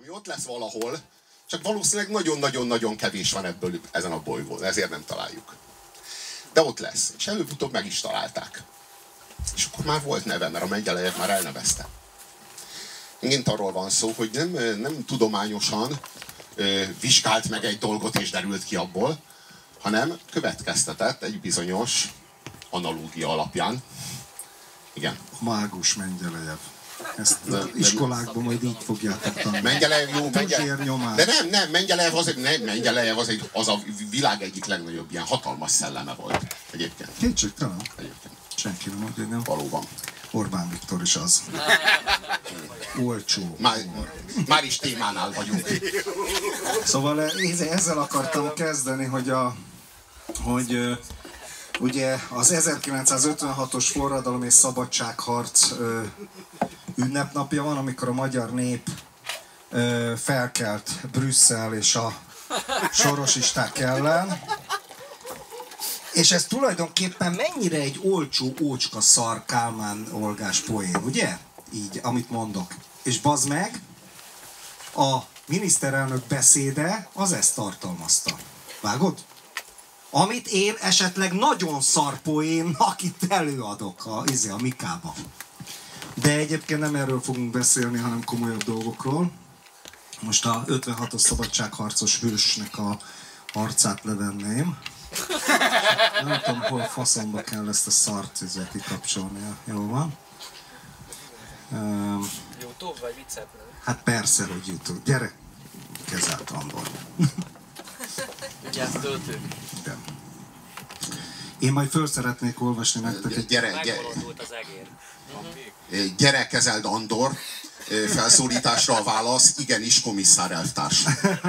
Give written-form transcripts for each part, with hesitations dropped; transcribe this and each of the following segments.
ami ott lesz valahol, csak valószínűleg nagyon-nagyon-nagyon kevés van ebből ezen a bolygón, ezért nem találjuk. De ott lesz, és előbb-utóbb meg is találták. És akkor már volt neve, mert a Mendelejev már elnevezte. Megint arról van szó, hogy nem tudományosan vizsgált meg egy dolgot és derült ki abból, hanem következtetett egy bizonyos analógia alapján. Igen. Mágus Mendelejev. Ezt iskolákban majd így fogjátok tanulni. Mendelejev jó, de nem, Mendelejev az a világ egyik legnagyobb ilyen hatalmas szelleme volt egyébként. Kétségtelen. Senki nem mondja, hogy nem. Valóban. Orbán Viktor is az. Olcsó. Már is témánál vagyunk. Szóval ezzel akartam kezdeni, hogy ugye az 1956-os forradalom és szabadságharc ünnepnapja van, amikor a magyar nép felkelt Brüsszel és a sorosisták ellen. És ez tulajdonképpen mennyire egy olcsó, ócska szar Kálmán Olgás poén, ugye? Így, amit mondok. És bazd meg, a miniszterelnök beszéde az ezt tartalmazta. Vágod? Amit én esetleg nagyon szar poénnak itt előadok a Mikába. De egyébként nem erről fogunk beszélni, hanem komolyabb dolgokról. Most a 56-os szabadságharcos hősnek a arcát levenném. Nem tudom, hol faszomba kell ezt a szart kikapcsolni. Jó van? YouTube vagy WhatsApp? Hát persze, hogy YouTube. Gyere, kezelt Andor. Ugye ezt töltők? Igen. Én majd föl szeretnék olvasni nektek egy... Megbolondult az egér. Gyere, kezeld Andor. Felszólításra a válasz, igenis, komisszár elvtárs.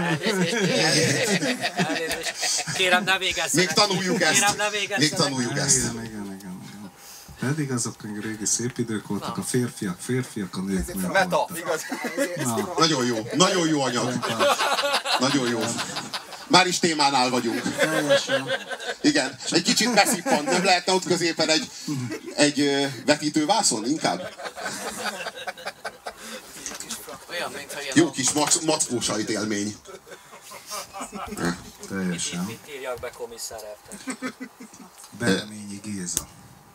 Kérem, ne végezzenek. Még tanuljuk ezt. Kérem, ne végezzenek. Még tanuljuk ezt. Igen. Pedig azok régi szép idők voltak, a férfiak, a nők nem Meta, voltak. igaz? Nagyon jó anyag. Nagyon jó. Már is témánál vagyunk. Igen, egy kicsit beszippant, nem lehetne ott középen egy vetítővászon inkább? Olyan, mintha ilyen... Jó kis mackósajt élmény. Teljesen. Mit írjak be komisszár elvtárs? Bereményi Géza.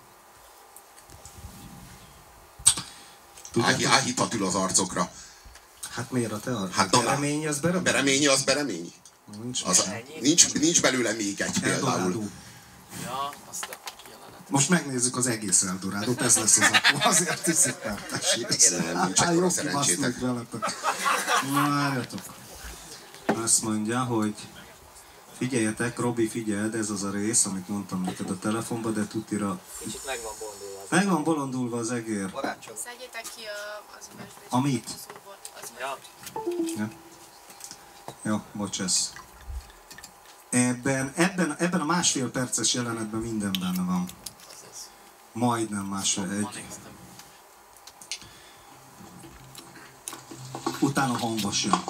Áhítat ül az arcokra. Hát miért a te arra? Hát Bereményi az Bereményi? Bereményi az Bereményi. Nincs belőle még egy például. Ja, azt a jelenet. Most megnézzük az egész Eldorádot, ez lesz az akkor. Azért tiszik, nem tessék. Nincs ekkora szerencsétek. Várjatok. Azt mondja, hogy figyeljetek, Robi, figyeld, ez az a rész, amit mondtam neked a telefonba, de tutira... Kicsit meg van bolondulva. Meg van bolondulva az egér. Szedjétek ki az üvesből. Amit? Ja. Ja. Jó, bocs, ez. Ebben a másfél perces jelenetben minden benne van. Majdnem másfél. Utána hangos jön.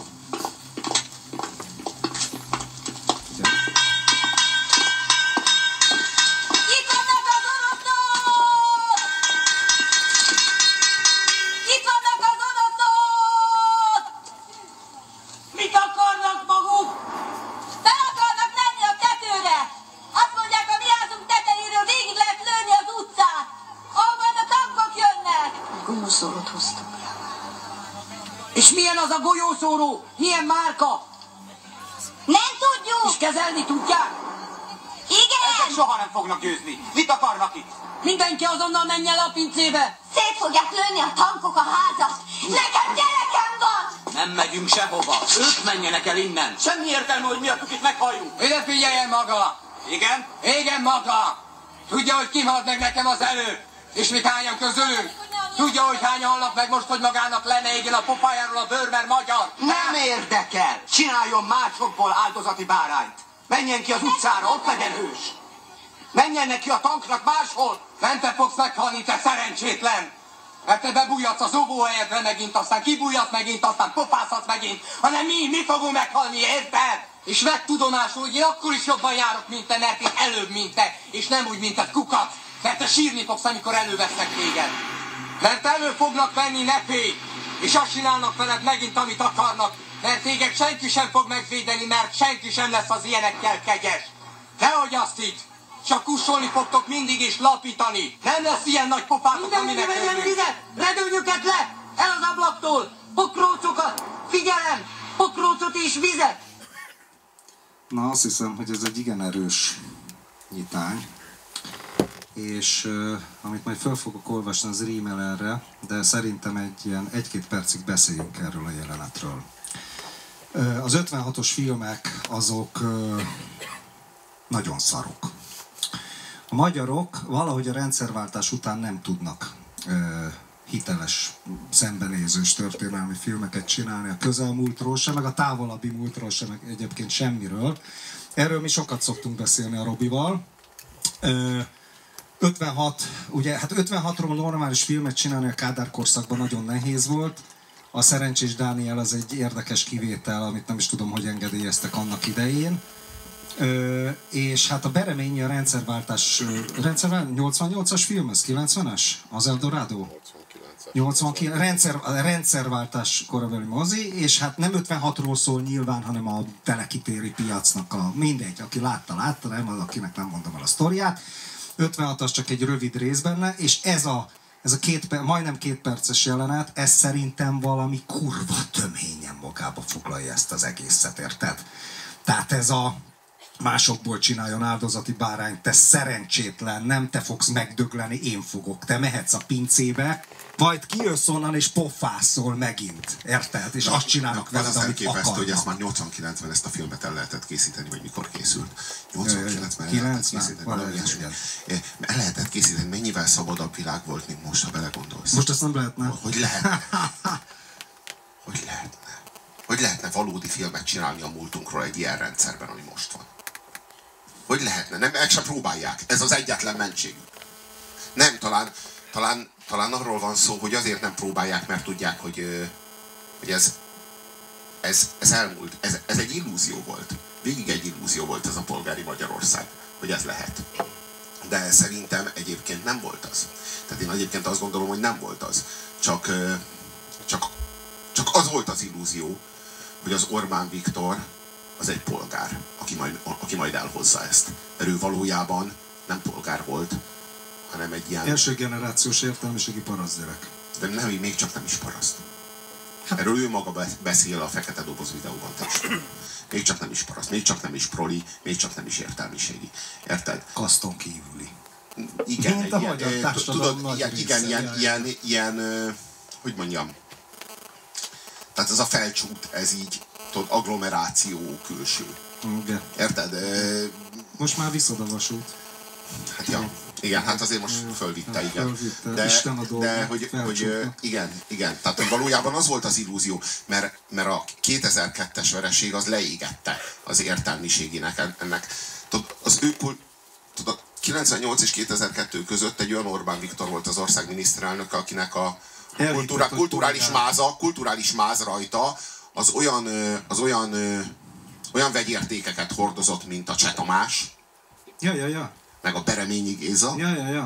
És milyen az a golyószóró? Milyen márka? Nem tudjuk! És kezelni tudják? Igen! Ezek soha nem fognak győzni. Mit akarnak itt? Mindenki azonnal menjen le a pincébe! Szét fogják lőni a tankok a házat! Nekem gyerekem van! Nem megyünk sehova. Ők menjenek el innen. Semmi értelme, hogy miattuk itt meghalljunk. Ide figyeljen maga! Igen? Igen maga! Tudja, hogy kimart meg nekem az előbb? És mit hányan közülünk? Tudja, hogy hányan halnak meg most, hogy magának lenne égjen a pofájáról a bőr, mert magyar? Nem érdekel! Csináljon másokból áldozati bárányt! Menjen ki az utcára, ott legyen hős! Menjen neki a tanknak máshol! Nem te fogsz meghalni, te szerencsétlen! Mert te bebújhatsz az óvóhelyedre megint, aztán kibújhatsz megint, aztán pofázhatsz megint, hanem mi fogunk meghalni, érted? És vedd tudomásul, hogy én akkor is jobban járok, mint te, mert én előbb, mint te, és nem úgy, mint te kukat, mert te sírni fogsz, amikor elővesznek téged. Mert elő fognak venni, ne félj, és azt csinálnak veled megint, amit akarnak, téged senki sem fog megvédeni, mert senki sem lesz az ilyenekkel kegyes. Nehogy azt hidd! Csak kussolni fogtok mindig és lapítani. Nem lesz ilyen nagy pofátok, aminek örülünk. Redőnyöket le! El az ablaktól! Pokrócokat! Figyelem! Pokrócot és vizet! Na, azt hiszem, hogy ez egy igen erős nyitány. És amit majd fel fogok olvasni, az rímel erre, de szerintem egy ilyen 1-2 percig beszéljünk erről a jelenetről. Az 56-os filmek azok nagyon szarok. A magyarok valahogy a rendszerváltás után nem tudnak hiteles, szembenézős történelmi filmeket csinálni a közelmúltról sem, meg a távolabbi múltról sem, meg egyébként semmiről. Erről mi sokat szoktunk beszélni a Robival. 56, ugye, hát 56-ról normális filmet csinálni a Kádár korszakban nagyon nehéz volt. A Szerencsés Dániel az egy érdekes kivétel, amit nem is tudom, hogy engedélyeztek annak idején. És hát a Bereményi a rendszerváltás, 88-as film, ez 90-es? Az Eldorado? 89. Rendszerváltás korabeli mozi, és hát nem 56-ról szól nyilván, hanem a telekitéri piacnak a mindegy, aki látta, nem az, akinek nem mondom el a sztoriát. 56 az csak egy rövid rész benne, és ez a majdnem 2 perces jelenet, ez szerintem valami kurva töményen magába foglalja ezt az egészet, érted? Tehát ez a másokból csináljon áldozati bárány, te szerencsétlen, nem te fogsz megdögleni, én fogok. Te mehetsz a pincébe, majd kijössz onnan és pofászol megint, érted? És azt csinálnak veled, amit akarnak. Hogy ezt már 89-ben ezt a filmet el lehetett készíteni, vagy mikor készült? 89-ben el lehetett készíteni, valami ilyesmi. El lehetett készíteni, mennyivel szabadabb világ volt, mint most, ha belegondolsz. Most ezt nem lehetne? Hogy lehetne? Hogy lehetne? Hogy lehetne valódi filmet csinálni a múltunkról egy ilyen rendszerben, ami most van? Hogy lehetne? Nem, meg sem próbálják. Ez az egyetlen mentségük. Nem, talán arról van szó, hogy azért nem próbálják, mert tudják, hogy ez elmúlt. Ez egy illúzió volt. Végig egy illúzió volt ez a polgári Magyarország, hogy ez lehet. De szerintem egyébként nem volt az. Tehát én egyébként azt gondolom, hogy nem volt az. Csak az volt az illúzió, hogy az Orbán Viktor az egy polgár, aki majd elhozza ezt. Mert ő valójában nem polgár volt, hanem egy ilyen... Első generációs értelmiségi parasztgyerek. De nem, még csak nem is paraszt. Erről ő maga beszél a Fekete Doboz videóban testem. Még csak nem is paraszt, még csak nem is proli, még csak nem is értelmiségi. Érted? Kaszton kívüli. Igen, mint a magyar társadalom nagy része. Ilyen, hogy mondjam, tehát ez a felcsút, ez így, tudod, agglomeráció külső. Okay. Érted? Most már viszod a vasút. Hát ja. Igen, hát azért most fölvitte, igen. De hogy igen. Tehát hogy valójában az volt az illúzió, mert a 2002-es vereség az leégette az értelmiségének ennek. Tudod, 98 és 2002 között egy olyan Orbán Viktor volt az ország miniszterelnöke, akinek a kulturális máz rajta az olyan vegyértékeket hordozott, mint a Cseh Tamás. Ja. Meg a Bereményi Géza. Ja.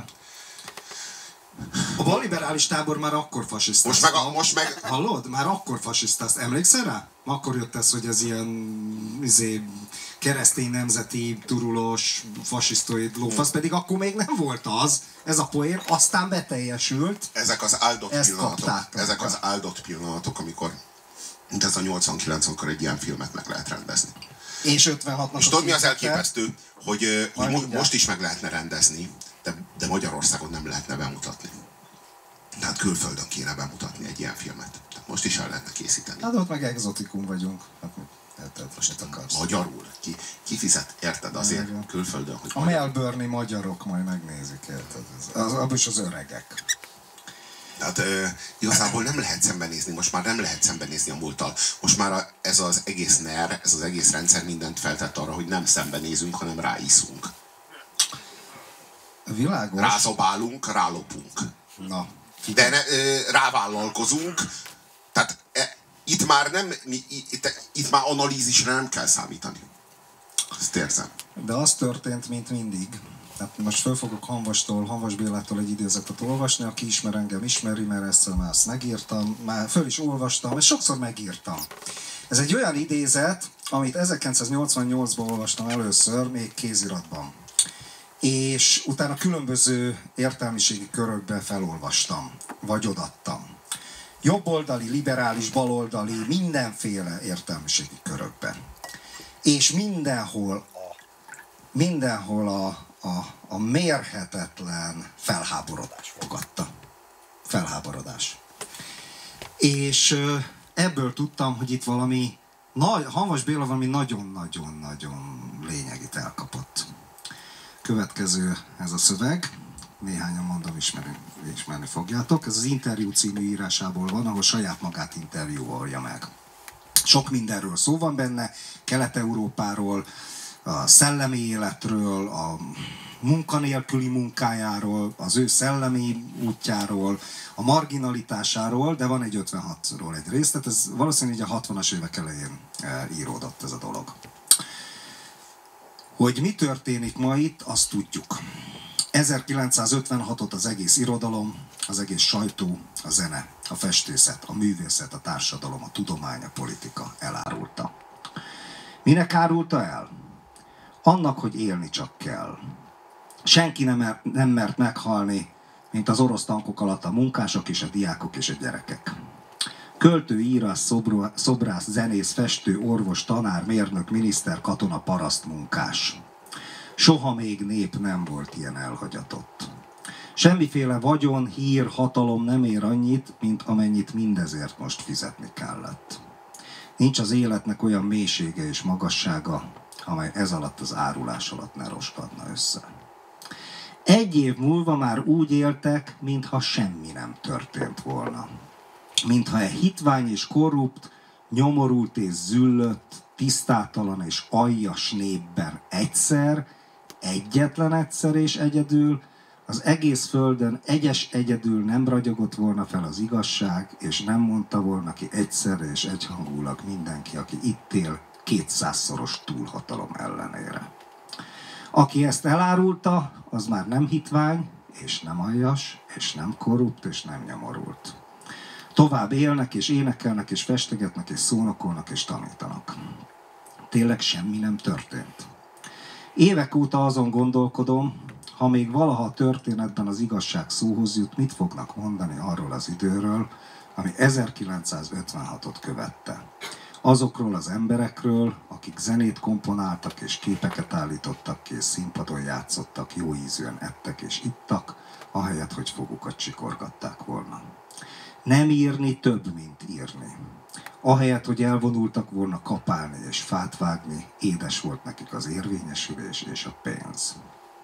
A balliberális tábor már akkor fasisztázt. Most meg... Hallod? Már akkor fasisztázt. Emlékszel rá? Akkor jött ez, hogy ez ilyen keresztény nemzeti turulós fasisztoid lófasz, pedig akkor még nem volt az. Ez a poén aztán beteljesült. Ezek az áldott pillanatok, amikor mint ez a 89, amikor egy ilyen filmet meg lehet rendezni. És 56-nak. És tudod, mi az elképesztő? Hogy most is meg lehetne rendezni, de Magyarországon nem lehetne bemutatni. Tehát külföldön kéne bemutatni egy ilyen filmet. Tehát most is el lehetne készíteni. Hát ott meg exotikum vagyunk. Hát most akarsz. Magyarul. Ki fizet, érted, azért külföldön, hogy... A Melbourne-i magyarok majd megnézik, érted? Abban is az öregek. Tehát igazából nem lehet szembenézni, most már nem lehet szembenézni a múlttal. Most már ez az egész NER, ez az egész rendszer mindent feltett arra, hogy nem szembenézünk, hanem ráiszunk. Világos. Rázabálunk, rálopunk. Na. De rávállalkozunk, tehát itt már itt már analízisre nem kell számítani. Ezt érzem. De az történt, mint mindig. Tehát most föl fogok Hanvas Bélától egy idézetet olvasni, aki ismer engem ismeri, mert ezt megírtam, már föl is olvastam, és sokszor megírtam. Ez egy olyan idézet, amit 1988-ban olvastam először, még kéziratban. És utána különböző értelmiségi körökben felolvastam, vagy odattam. Jobboldali, liberális, baloldali, mindenféle értelmiségi körökben. És mindenhol a mérhetetlen felháborodás fogadta. Felháborodás. És ebből tudtam, hogy itt valami, Hamvas Béla valami nagyon-nagyon-nagyon lényegit elkapott. Következő ez a szöveg, néhányan mondom, ismerni fogjátok. Ez az Interjú című írásából van, ahol saját magát interjúolja meg. Sok mindenről szó van benne, Kelet-Európáról, a szellemi életről, a munkanélküli munkájáról, az ő szellemi útjáról, a marginalitásáról, de van egy 56-ról egy rész, tehát ez valószínűleg a 60-as évek elején íródott ez a dolog. Hogy mi történik ma itt, azt tudjuk. 1956-ot az egész irodalom, az egész sajtó, a zene, a festészet, a művészet, a társadalom, a tudomány, a politika elárulta. Minek árulta el? Annak, hogy élni csak kell. Senki nem mert meghalni, mint az orosz tankok alatt a munkások és a diákok és a gyerekek. Költő, írás, szobrász, zenész, festő, orvos, tanár, mérnök, miniszter, katona, paraszt, munkás. Soha még nép nem volt ilyen elhagyatott. Semmiféle vagyon, hír, hatalom nem ér annyit, mint amennyit mindezért most fizetni kellett. Nincs az életnek olyan mélysége és magassága, amely ez alatt az árulás alatt ne roskadna össze. Egy év múlva már úgy éltek, mintha semmi nem történt volna. Mintha egy hitvány és korrupt, nyomorult és züllött, tisztátalan és aljas népben egyetlen egyszer és egyedül, az egész földön egyedül nem ragyogott volna fel az igazság, és nem mondta volna ki egyszerre és egyhangulag mindenki, aki itt él 200-szoros túlhatalom ellenére. Aki ezt elárulta, az már nem hitvány, és nem aljas, és nem korrupt, és nem nyomorult. Tovább élnek, és énekelnek, és festegetnek, és szónokolnak, és tanítanak. Tényleg semmi nem történt. Évek óta azon gondolkodom, ha még valaha a történetben az igazság szóhoz jut, mit fognak mondani arról az időről, ami 1956-ot követte. Azokról az emberekről, akik zenét komponáltak és képeket állítottak ki, és színpadon játszottak, jó ízűen ettek és ittak, ahelyett, hogy fogukat csikorgatták volna. Nem írni több, mint írni. Ahelyett, hogy elvonultak volna kapálni és fát vágni, édes volt nekik az érvényesülés és a pénz.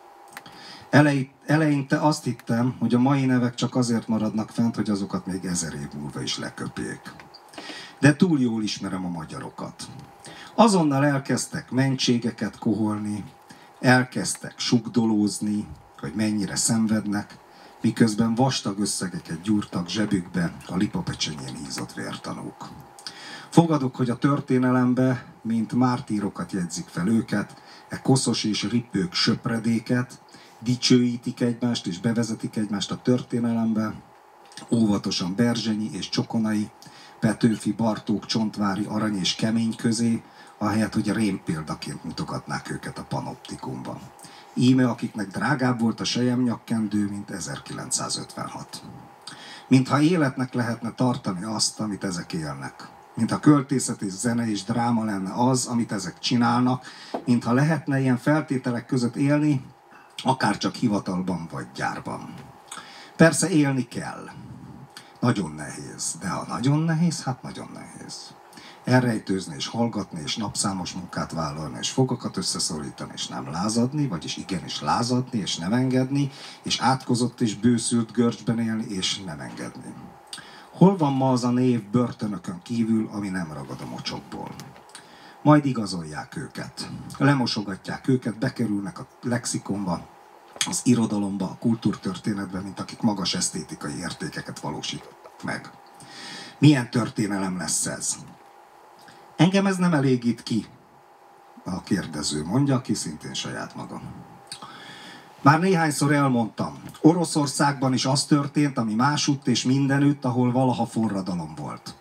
Eleinte azt hittem, hogy a mai nevek csak azért maradnak fent, hogy azokat még 1000 év múlva is leköpjék. De túl jól ismerem a magyarokat. Azonnal elkezdtek mentségeket koholni, elkezdtek sugdolózni, hogy mennyire szenvednek, miközben vastag összegeket gyúrtak zsebükbe a lipapecsenyén hízott vértanúk. Fogadok, hogy a történelembe, mint mártírokat jegyzik fel őket, koszos és ripők söpredéket, dicsőítik egymást és bevezetik egymást a történelembe, óvatosan Berzsenyi és Csokonai, Petőfi, Bartók, Csontvári, Arany és Kemény közé, ahelyett, hogy rémpéldaként mutogatnák őket a panoptikumban. Íme, akiknek drágább volt a selyemnyakkendő, mint 1956. Mintha életnek lehetne tartani azt, amit ezek élnek. Mintha költészet és zene és dráma lenne az, amit ezek csinálnak, mintha lehetne ilyen feltételek között élni, akár csak hivatalban vagy gyárban. Persze élni kell. Nagyon nehéz, de ha nagyon nehéz, hát nagyon nehéz. Elrejtőzni és hallgatni, és napszámos munkát vállalni, és fogakat összeszorítani, és nem lázadni, vagyis igenis lázadni, és nem engedni, és átkozott és bőszült görcsben élni, és nem engedni. Hol van ma az a név börtönökön kívül, ami nem ragad a mocsokból? Majd igazolják őket. Lemosogatják őket, bekerülnek a lexikonba, az irodalomba, a kultúrtörténetbe, mint akik magas esztétikai értékeket valósítanak meg. Milyen történelem lesz ez? Engem ez nem elégít ki, a kérdező mondja, ki szintén saját maga. Már néhányszor elmondtam, Oroszországban is az történt, ami másutt és mindenütt, ahol valaha forradalom volt.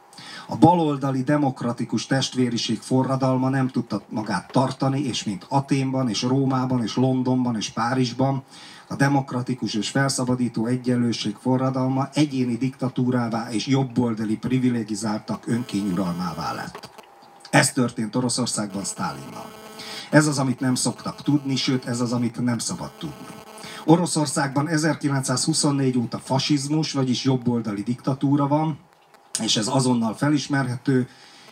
A baloldali demokratikus testvériség forradalma nem tudta magát tartani, és mint Athénban, és Rómában, és Londonban, és Párizsban, a demokratikus és felszabadító egyenlőség forradalma egyéni diktatúrává és jobboldali privilegizáltak önkényuralmává lett. Ez történt Oroszországban Sztálinnal. Ez az, amit nem szoktak tudni, sőt ez az, amit nem szabad tudni. Oroszországban 1924 óta fasizmus, vagyis jobboldali diktatúra van, és ez azonnal felismerhető,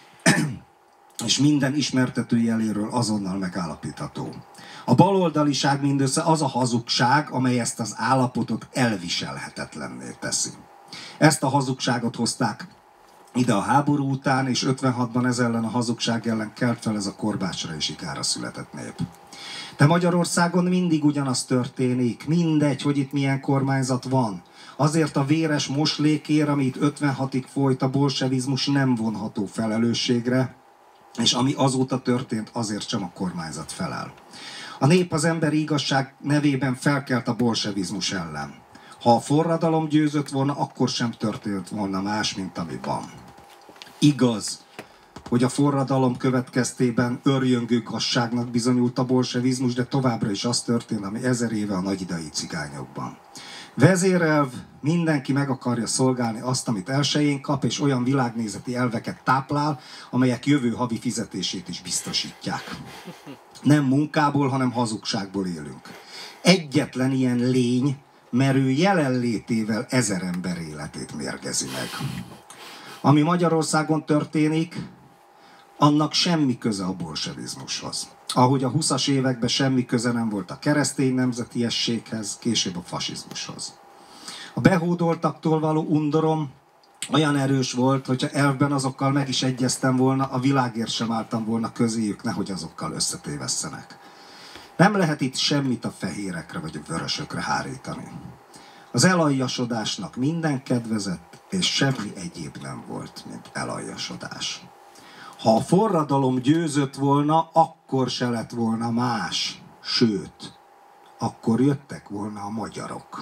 és minden ismertető jeléről azonnal megállapítható. A baloldaliság mindössze az a hazugság, amely ezt az állapotot elviselhetetlenné teszi. Ezt a hazugságot hozták ide a háború után, és 56-ban ez ellen a hazugság ellen kelt fel ez a korbácsra és ikára született nép. De Magyarországon mindig ugyanaz történik, mindegy, hogy itt milyen kormányzat van. Azért a véres moslékért, amit 56-ig folyt a bolsevizmus, nem vonható felelősségre, és ami azóta történt, azért sem a kormányzat felel. A nép az emberi igazság nevében felkelt a bolsevizmus ellen. Ha a forradalom győzött volna, akkor sem történt volna más, mint ami van. Igaz, hogy a forradalom következtében örjöngő gazságnak bizonyult a bolsevizmus, de továbbra is az történt, ami 1000 éve a nagyidai cigányokban. Vezérelv, mindenki meg akarja szolgálni azt, amit elsején kap, és olyan világnézeti elveket táplál, amelyek jövő havi fizetését is biztosítják. Nem munkából, hanem hazugságból élünk. Egyetlen ilyen lény merő jelenlétével 1000 ember életét mérgezi meg. Ami Magyarországon történik, annak semmi köze a bolsevizmushoz. Ahogy a 20-as években semmi köze nem volt a keresztény nemzetiességhez, később a fasizmushoz. A behódoltaktól való undorom olyan erős volt, hogyha elvben azokkal meg is egyeztem volna, a világért sem álltam volna közéjük, nehogy azokkal összetévesszenek. Nem lehet itt semmit a fehérekre vagy a vörösökre hárítani. Az elaljasodásnak minden kedvezett, és semmi egyéb nem volt, mint elaljasodás. Ha a forradalom győzött volna, akkor se lett volna más. Sőt, akkor jöttek volna a magyarok.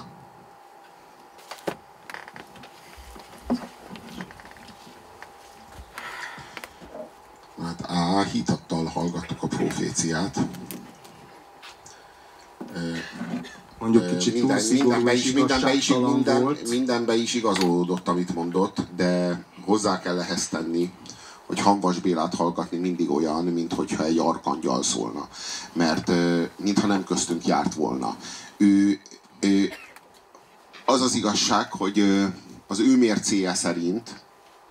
Hát hitattal hallgattuk a proféciát. Mondjuk kicsit túl szigorú és igazságtalan volt. Mindenbe is igazolódott, amit mondott, de hozzá kell ehhez tenni, hogy Hamvas Bélát hallgatni mindig olyan, mintha egy arkangyal szólna. Mert mintha nem köztünk járt volna. Az az igazság, hogy az ő mércéje szerint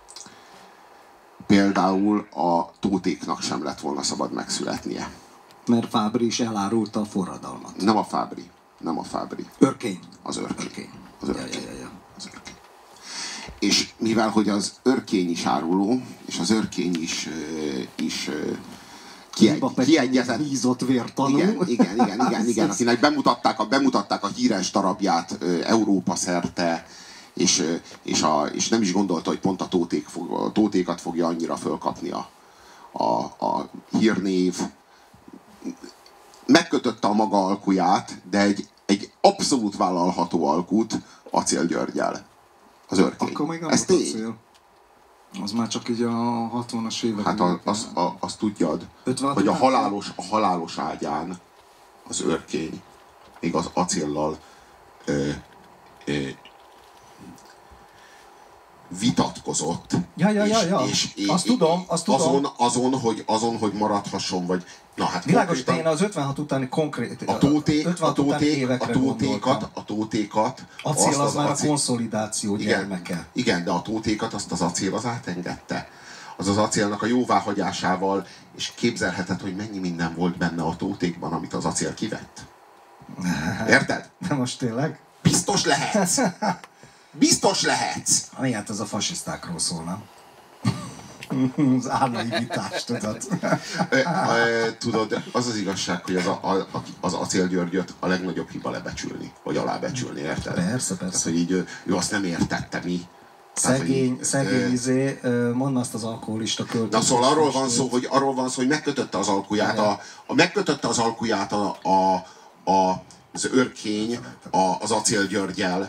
például a tótéknak sem lett volna szabad megszületnie. Mert Fábri is elárulta a forradalmat. Nem a Fábri. Nem a Fábri. Örkény. Az Örkény. Az Örkény. Ja. Az Örkény. És mivel, hogy az Örkény is áruló, és az Örkény is kiegyezett. Hízott vértanú. Igen, akinek bemutatták a híres darabját Európa szerte, és nem is gondolta, hogy pont a tótékat fogja annyira fölkapni a hírnév. Megkötötte a maga alkuját, de egy abszolút vállalható alkut Acél Györggyel. Az Örkény. Akkor még nem ez volt tény. Acél. Az már csak így a 60-as évek. Hát azt tudjad, hogy a halálos ágyán az Örkény még az Acéllal vitatkozott. Ja. Azt tudom. Azon, hogy maradhasson, vagy... Na, hát világos, de én az 56 utáni konkrét... A tótékat... Acél az már a konszolidáció gyermeke. Igen, de a tótékat azt az Acél az átengedte. Az Acélnak a jóváhagyásával, és képzelheted, hogy mennyi minden volt benne a tótékban, amit az Acél kivett. Érted? De most tényleg? Biztos lehetsz! Biztos lehetsz! Miért az a fasisztákról szólna? Az álnaivitás, tudod? Tudod, az az igazság, hogy az Acél Györgyöt a legnagyobb hiba lebecsülni, vagy alábecsülni, érted? Persze. Tehát, hogy így ő azt nem értette mi. Szegény, mondd azt az alkoholista költőt. Na szóval arról van szó, hogy megkötötte az alkuját, megkötötte az alkuját az Örkény az Acél Györggyel,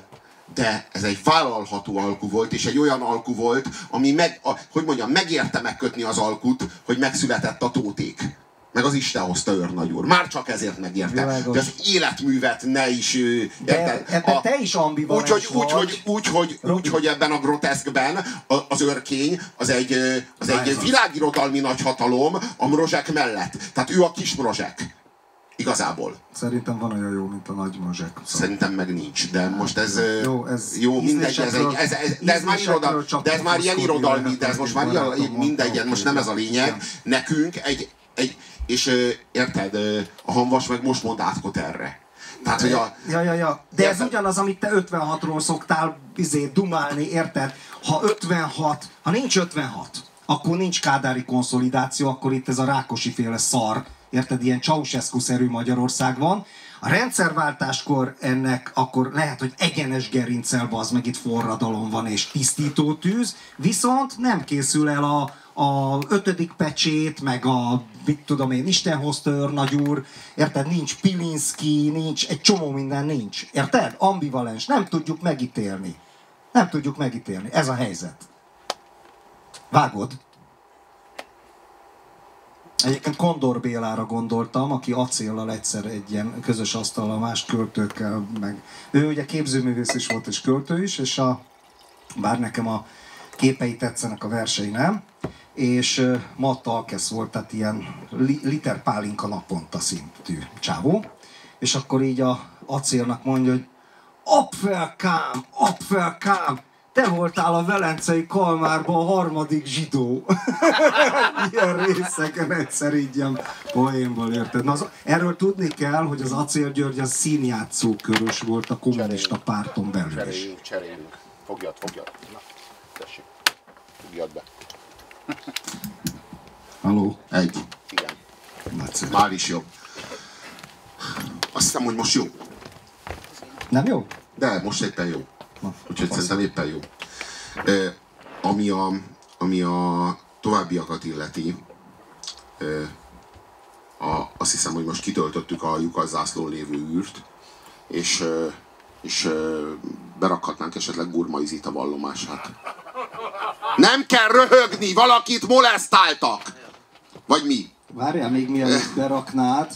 de ez egy vállalható alku volt, és egy olyan alku volt, ami megérte megkötni az alkut, hogy megszületett a tóték. Meg az Isten hozta őrnagy úr. Már csak ezért megérte. Világos. De az életművet ne is... De ebben te is ambivalens vagy. Úgy, hogy ebben a groteszkben az őrkény az egy világirodalmi nagyhatalom a Mrozsek mellett. Tehát ő a kis Mrozsek. Igazából. Szerintem van olyan jó, mint a nagy Mrozsek. Szerintem meg nincs, de most ez jó, mindegy, de ez már irodalmi, de ez már ilyen irodalmi, de ez most már mindegy, most nem ez a lényeg. Nekünk és érted, a Hamvas meg most mond átkot erre. Tehát, hogy Ja. De ez ugyanaz, amit te 56-ról szoktál dumálni, érted? Ha nincs 56, akkor nincs kádári konszolidáció, akkor itt ez a Rákosi féle szar, érted? Ilyen Ceausescu-szerű Magyarország van. A rendszerváltáskor ennek akkor lehet, hogy egyenes gerincel bazd meg, itt forradalom van és tisztító tűz, viszont nem készül el a 5. pecsét, meg a, mit tudom én, Isten hozta őrnagy úr, érted? Nincs Pilinszky, nincs, egy csomó minden nincs, érted? Ambivalens, nem tudjuk megítélni. Nem tudjuk megítélni, ez a helyzet. Vágod? Egyébként Kondor Bélára gondoltam, aki acéllal egyszer egy ilyen közös asztallal más költőkkel, meg ő ugye képzőművész is volt és költő is, és bár nekem a képei tetszenek, a versei nem, és Matta Alkesz volt, tehát ilyen liter pálinka naponta szintű csávó, és akkor így a acélnak mondja, hogy Apfelkám, te voltál a velencei Kalmárban a 3. zsidó. Ilyen részeken egyszer így ilyen poénból, érted? Na, erről tudni kell, hogy az Acél György az színjátszókörös volt a kommunista párton belül is. Cseréljünk. Fogjad. Na, tessék. Fogjad be. Haló? Egy. Igen. Nagyszerű. Már is jobb. Azt hiszem, hogy most jó. Nem jó? De most éppen jó. Úgyhogy szerintem éppen jó. Ami a továbbiakat illeti, azt hiszem, hogy most kitöltöttük a lyukas zászlón lévő űrt, és berakhatnánk esetleg Gurmai Zita vallomását. Nem kell röhögni, valakit molesztáltak! Vagy mi? Várjál, még mielőtt beraknád,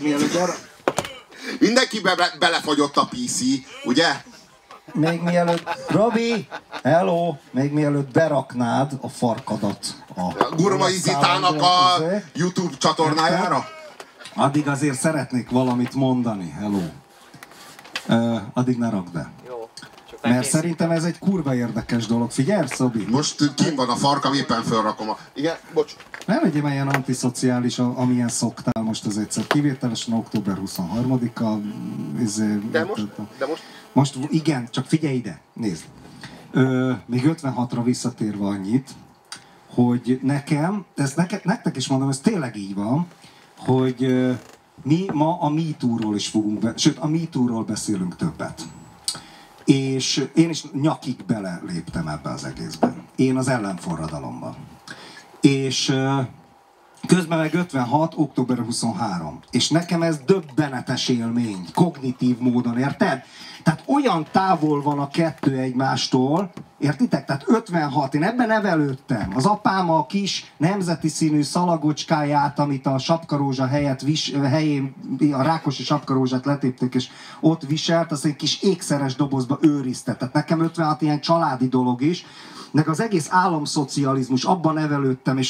Mindenki belefagyott a PC, ugye? Még mielőtt, Robi, hello, még mielőtt beraknád a farkadat a Gurmai Zitának a YouTube csatornájára? Addig azért szeretnék valamit mondani, hello. Addig ne rakd be. Jó. Csak Mert szerintem ez egy kurva érdekes dolog. Figyelj, Szobi? Most kim van a farkam, éppen fölrakom a... Igen, bocs. Nem legyél már ilyen antiszociális, amilyen szoktál most az egyszer. Kivételesen október 23-a. De most? Most igen, csak figyelj ide, nézd. Még 56-ra visszatérve annyit, hogy nekem, nektek is mondom, ez tényleg így van, hogy mi ma a MeToo-ról is fogunk, sőt a MeToo-ról beszélünk többet. És én is nyakig beleléptem ebbe az egészben. Én az ellenforradalomban. És közben meg 56, október 23. És nekem ez döbbenetes élmény, kognitív módon, érted? Tehát olyan távol van a kettő egymástól, értitek? Tehát 56, én ebben nevelődtem. Az apám a kis nemzeti színű szalagocskáját, amit a sapkarózsa helyén, a Rákosi sapkarózsát letépték, és ott viselt, azt egy kis ékszeres dobozba őrizte. Tehát nekem 56 ilyen családi dolog is, meg az egész államszocializmus, abban nevelődtem,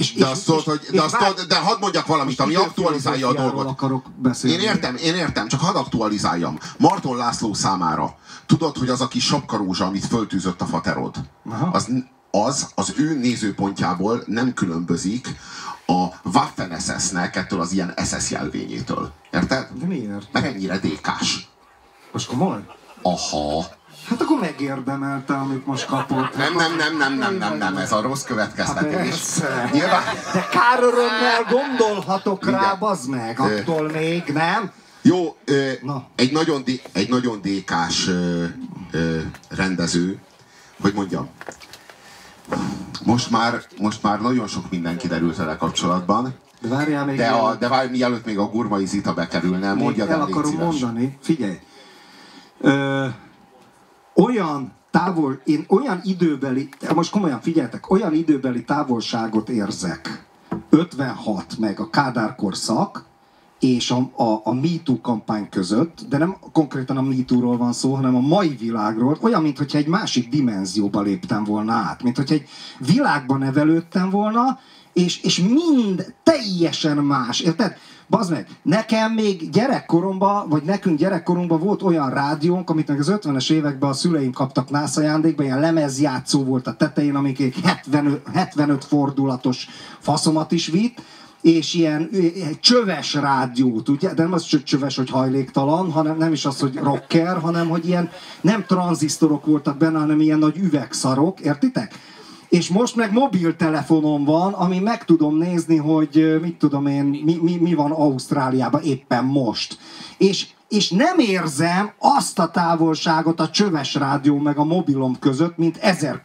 de hadd mondjak valamit, ami aktualizálja a dolgot. Akarok beszélni. Én értem, csak hadd aktualizáljam. Marton László számára, tudod, hogy az a kis sapkarózsa, amit föltűzött a faterod, az ő nézőpontjából nem különbözik a Waffen-SS-nek ettől az ilyen SS jelvényétől. Érted? De miért? Meg ennyire dékás. Most komoly? Aha. Hát akkor megérdemelte, amit most kapott. Nem, ez a rossz következtetés. Nyilván... De kár örömmel gondolhatok rá, bazd meg, attól még, nem? Jó, egy nagyon dékás rendező, hogy mondjam, most már nagyon sok minden kiderült vele kapcsolatban, de várjál még de várj, mielőtt még a Gurmai Zita bekerülne, mondjad el, akarom légy szíves. mondani, figyelj. én olyan időbeli, most komolyan figyeltek, olyan időbeli távolságot érzek, 56 meg a Kádár korszak, és a MeToo kampány között, de nem konkrétan a MeToo-ról van szó, hanem a mai világról, olyan, mintha egy másik dimenzióba léptem volna át, mintha egy világban nevelődtem volna, és mind teljesen más, érted? Bazd meg, nekem még gyerekkoromban, vagy nekünk gyerekkorunkban volt olyan rádiónk, amit meg az 50-es években a szüleim kaptak nászajándékba, ilyen lemezjátszó volt a tetején, amik 75 fordulatos faszomat is vitt, és ilyen csöves rádiót, ugye? De nem az csöves, hogy hajléktalan, hanem nem is az, hogy rocker, hanem hogy ilyen nem tranzisztorok voltak benne, hanem ilyen nagy üvegszarok, értitek? És most meg mobiltelefonom van, ami meg tudom nézni, hogy mit tudom én, mi van Ausztráliában éppen most. És nem érzem azt a távolságot a csöves rádió meg a mobilom között, mint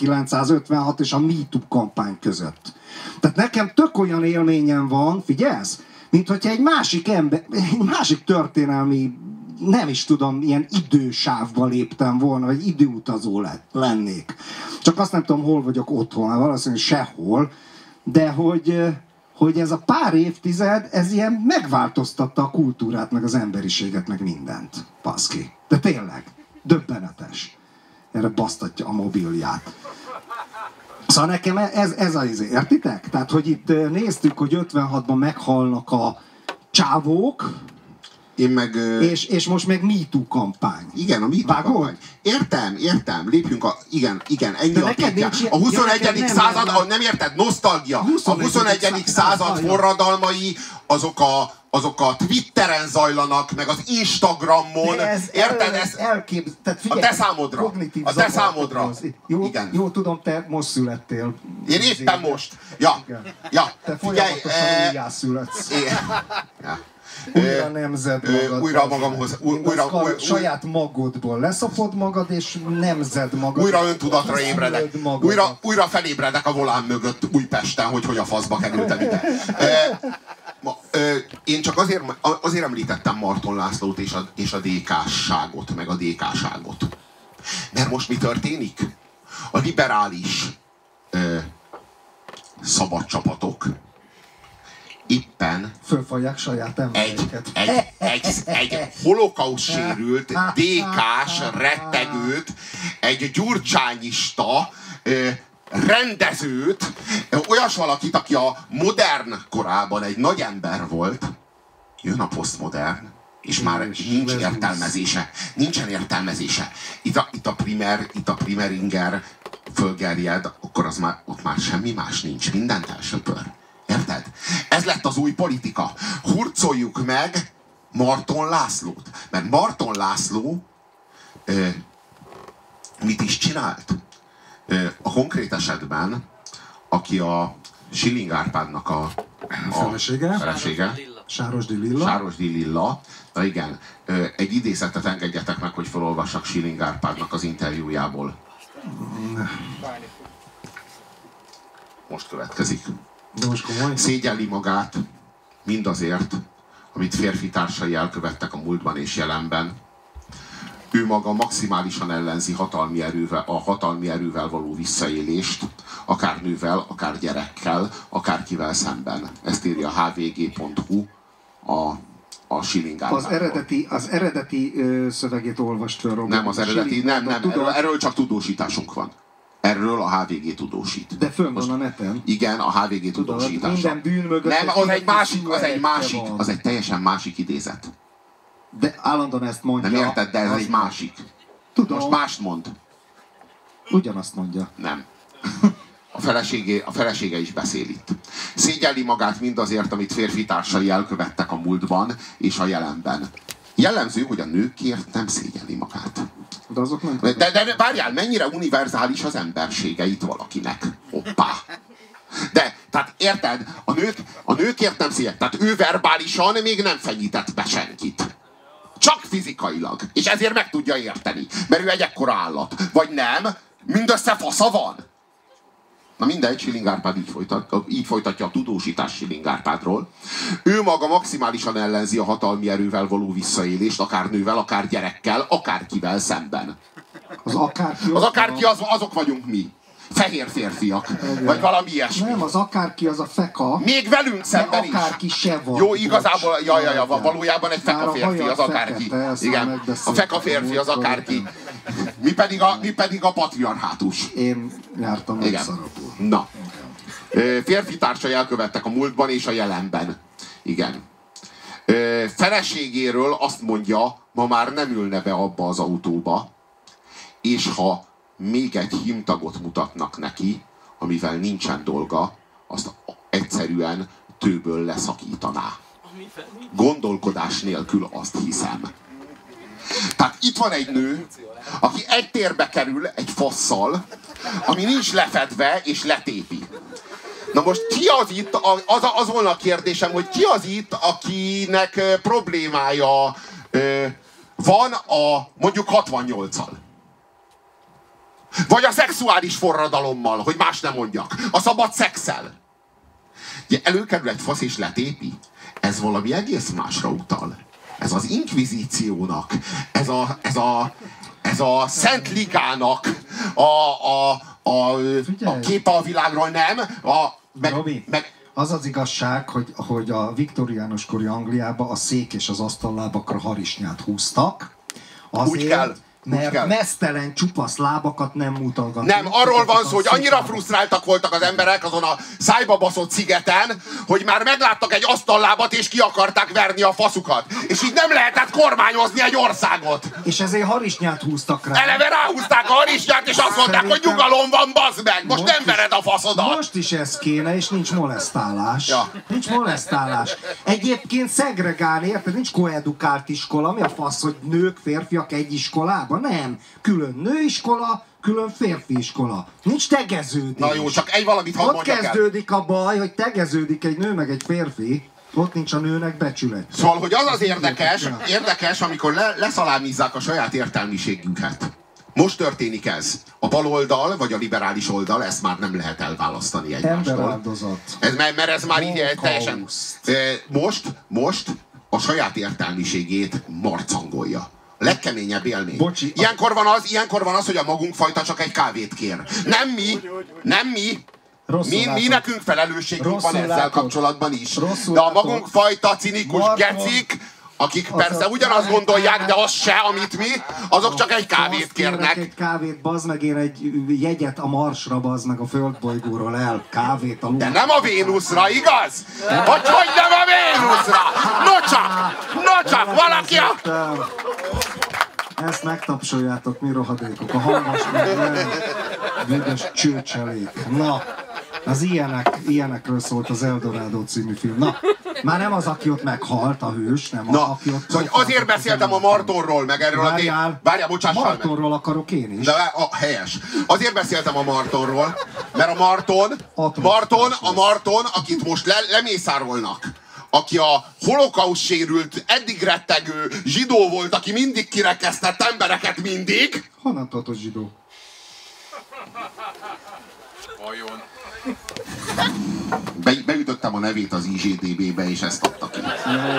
1956 és a MeToo kampány között. Tehát nekem tök olyan élményem van, figyelsz? Mint hogyha egy másik ember, egy másik történelmi, nem is tudom, ilyen idősávba léptem volna, vagy időutazó lennék. Csak azt nem tudom, hol vagyok otthon, valószínűleg sehol, de hogy ez a pár évtized, ez ilyen megváltoztatta a kultúrát, meg az emberiséget, meg mindent. Paszki. De tényleg, döbbenetes. Erre basztatja a mobilját. Szóval nekem ez az izé, értitek? Tehát, hogy itt néztük, hogy 56-ban meghalnak a csávók, Én meg... És most meg MeToo kampány. Igen, a MeToo kampány. Értem, lépjünk igen, ennyi a tétje. A 21. század, nem érted, nosztalgia. A 21. század forradalmai, azok a Twitteren zajlanak, meg az Instagramon. Érted? A te számodra. A te számodra. Jó, tudom, te most születtél. Én éppen most. Ja. Te folyamatosan újjá születsz. Újra nemzed magad. Újra magamhoz. Saját magodból leszopod magad, és nemzed magad. Újra öntudatra ébredek. Újra felébredek a volán mögött Újpesten, hogy a faszba kerültem ide. Én csak azért említettem Marton Lászlót és a DK-ságot, meg a DK-ságot. Mert most mi történik? A liberális szabad csapatok éppen fölfalják saját embereket. Egy holokauszt sérült DK-s rettegőt, egy gyurcsányista rendezőt, olyas valakit, aki a modern korában egy nagy ember volt, jön a posztmodern, és már nincs értelmezése. Nincsen értelmezése. Itt a primeringer fölgerjed, akkor ott már semmi más nincs. Mindent elsöpör. Érted? Ez lett az új politika. Hurcoljuk meg Marton Lászlót. Mert Marton László mit is csinált? A konkrét esetben, aki a Schilling Árpádnak a felesége, Sárosdi Lilla. Na igen, egy idézetet engedjetek meg, hogy felolvassak Schilling Árpádnak az interjújából. Most következik. Szégyelli magát mindazért, amit férfi társai elkövettek a múltban és jelenben. Ő maga maximálisan ellenzi a hatalmi erővel való visszaélést, akár nővel, akár gyerekkel, akárkivel szemben. Ezt írja a hvg.hu a Schilling Árpádról. Az eredeti szövegét olvast fel, Robert. Nem, az eredeti, nem. Erről csak tudósításunk van. Erről a HVG tudósít. De fönn van a neten. Igen, a HVG tudósítása. Minden bűn mögött. Nem, az egy teljesen másik idézet. De állandóan ezt mondja. Nem érted, de ez egy másik. Tudom. Most mást mond. Ugyanazt mondja. Nem. A felesége is beszél itt. Szégyelli magát mindazért, amit férfi társai elkövettek a múltban és a jelenben. Jellemző, hogy a nőkért nem szégyelli magát. De azok nem... De várjál, mennyire univerzális az embersége itt valakinek. Hoppá! De, tehát érted, a nőkért nem szégyelli. Tehát ő verbálisan még nem fenyített be senkit. Csak fizikailag. És ezért meg tudja érteni. Mert ő egy ekkora állat. Vagy nem, mindössze fasza van. Na mindegy, Schilling Árpád így folytatja a tudósítás Schilling Árpádról. Ő maga maximálisan ellenzi a hatalmi erővel való visszaélést, akár nővel, akár gyerekkel, akárkivel szemben. Az akárki azok vagyunk mi. Fehér férfiak. Igen. Vagy valami ilyesmi. Nem, az akárki az a feka. Még velünk szemben is. Akárki se van. Jó, igazából, valójában egy feka férfi az akárki. Fekete, igen, a feka férfi az akárki. Mi pedig a patriarhátus. Én jártam egy szarapul. Na. Férfi társai elkövettek a múltban és a jelenben. Igen. Feleségéről azt mondja, ma már nem ülne be abba az autóba, és ha még egy hímtagot mutatnak neki, amivel nincsen dolga, azt egyszerűen tőből leszakítaná. Gondolkodás nélkül azt hiszem. Tehát itt van egy nő, aki egy térbe kerül egy fasszal, ami nincs lefedve és letépi. Na most ki az itt, az volna a kérdésem, hogy ki az itt, akinek problémája van mondjuk 68-al? Vagy a szexuális forradalommal, hogy más nem mondjak. A szabad szexel. Ugye előkerül egy fasz és letépi. Ez valami egész másra utal. Ez az inkvizíciónak, ez a Szent Ligának a képe a világról, nem? Robi, az az igazság, hogy a viktoriánus kori Angliában a szék és az asztallábakra harisnyát húztak. Azért, úgy kell. Mert mesztelen, csupasz lábakat nem mutatnak. Nem, arról van szó, hogy annyira frusztráltak voltak az emberek azon a szájba baszott szigeten, hogy már megláttak egy asztallábat és ki akarták verni a faszukat. És így nem lehetett kormányozni egy országot. És ezért harisnyát húztak rá. Eleve ráhúzták a harisnyát, és azt mondták, hogy nyugalom van, bazd meg! Most nem vered a faszodat! Most is ez kéne, és nincs molesztálás. Ja. Nincs molesztálás. Egyébként szegregálni, érted? Nincs koedukált iskola. Mi a fasz, hogy nők, férfiak egy iskolában? Nem. Külön nőiskola, külön férfi iskola. Nincs tegeződés. Na jó, csak egy valamit hadd ott mondjak el. kezdődik a baj, hogy tegeződik egy nő meg egy férfi. Ott nincs a nőnek becsület. Szóval, hogy az érdekes, amikor leszalámizzák a saját értelmiségünket. Most történik ez. A baloldal, vagy a liberális oldal, ezt már nem lehet elválasztani egymástól. Emberáldozat. Mert ez már így teljesen... Most a saját értelmiségét marcangolja. A legkeményebb élmény. Bocsi, ilyenkor van az, hogy a magunk fajta csak egy kávét kér. Nem mi. Mi nekünk felelősségünk van ezzel kapcsolatban is. De a magunk fajta cinikus gecik, akik persze ugyanazt gondolják, de az se, amit mi, azok csak egy kávét kérnek. Egy kávét, bazd meg, én egy jegyet a Marsra, bazd meg, a földbolygóról el. Kávét a de nem a Vénuszra, igaz? Hogy nem a Vénuszra? No csak, valaki a... Ezt megtapsoljátok, mi rohadékok. A hangos, büdös csőcselék. Na, az ilyenekről szólt az Eldorado című film. Na, már nem az, aki ott meghalt, a hős, nem aki ott... Szóval azért beszéltem a Martonról, meg erről Várjál, bocsássál meg. Martonról akarok én is. De helyes. Azért beszéltem a Martonról, mert a Marton, akit most lemészárolnak, aki a holokauszt sérült, eddig rettegő zsidó volt, aki mindig kirekesztett embereket mindig. Honnan tartott zsidó? Vajon? Beütöttem a nevét az IGDB-be, és ezt adta ki.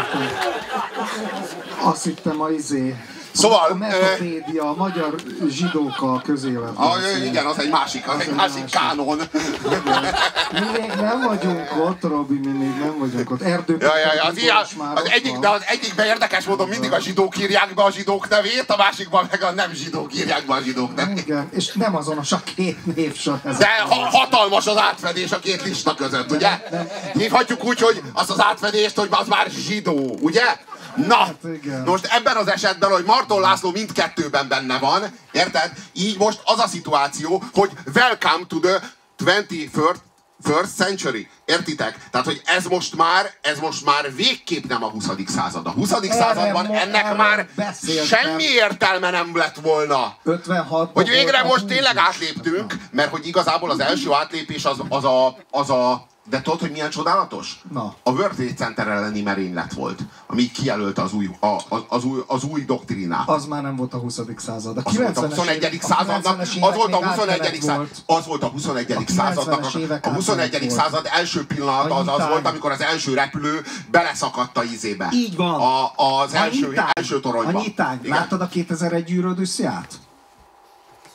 Azt hittem Szóval... A Metapédia, a magyar zsidók a közélet. Igen, az egy másik kánon. Mi még nem vagyunk ott, Robi, mi még nem vagyunk ott. Az egyikben érdekes módon mindig a zsidók írják be a zsidók nevét, a másikban meg a nem zsidók írják be a zsidók nevét. Igen, és nem azonos a két névsor. De hatalmas az átfedés a két lista között, ugye? Hívhatjuk úgy, hogy azt az átfedést, hogy az már zsidó, ugye? Na, hát most ebben az esetben, hogy Marton László mindkettőben benne van, érted? Így most az a szituáció, hogy welcome to the 21st century. Értitek? Tehát, hogy ez most már végképp nem a 20. század. A 20. században ennek már semmi értelme nem lett volna. 56 hogy végre most tényleg átléptünk, mert hogy igazából az első átlépés az a de tudod, hogy milyen csodálatos? Na. A World Trade Center elleni merénylet volt, ami kijelölte az új doktrinát. Az már nem volt a 20. század. Az volt a 21. századnak, az volt a 21. századnak, a 21. század első pillanata az volt, amikor az első repülő beleszakadt a izébe. Így van. Az első toronyba. A nyitány. Láttad a 2001 űrödüssziát?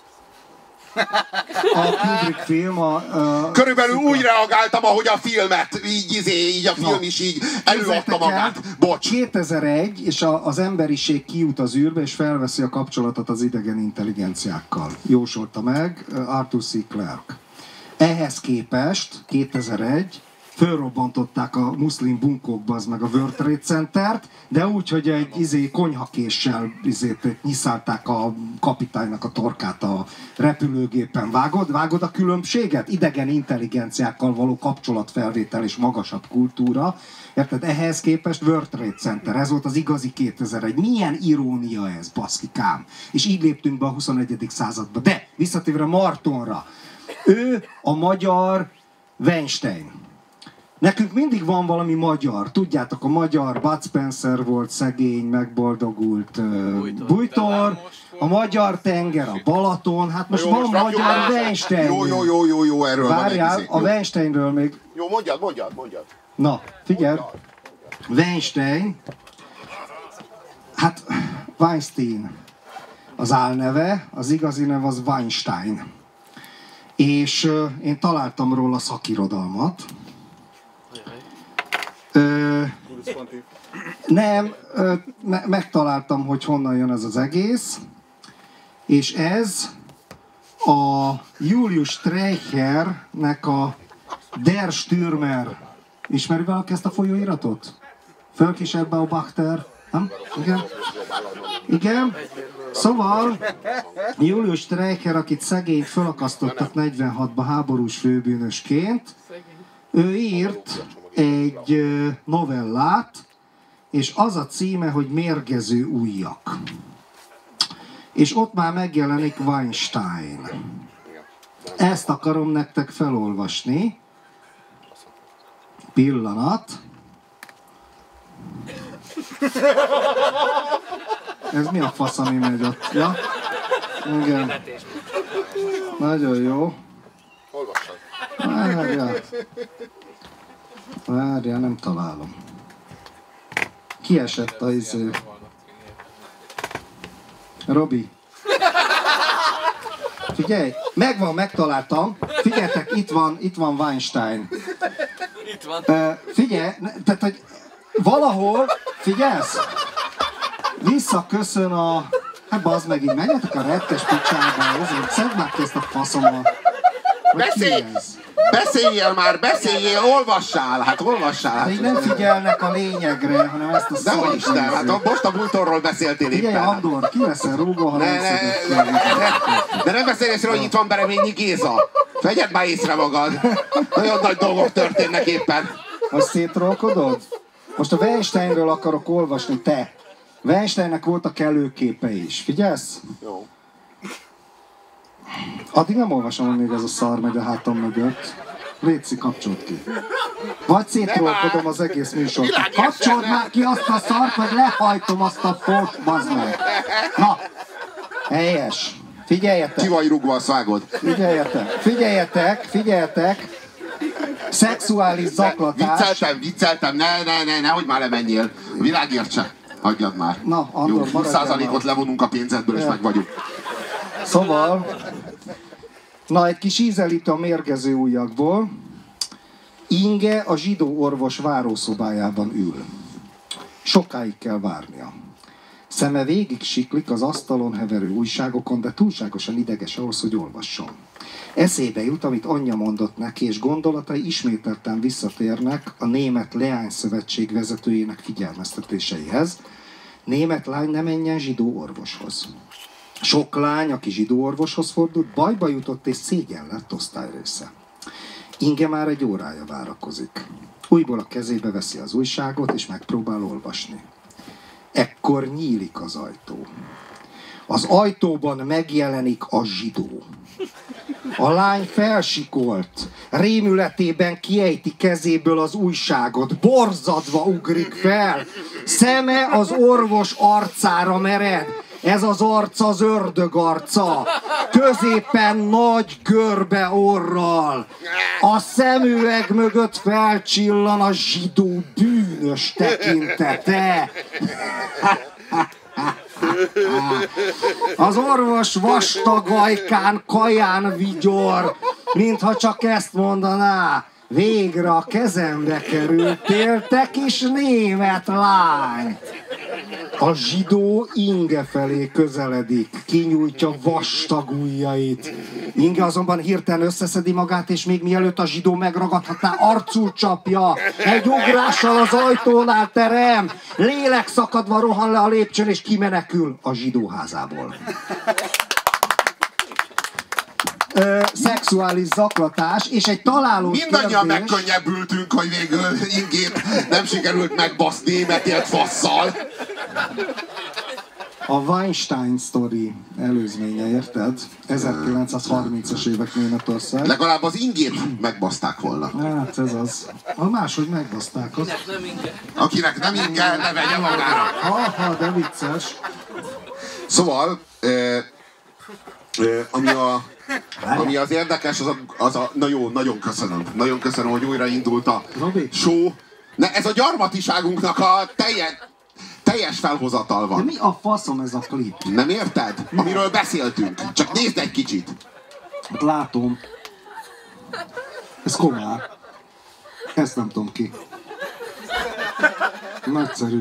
A Kubrick film Körülbelül úgy reagáltam, ahogy a filmet, így a film is így előadta magát. Bocs. 2001, és az emberiség kijut az űrbe, és felveszi a kapcsolatot az idegen intelligenciákkal. Jósolta meg Arthur C. Clarke. Ehhez képest 2001 fölrobbantották a muszlim bunkókba az meg a World Trade Centert, de úgy, hogy egy konyhakéssel nyiszálták a kapitánynak a torkát a repülőgépen. Vágod a különbséget? Idegen intelligenciákkal való kapcsolatfelvétel és magasabb kultúra. Érted? Ehhez képest World Trade Center, ez volt az igazi 2001. Milyen irónia ez, baszkikám. És így léptünk be a 21. századba. De visszatérve Martonra. Ő a magyar Weinstein. Nekünk mindig van valami magyar. Tudjátok, a magyar Bud Spencer volt, szegény, megboldogult bújtor, a magyar tenger, a Balaton, hát most van magyar Weinstein. Jó, erről várjál, van egy a Weinsteinről még... Jó, mondjad. Na, figyelj, Weinstein, hát Weinstein az álneve, az igazi neve az Weinstein. És én találtam róla szakirodalmat. Nem, megtaláltam, hogy honnan jön ez az egész, és ez a Julius Streichernek a Der Stürmer. Ismeri valaki ezt a folyóiratot? Völkischer Beobachter? Nem? Igen? Igen? Szóval Julius Streicher, akit szegényt fölakasztottak 46-ban háborús főbűnösként, ő írt egy novellát, és az a címe, hogy Mérgező ujjak. És ott már megjelenik Weinstein. Ezt akarom nektek felolvasni. Pillanat. Ez mi a fasz, ami megy ott? Ja? Igen. Nagyon jó. Várjál, nem találom. Kiesett a iző. Robi. Figyelj, megtaláltam. Figyeljetek, itt van Weinstein. Itt van. Figyelj, tehát, hogy valahol, figyelsz? Visszaköszön a... Hát bazd meg, így menjetek a rettes picsába, ezért szedd már ki ezt a faszomat. Beszéljél, olvassál. De így nem figyelnek a lényegre, hanem ezt a szart. Dehogy Isten, hát most a bútorról beszéltél éppen. Figyelj, Andor, ki leszel rúgva, ha nem szedett. De nem beszélsz róla, hogy itt van Bereményi Géza. Vegyed már észre magad. Nagyon nagy dolgok történnek éppen. Azt szétrolkodod? Most a Weinsteinről akarok olvasni, te. Weinsteinnek voltak előképe is. Figyelsz? Jó. Addig nem olvasom, hogy még ez a szar megy a hátam mögött. Léci, kapcsold ki. Vagy szétrolkodom az egész műsort. Kapcsold már ki azt a szart, hogy lehajtom azt a fót, bazd meg. Na, helyes. Figyeljetek. Ki vagy rúgva, azt vágod. Figyeljetek. Szexuális zaklatás. Vicceltem, nehogy már lemenjél. A világért se. Hagyjad már. Na, Andor, jó, 20%-ot levonunk a pénzedből, és meg vagyunk. Szóval, na, egy kis ízelítő a mérgező ujjakból. Inge a zsidó orvos várószobájában ül. Sokáig kell várnia. Szeme végig siklik az asztalon heverő újságokon, de túlságosan ideges ahhoz, hogy olvasson. Eszébe jut, amit anyja mondott neki, és gondolatai ismételten visszatérnek a Német Leányszövetség vezetőjének figyelmeztetéseihez. Német lány, ne menjen zsidó orvoshoz. Sok lány, aki zsidó orvoshoz fordult, bajba jutott és szégyen lett osztályrésze. Inge már egy órája várakozik. Újból a kezébe veszi az újságot, és megpróbál olvasni. Ekkor nyílik az ajtó. Az ajtóban megjelenik a zsidó. A lány felsikolt, rémületében kiejti kezéből az újságot, borzadva ugrik fel, szeme az orvos arcára mered. Ez az arca az ördög arca, középen nagy görbe orral. A szemüveg mögött felcsillan a zsidó bűnös tekintete. Az orvos vastag ajkán, kaján vigyor, mintha csak ezt mondaná. Végre a kezembe kerültél, te kis német lány! A zsidó Inge felé közeledik, kinyújtja vastag ujjait. Inge azonban hirtelen összeszedi magát, és még mielőtt a zsidó megragadhatná, arcul csapja. Egy ugrással az ajtónál terem, lélek szakadva rohan le a lépcsőn, és kimenekül a zsidóházából. Szexuális zaklatás, és egy találós Mindannyian kérdés... megkönnyebbültünk, hogy végül Ingét nem sikerült megbaszni metélt fasszal. A Weinstein sztori előzménye, érted? 1930-as évek Németország. Legalább az Ingét megbaszták volna. Hát ez az. Ha máshogy megbaszták azt. Nem Inge. Akinek nem Inge, ne vegye magára. Ha, de vicces. Szóval, ami az érdekes, na jó, nagyon köszönöm. Nagyon köszönöm, hogy újra indult a Robi. show. Ez a gyarmatiságunknak a teljes felhozatal De van. mi a faszom ez a klip? Nem érted? Amiről beszéltünk. Csak nézd egy kicsit. Hát látom. Ez komár. Ezt nem tudom ki. Nagyszerű.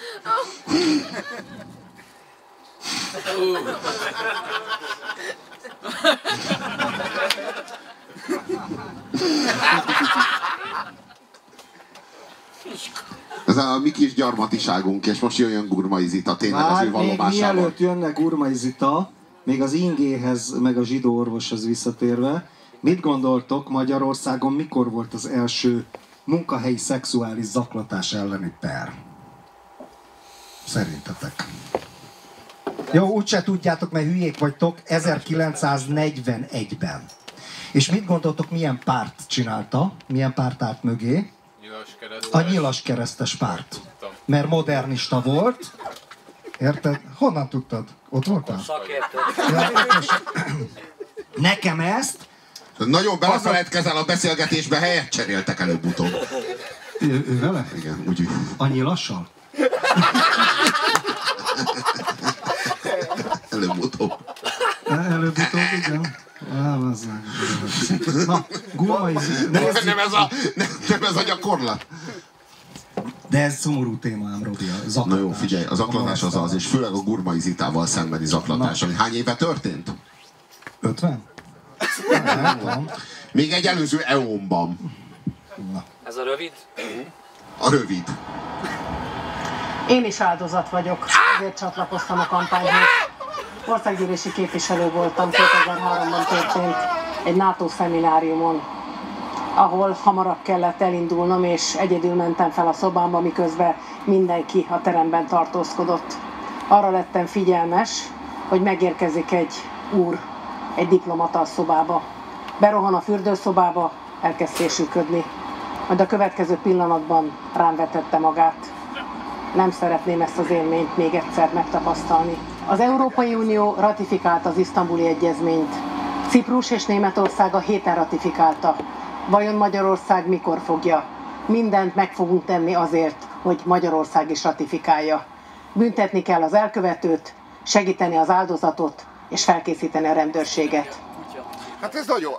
Ez a mi kis gyarmatiságunk, és most jöjjön Gurmai Zita, tényleg az ő Még vallomásával. mielőtt jönne Gurmai Zita, még az Ingéhez, meg a zsidó orvoshoz visszatérve, mit gondoltok, Magyarországon mikor volt az első munkahelyi szexuális zaklatás elleni per? Szerintetek? Jó, úgyse tudjátok, mert hülyék vagytok, 1941-ben. És mit gondoltok, milyen párt csinálta? Milyen párt állt mögé? A nyilas keresztes párt. Mert modernista volt. Érted? Honnan tudtad? Ott voltál? Szakértő. Ja, és nekem ezt... Nagyon belefeledkezel a beszélgetésbe, helyet cseréltek előbb-utóbb. Ő vele? Igen, úgy. A nyilassal? Előbb-utóbb. Előbb-utóbb, igen. Na, Gurmai Zita. Nem ez a gyakorlat. De ez szomorú téma ám, Robi, a zaklatás. Na jó, figyelj, a zaklatás az, és főleg a Gurmai Zitával szembeni zaklatás, ami hány éve történt? 50? Nem tudom. Még egy előző eonban. Ez a rövid? A rövid. Én is áldozat vagyok, ezért csatlakoztam a kampányhoz. Országgyűlési képviselő voltam, 2003-ban történt egy NATO szemináriumon, ahol hamarabb kellett elindulnom, és egyedül mentem fel a szobámba, miközben mindenki a teremben tartózkodott. Arra lettem figyelmes, hogy megérkezik egy úr, egy diplomata a szobába. Berohan a fürdőszobába, elkezd fésülködni. Majd a következő pillanatban rám vetette magát. Nem szeretném ezt az élményt még egyszer megtapasztalni. Az Európai Unió ratifikálta az Isztambuli Egyezményt. Ciprus és Németország a héten ratifikálta. Vajon Magyarország mikor fogja? Mindent meg fogunk tenni azért, hogy Magyarország is ratifikálja. Büntetni kell az elkövetőt, segíteni az áldozatot és felkészíteni a rendőrséget. Hát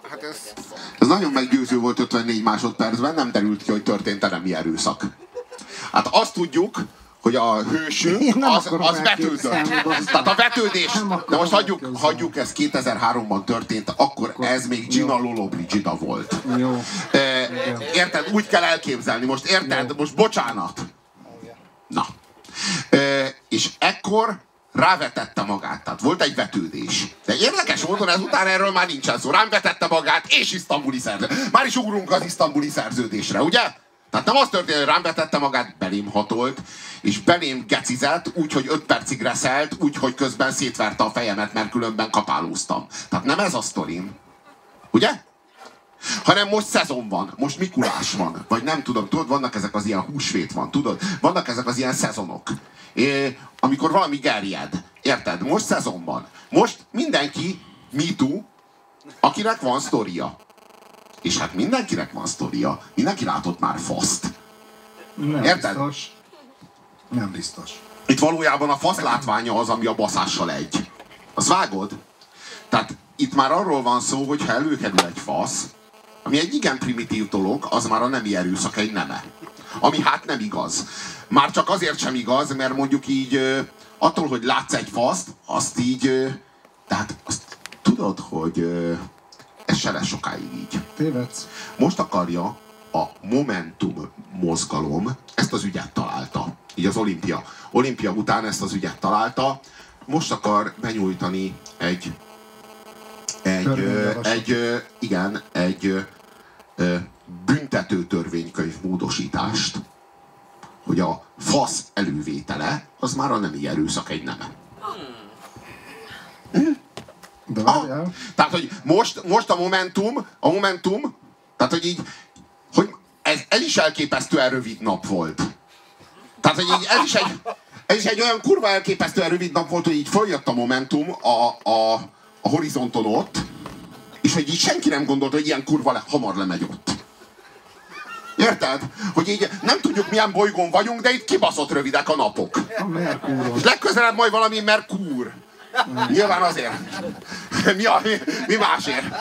ez nagyon meggyőző volt 54 másodpercben, nem derült ki, hogy történt-e nemi erőszak. Hát azt tudjuk, hogy a hősünk az vetődött. Tehát a vetődés, de most hagyjuk ezt, 2003-ban történt, akkor ez még Gina Lollobrigida volt. Jó. Érted? Úgy kell elképzelni. Most érted? Most bocsánat. Na. És ekkor rávetette magát. Tehát volt egy vetődés. De érdekes módon ezután erről már nincsen szó. Rám vetette magát, és isztambuli szerződés. Már is ugrunk az isztambuli szerződésre, ugye? Tehát nem az történt, hogy rám vetette magát, belém hatolt, és belém gecizett, úgyhogy 5 percig reszelt, úgyhogy közben szétverte a fejemet, mert különben kapálóztam. Tehát nem ez a sztorim. Ugye? Hanem most szezon van, most Mikulás van, vagy nem tudom, tudod, vannak ezek az ilyen húsvét van, tudod? Vannak ezek az ilyen szezonok, amikor valami gerjed, érted? Most szezon van. Most mindenki MeToo, akinek van sztoria. És hát mindenkinek van sztoria. Mindenki látott már faszt. Nem érted? biztos. Nem biztos. Itt valójában a fasz látványa az, ami a baszással egy. Azt vágod? Tehát itt már arról van szó, hogy ha előkerül egy fasz, ami egy igen primitív dolog, az már a nemi erőszak egy neme. Ami hát nem igaz. Már csak azért sem igaz, mert mondjuk így attól, hogy látsz egy faszt, azt így, tehát azt tudod, hogy ez se lesz sokáig így. Tévedsz. Most akarja a Momentum mozgalom, ezt az ügyet találta. Így az olimpia után ezt az ügyet találta. Most akar benyújtani egy büntető törvénykönyv módosítást, hogy a fasz elővétele az már a nemi erőszak egy neme. De várjál. Tehát, hogy most a Momentum, tehát, hogy így, hogy ez is elképesztően rövid nap volt. Tehát, hogy így ez is egy olyan kurva elképesztően rövid nap volt, hogy így följött a Momentum a horizonton ott, és hogy így senki nem gondolt, hogy ilyen kurva hamar lemegy ott. Érted? Hogy így nem tudjuk, milyen bolygón vagyunk, de itt kibaszott rövidek a napok. A Merkúron. És legközelebb majd valami Merkúr. Nyilván azért. Mi másért?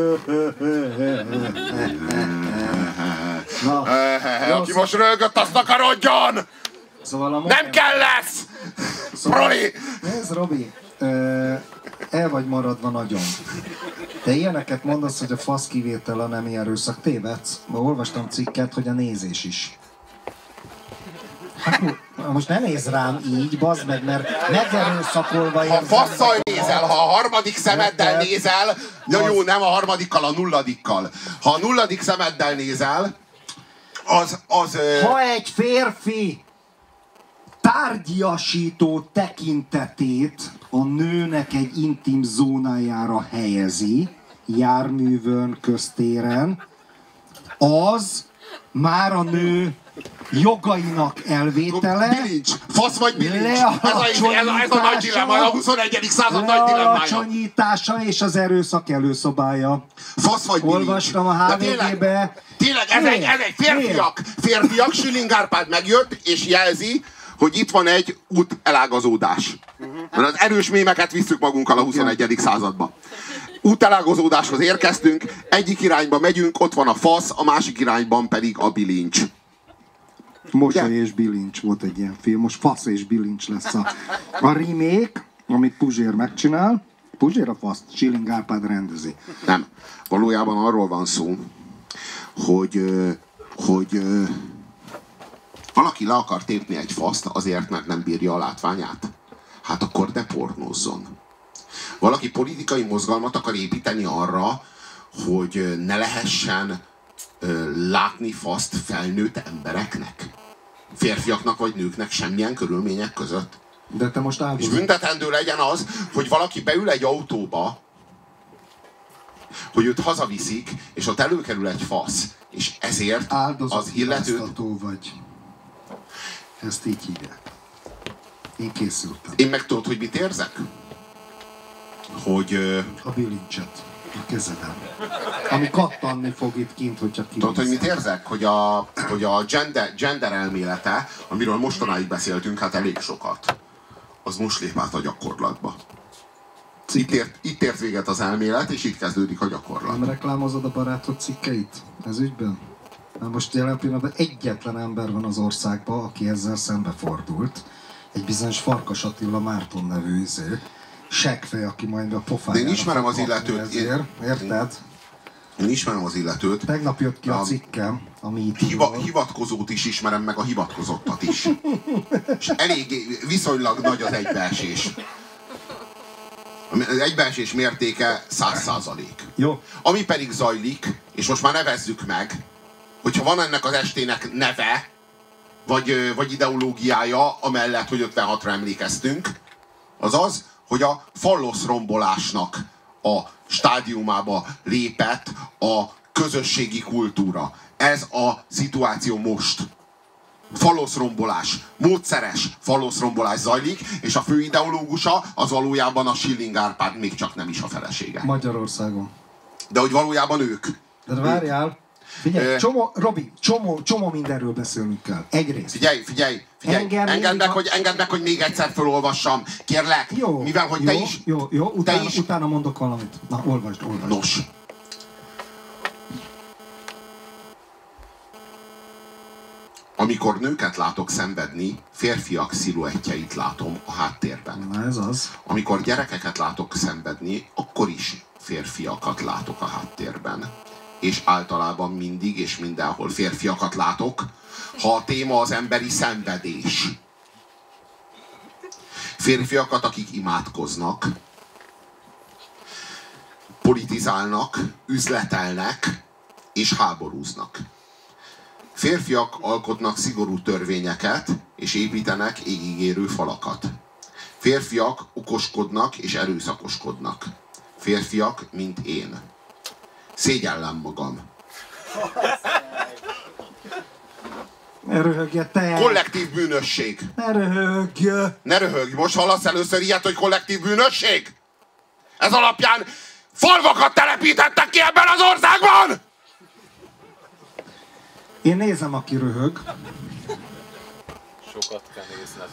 Aki most rögött, azt akarodjon! Szóval nem kell lesz! Szóval, Proli! nézd, Robi, el vagy maradva nagyon. Te ilyeneket mondasz, hogy a fasz kivétel a nemi erőszak. Tévedsz. Ma olvastam cikket, hogy a nézés is. Hát most ne nézz rám így, bazd meg, mert megerőszakolva érzem. Ha fasszal nézel, ha a harmadik szemeddel nézel, jó, nem a harmadikkal, a nulladikkal. Ha a nulladik szemeddel nézel, az ha egy férfi tárgyasító tekintetét a nőnek egy intim zónájára helyezi, járművön, köztéren, az már a nő jogainak elvétele, bilincs, fasz vagy bilincs. Ez a nagy dilemma, a 21. század nagy dilemmája. Lealacsonyítása és az erőszak előszobája. Fasz vagy bilincs. Olvastam a HVG-be. Tényleg, ez egy férfiak. Schilling Árpád megjött, és jelzi, hogy itt van egy út elágazódás. Mert az erős mémeket visszük magunkkal a 21. századba. Útelágazódáshoz érkeztünk, egyik irányba megyünk, ott van a fasz, a másik irányban pedig a bilincs. Mosoly és bilincs volt egy ilyen film, most fasz és bilincs lesz a remake, amit Puzsér megcsinál. Puzsér a fasz, Schilling Árpád rendezi. Nem, valójában arról van szó, hogy valaki le akar tépni egy faszt azért, mert nem bírja a látványát. Hát akkor ne pornózzon. Valaki politikai mozgalmat akar építeni arra, hogy ne lehessen látni faszt felnőtt embereknek. Férfiaknak vagy nőknek semmilyen körülmények között. De te most és büntetendő legyen az, hogy valaki beül egy autóba, hogy őt hazaviszik, és ott előkerül egy fasz, és ezért az illetőt... vagy. Ezt így hívják. Én készültem. Én meg tudod, hogy mit érzek? Hogy... A bilincset. A kezeden. Ami kattanni fog itt kint, hogyha ki. Tudod, hogy mit érzek? Hogy a gender elmélete, amiről mostanáig beszéltünk, hát elég sokat, az most lép át a gyakorlatba. Itt ért véget az elmélet, és itt kezdődik a gyakorlat. Nem reklámozod a barátod cikkeit ez ügyben? Na most jelen pillanatban egyetlen ember van az országban, aki ezzel szembefordult. Egy bizonyos Farkas Attila Márton nevű seggfej, aki majd a pofájára... De én ismerem az illetőt. Érted? Én ismerem az illetőt. Tegnap jött ki a cikkem, ami itt hivatkozót is ismerem, meg a hivatkozottat is. És elég, viszonylag nagy az egybeesés. Az egybeesés mértéke 100%. Jó. Ami pedig zajlik, és most már nevezzük meg, hogyha van ennek az estének neve, vagy ideológiája, amellett, hogy 56-ra emlékeztünk, az az, hogy a falloszrombolásnak a stádiumába lépett a közösségi kultúra. Ez a szituáció most. Falloszrombolás, módszeres falloszrombolás zajlik, és a fő ideológusa az valójában a Schilling Árpád, még csak nem is a felesége. Magyarországon. De hogy valójában ők. De várjál. Figyelj, csomó mindenről beszélnünk kell. Egyrészt. Figyelj. Engedd meg, hogy még egyszer felolvassam. Kérlek, jó, mivel hogy te is... Jó, utána mondok valamit. Na, olvasd. Nos. Amikor nőket látok szenvedni, férfiak sziluettjeit látom a háttérben. Na ez az. Amikor gyerekeket látok szenvedni, akkor is férfiakat látok a háttérben. És általában mindig és mindenhol férfiakat látok, ha a téma az emberi szenvedés. Férfiakat, akik imádkoznak, politizálnak, üzletelnek és háborúznak. Férfiak alkotnak szigorú törvényeket és építenek égigérő falakat. Férfiak okoskodnak és erőszakoskodnak. Férfiak, mint én. Szégyellem magam. Ne röhögj, te! Kollektív bűnösség. Ne röhögj. Most hallasz először ilyet, hogy kollektív bűnösség? Ez alapján falvakat telepítettek ki ebben az országban! Én nézem, aki röhög. Sokat kell nézned.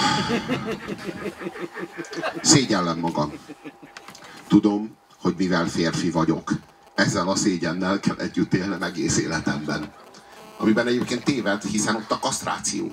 Szégyellem magam. Tudom, hogy mivel férfi vagyok, ezzel a szégyennel kell együtt élnem egész életemben. Amiben egyébként téved, hiszen ott a kasztráció.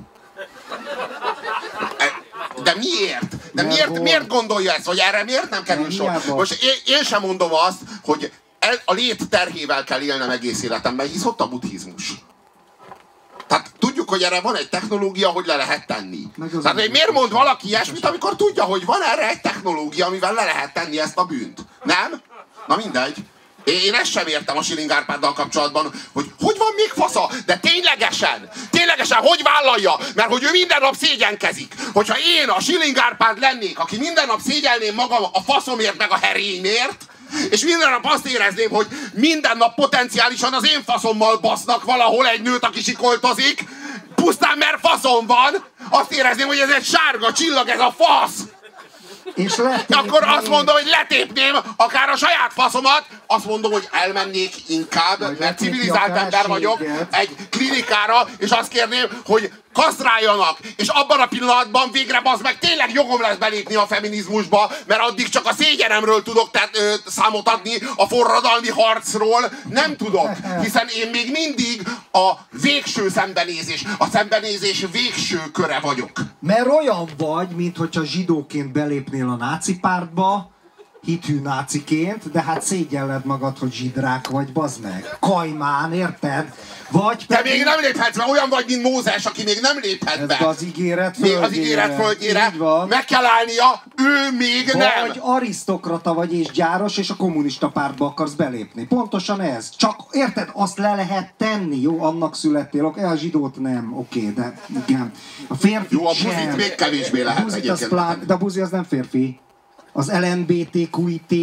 De miért? Miért gondolja ezt, hogy erre miért nem kerül sor? Most én sem mondom azt, hogy a lét terhével kell élnem egész életemben, hisz ott a buddhizmus. Tehát tudjuk, hogy erre van egy technológia, hogy le lehet tenni. Tehát miért mond valaki ilyesmit, amikor tudja, hogy van erre egy technológia, amivel le lehet tenni ezt a bűnt? Nem? Na mindegy. Én ezt sem értem a Schilling Árpáddal kapcsolatban, hogy van még fasza, de ténylegesen hogy vállalja, mert hogy ő minden nap szégyenkezik. Hogyha én a Schilling Árpád lennék, aki minden nap szégyelném magam a faszomért meg a herényért, és minden nap azt érezném, hogy minden nap potenciálisan az én faszommal basznak valahol egy nőt, aki sikoltozik, pusztán mert faszom van, azt érezném, hogy ez egy sárga csillag, ez a fasz! És akkor azt mondom, hogy letépném akár a saját faszomat, azt mondom, hogy elmennék inkább, mert civilizált ember vagyok, egy klinikára, és azt kérném, hogy kasztráljanak, és abban a pillanatban végre bazd meg tényleg jogom lesz belépni a feminizmusba, mert addig csak a szégyenemről tudok számot adni, a forradalmi harcról nem tudok, hiszen én még mindig a végső szembenézés, a szembenézés végső köre vagyok. Mert olyan vagy, minthogyha zsidóként belépnél a náci pártba, hithű náciként, de hát szégyelled magad, hogy zsidrák vagy, bazd meg. Kajmán, érted? Vagy pedig... Te még nem léphetsz be, olyan vagy, mint Mózes, aki még nem léphet be. Ez az ígéret földjére. Még az ígéret földjére. Meg kell állnia, ő még nem. Vagy arisztokrata vagy és gyáros, és a kommunista pártba akarsz belépni. Pontosan ez. Csak, érted, azt le lehet tenni. Jó, annak születtél. A zsidót nem. Oké, de igen. A férfi jó, a buzit még kevésbé lehet egyébként. De a buzi az nem férfi. Az LMBTQIT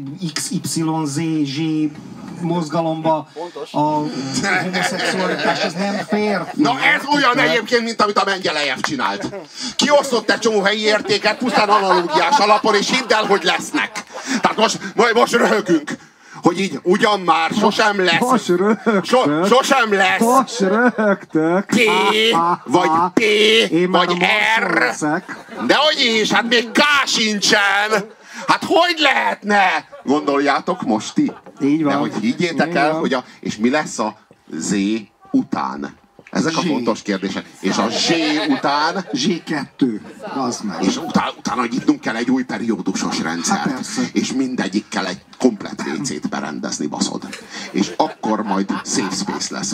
XYZZ mozgalomba a homoszexualitás, ez nem férfi. Na ez olyan egyébként, mint amit a Mengyelejev csinált. Kiosztott egy csomó helyi értéket pusztán analógiás alapon, és hidd el, hogy lesznek. Tehát most röhögünk. Hogy így ugyan már sosem lesz. Sosem lesz. Most röhögtök. T, vagy P, vagy R. Dehogy is, hát még K sincsen. Hát hogy lehetne? Gondoljátok most ti? Így van. De hogy higgyétek el, hogy és mi lesz a Z után? Ezek a fontos kérdések. És a Z után... Z2. Az meg. És utána nyitnunk kell egy új periódusos rendszert. Hát és mindegyikkel egy komplett WC-t berendezni, baszod. És akkor majd safe space lesz.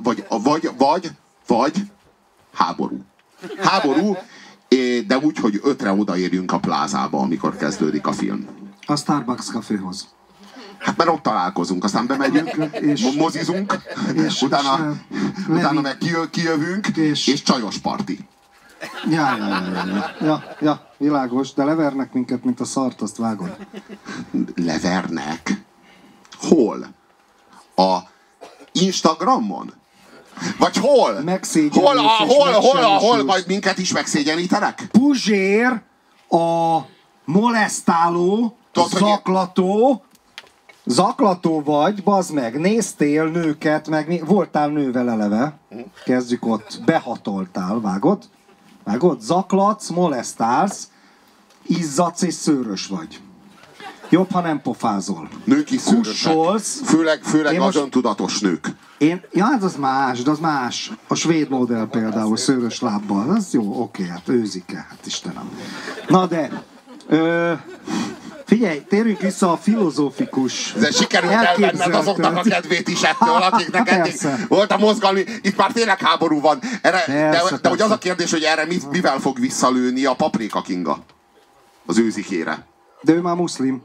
Vagy háború. Háború, de úgy, hogy 5-re odaérjünk a plázába, amikor kezdődik a film. A Starbucks caféhoz. Hát mert ott találkozunk, aztán bemegyünk, mozizunk, és utána meg kijövünk, és csajos parti. Ja, világos, de levernek minket, mint a szart, azt vágod. Levernek? Hol? A Instagramon? Vagy hol? Hol majd minket is megszégyenítenek? Puzsér, a molesztáló, zaklató, Zaklató vagy, bazd meg, néztél nőket, meg voltál nővel eleve. Kezdjük ott, behatoltál, vágod? Vágod? Zaklatsz, molesztálsz, izzadsz és szőrös vagy. Jobb, ha nem pofázol. Nők is Kussolsz. Főleg az öntudatos nők. Ja, hát az más, de az más. A svéd modell például, szőrös lábbal. Az jó, oké, hát őzike, hát Istenem. Na de, figyelj, térjünk vissza a filozófikus. De sikerült elvenned azoknak a kedvét is ettől, akiknek eddig volt a mozgalmi. Itt már tényleg háború van. De hogy az a kérdés, hogy erre mivel fog visszalőni a Paprika Kinga? Az őzikére. De ő már muszlim.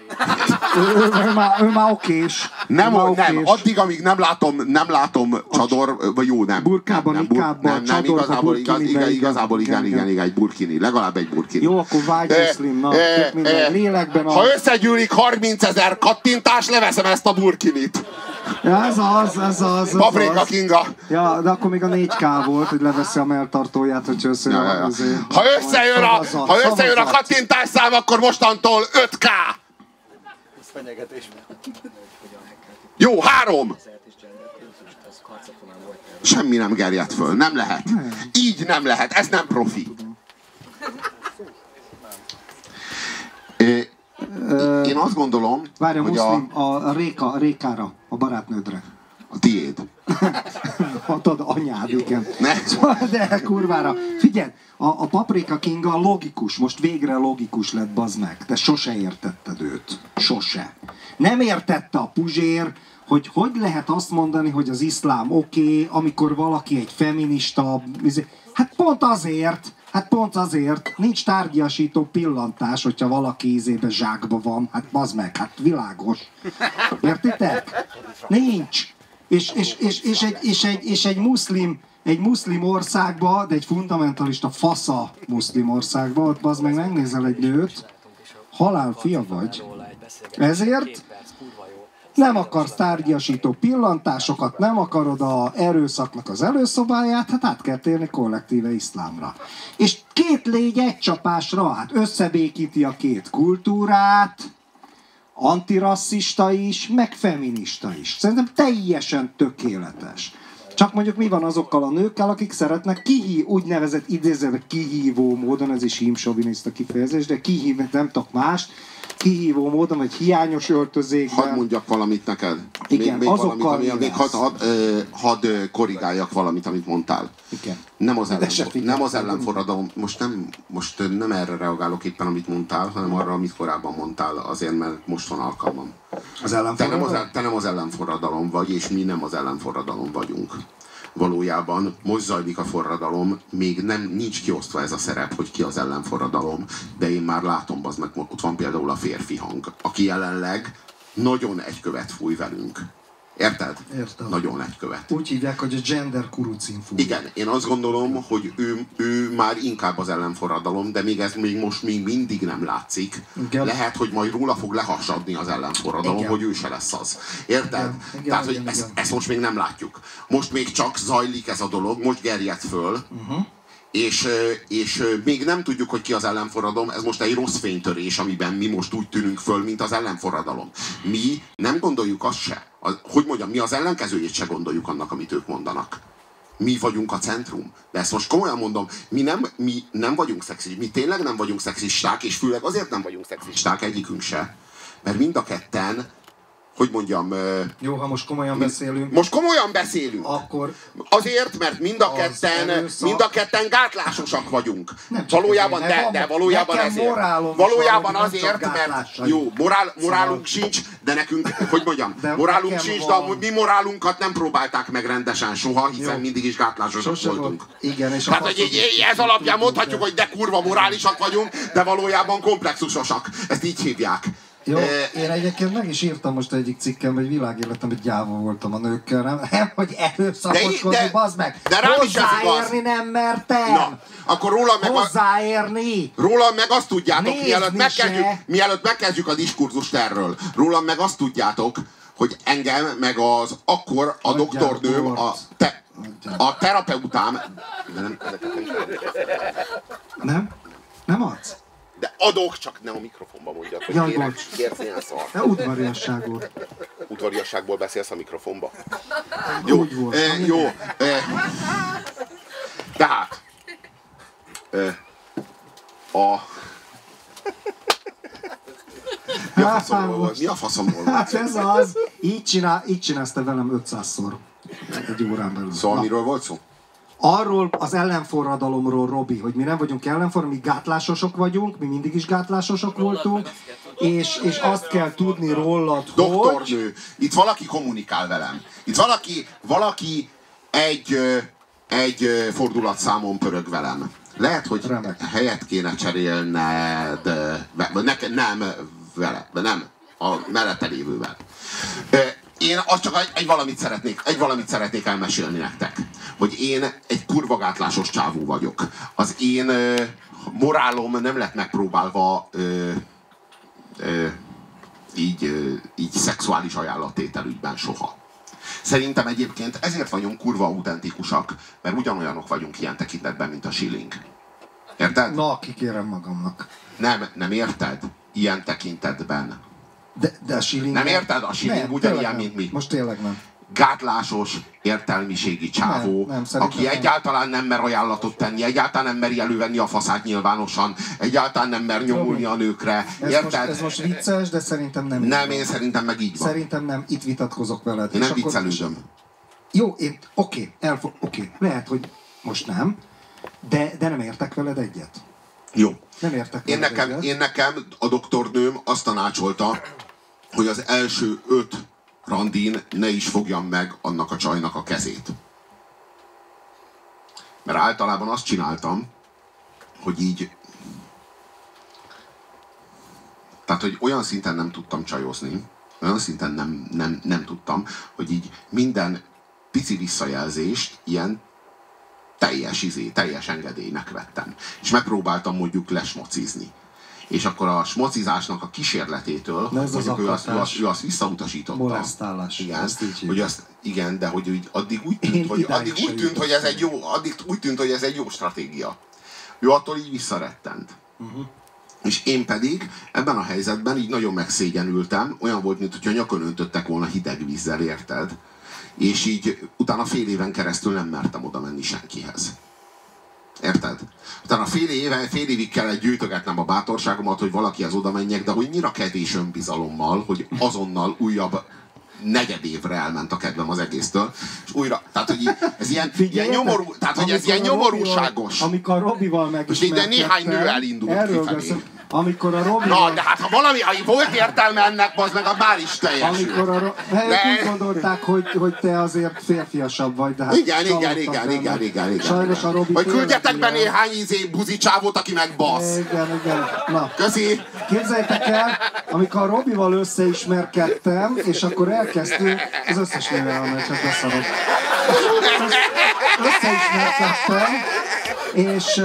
ő már okés. Nem, addig, amíg nem látom csador, vagy jó, nem. Burkában, nikában, csadorban, igazából igen, egy burkini, legalább egy burkini. Jó, akkor vágy muszlimnak, tök minden lélekben. Ha összegyűlik 30 000 kattintás, leveszem ezt a burkinit. Ja, ez az. Paprika Kinga. Ja, de akkor még a 4K volt, hogy leveszi a melltartóját, hogy összejön. Ha összejön a kattintás szám, akkor mostantól 5K. Jó, 3. Semmi nem gerjed föl, nem lehet. Így nem lehet, ez nem profi. Én azt gondolom, várja, hogy muszlim, a Rékára, a barátnődre. A tiéd. Hatod anyád, igen. Ne? De kurvára. Figyelj, a Paprika Kinga logikus, most végre logikus lett, bazd meg. Te sose értetted őt. Sose. Nem értette a Puzsér, hogy lehet azt mondani, hogy az iszlám oké, amikor valaki egy feminista... Hát pont azért nincs tárgyasító pillantás, hogyha valaki ízébe zsákba van. Hát bazd meg, hát világos. Értitek? Nincs. És egy muszlim országba, de egy fundamentalista fasza muszlim országba, ott bazd meg megnézel egy nőt, halál fia vagy. Ezért nem akarsz tárgyasító pillantásokat, nem akarod a erőszaknak az előszobáját, hát át kell térni kollektíve iszlámra. És két légy egy csapásra, hát összebékíti a két kultúrát, antirasszista is, meg feminista is. Szerintem teljesen tökéletes. Csak mondjuk mi van azokkal a nőkkel, akik szeretnek úgynevezett idézőben kihívó módon, ez is hímsoviniszta kifejezés, de nem tudok mást, kihívó módon, vagy hiányos öltözékben. Hadd mondjak valamit neked. Igen, még azokkal valamit, hadd korrigáljak valamit, amit mondtál. Igen. Nem az ellenforradalom, most nem erre reagálok éppen, amit mondtál, hanem arra, amit korábban mondtál, azért, mert most van alkalmam. Az ellenforradalom? Te nem az ellenforradalom vagy, és mi nem az ellenforradalom vagyunk. Valójában most zajlik a forradalom, még nincs kiosztva ez a szerep, hogy ki az ellenforradalom, de én már látom, az meg ott van például a férfi hang, aki jelenleg nagyon egy követ fúj velünk. Érted? Értem. Nagyon egy követ. Úgy hívják, hogy a gender kurucin fúj. Igen, én azt gondolom, hogy ő már inkább az ellenforradalom, de most még mindig nem látszik. Igen. Lehet, hogy majd róla fog lehasadni az ellenforradalom, igen, hogy ő se lesz az. Érted? Igen. Tehát, hogy ezt most még nem látjuk. Most még csak zajlik ez a dolog, most gerjed föl, és még nem tudjuk, hogy ki az ellenforradalom, ez most egy rossz fénytörés, amiben mi most úgy tűnünk föl, mint az ellenforradalom. Mi nem gondoljuk azt se. Hogy mondjam, mi az ellenkezőjét se gondoljuk annak, amit ők mondanak. Mi vagyunk a centrum. De ezt most komolyan mondom, mi nem vagyunk szexisták, mi tényleg nem vagyunk szexisták, és főleg azért nem vagyunk szexisták, egyikünk se. Mert mind a ketten, hogy mondjam... Jó, ha most komolyan beszélünk. Most komolyan beszélünk. Akkor... Azért, mert mind a ketten gátlásosak vagyunk. Valójában, de valójában ezért. Valójában azért, mert jó, morálunk sincs, de nekünk, hogy mondjam, morálunk sincs, de a mi morálunkat nem próbálták meg rendesen soha, hiszen mindig is gátlásosak voltunk. Igen, és tehát, hogy ez alapján mondhatjuk, hogy de kurva morálisak vagyunk, de valójában komplexusosak. Ezt így hívják. Jó, én egyébként meg is írtam most egyik cikkemben, hogy világéletemben gyáva voltam a nőkkel, nem? Hogy erőszakoskodni, bazd meg! De rám is hozzáérni nem mertem! Na, akkor rólam meg azt tudjátok, mielőtt megkezdjük a diskurzust erről, rólam meg azt tudjátok, hogy engem meg az akkor a doktornőm, a terapeutám... Nem? Nem adsz? De adok, csak ne a mikrofonba mondjad, hogy Jaj, kérsz ilyen szart. De udvariasságot. Udvariasságból beszélsz a mikrofonba? Jó, úgy volt. Jó. Tehát Mi a faszomról volt? Hát ez az. Így csinálsz te velem 500-szor. Egy órán belül. Szóval miről volt szó? Arról az ellenforradalomról, Robi, hogy mi nem vagyunk ellenforradalom, mi gátlásosok vagyunk, mi mindig is gátlásosok voltunk, és azt kell tudni rólad, hogy... Doktornő, itt valaki kommunikál velem. Itt valaki egy fordulatszámon pörög velem. Lehet, hogy helyet kéne cserélned, nem vele, nem a mellette lévővel. Én azt csak egy valamit szeretnék elmesélni nektek. Hogy én egy kurva gátlásos csávó vagyok. Az én morálom nem lett megpróbálva így szexuális ajánlattételügyben soha. Szerintem egyébként ezért vagyunk kurva autentikusak, mert ugyanolyanok vagyunk ilyen tekintetben, mint a Schilling. Érted? Na, kikérem magamnak. Nem érted? Ilyen tekintetben. De a Schilling... Nem érted? A Schilling ugyanilyen, mint mi. Most tényleg nem. Gátlásos, értelmiségi csávó, aki egyáltalán nem mer ajánlatot tenni, egyáltalán nem meri elővenni a faszát nyilvánosan, egyáltalán nem mer nyomulni a nőkre. Érted? Ez most vicces, de szerintem nem. Nem, én szerintem meg így van. Szerintem nem, itt vitatkozok veled. Én nem viccelődöm. Jó, oké, lehet, hogy most nem, de nem értek veled egyet. Jó. Nem értek veled egyet. Én nekem a doktornőm azt tanácsolta, hogy az első 5 randin ne is fogjam meg annak a csajnak a kezét. Mert általában azt csináltam, hogy így... Tehát, hogy olyan szinten nem tudtam csajozni, olyan szinten nem tudtam, hogy így minden pici visszajelzést ilyen teljes engedélynek vettem. És megpróbáltam mondjuk lesmocizni. És akkor a smocizásnak a kísérletétől, mondjuk ő azt visszautasította. Molesztálás. Igen, igen, de hogy addig úgy tűnt, hogy ez egy jó stratégia. Ő attól így visszarettent. És én pedig ebben a helyzetben így nagyon megszégyenültem, olyan volt, mintha nyakon öntöttek volna hideg vízzel, érted? És így utána fél éven keresztül nem mertem oda menni senkihez. Érted? Utána fél évig kellett gyűjtögetnem a bátorságomat, hogy valakihez oda menjek, de hogy nyira kevés önbizalommal, hogy azonnal újabb negyedévre elment a kedvem az egésztől, és újra, tehát hogy ez ilyen nyomorú, tehát hogy ez ilyen nyomorúságos. Amikor a Robival megismerkedtem, de néhány nő elindult kifelé. Amikor a Robival... Na, de hát ha valami, ha volt értelme ennek, az meg a már is teljesül. Amikor úgy gondolták, hogy te azért férfiasabb vagy, de hát... Igen. Sajnos a Robi... Vagy küldjetek be néhány buzicsávót, aki megbasz. Igen. Na. Köszi. Képzeljétek el, amikor a Robival összeismerkedtem, és akkor elkezdtünk, az összes néven, csak beszarok. Összeismerkedtem, és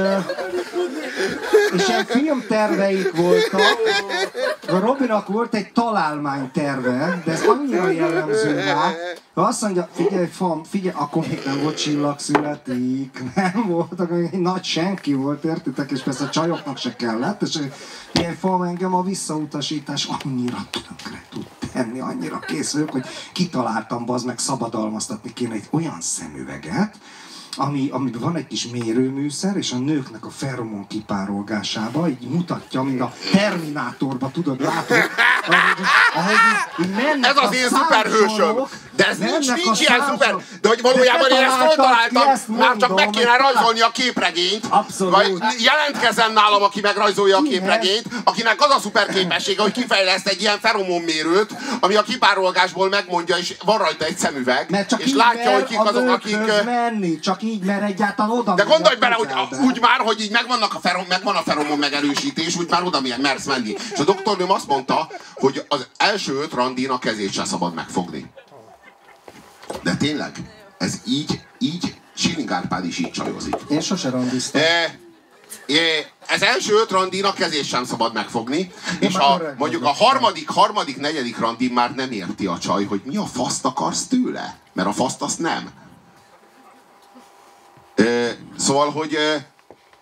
ilyen filmterveik voltak. A Robinak volt egy találmányterve, de ez annyira jellemző rá, hogy azt mondja, figyelj, akkor még nem volt csillagszületik, nem voltak, egy nagy senki volt, értitek, és persze a csajoknak se kellett, és ilyen engem a visszautasítás annyira tönkre tud tenni, annyira készülök, hogy kitaláltam, bazd meg, szabadalmaztatni kéne egy olyan szemüveget, amiben van egy kis mérőműszer, és a nőknek a feromon kipárolgásába így mutatja, mint a Terminátorba, tudod, látod, ahogy így mennek. Ez az én szuperhősöm! De ez nincs ilyen szuper! De hogy valójában én ezt feltaláltam, már csak meg kéne rajzolni a képregényt. Abszolút. Vagy jelentkezzen nálam, aki megrajzolja a képregényt, akinek az a szuper képessége, hogy kifejleszt egy ilyen feromonmérőt, ami a kipárolgásból megmondja, és van rajta egy szemüveg, és látja, hogy kik azok, akik... Csak így, mert egyáltalán oda... De gondolj bele, hogy úgy már, hogy így megvan a feromon megerősítés, úgy már oda mersz menni. És a doktornőm azt mondta, hogy az első 5 randin a kezét sem szabad megfogni. De tényleg, ez így Schilling Árpád is így csajozik. Én sose randiztam. Ez első 5 randin a kezét sem szabad megfogni, és mondjuk a harmadik, negyedik randin már nem érti a csaj, hogy mi a faszt akarsz tőle? Mert a faszt azt nem. Szóval,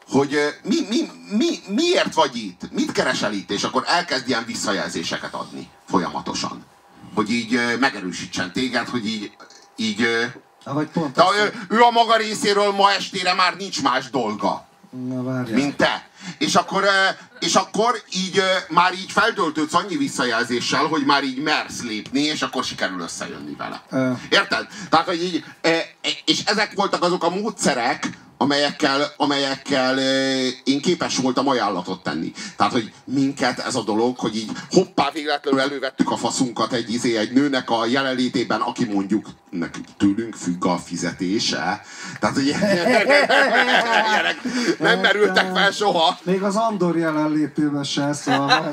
miért vagy itt? Mit keresel itt? És akkor elkezd ilyen visszajelzéseket adni folyamatosan. Hogy így megerősítsen téged, hogy így ő a maga részéről ma estére már nincs más dolga, mint te. És akkor így már így feltöltődsz annyi visszajelzéssel, hogy már így mersz lépni, és akkor sikerül összejönni vele. Érted? Tehát, hogy így, és ezek voltak azok a módszerek, amelyekkel én képes voltam ajánlatot tenni. Tehát, hogy minket ez a dolog, hogy így hoppá, véletlenül elővettük a faszunkat egy nőnek a jelenlétében, aki mondjuk tőlünk függ a fizetése. Tehát, hogy ilyenek nem merültek fel soha. Még az Andor jelenlétében se, szóval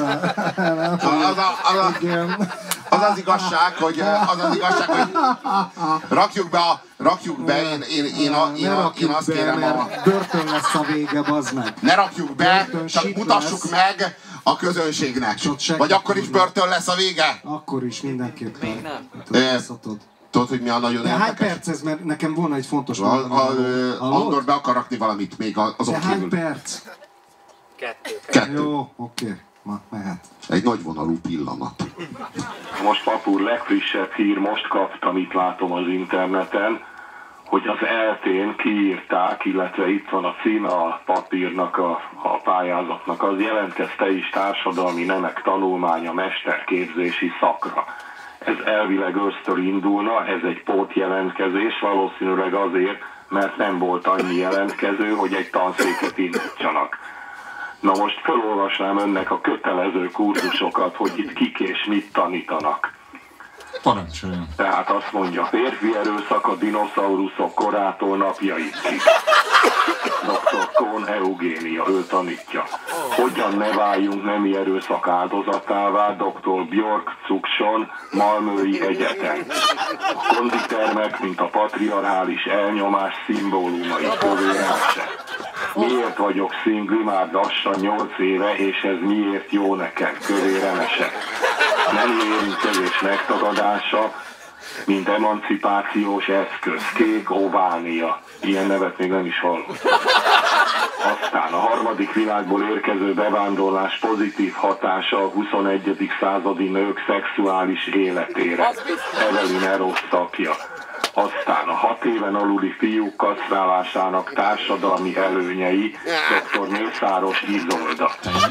az igazság, hogy rakjuk be, én azt kérem börtön lesz a vége, bazd meg. Ne rakjuk be, csak mutassuk meg a közönségnek. Vagy akkor is börtön lesz a vége? Akkor is, mindenképpen. Még nem. Tudod, hogy mi a nagyon érdekes? Hány perc ez, mert nekem volna egy fontos Andor be akar rakni valamit még azon kívül. Hány perc? 2. Jó, oké. Ma mehet. Egy nagyvonalú pillanat. Most Papúr, legfrissebb hír, most kaptam, itt látom az interneten, hogy az ELTE-n kiírták, illetve itt van a címe a papírnak, a pályázatnak, az jelentkezte is társadalmi nemek tanulmánya mesterképzési szakra. Ez elvileg ősztől indulna, ez egy pótjelentkezés, valószínűleg azért, mert nem volt annyi jelentkező, hogy egy tanszéket indítsanak. Na most felolvasnám önnek a kötelező kurzusokat, hogy itt kik és mit tanítanak. Parancsoljon. Tehát azt mondja, férfi erőszak a dinoszauruszok korától napjainkig. Dr. Kohn Eugénia, ő tanítja. Hogyan ne váljunk nemi erőszak áldozatává, Dr. Björk Cukson, Malmöi Egyetem. A konditermek, mint a patriarchális elnyomás szimbólumai, Kövéremese. Miért vagyok szingli már lassan 8 éve, és ez miért jó nekem, Kövéremese. Nem érintkezés megtagadása, mint emancipációs eszköz, Kék Ovánia. Ilyen nevet még nem is hallott. Aztán a harmadik világból érkező bevándorlás pozitív hatása a 21. századi nők szexuális életére. Evelyn Eros szakja. Aztán a 6 éven aluli fiúk kasztrálásának társadalmi előnyei, dr. Mészáros Izolda.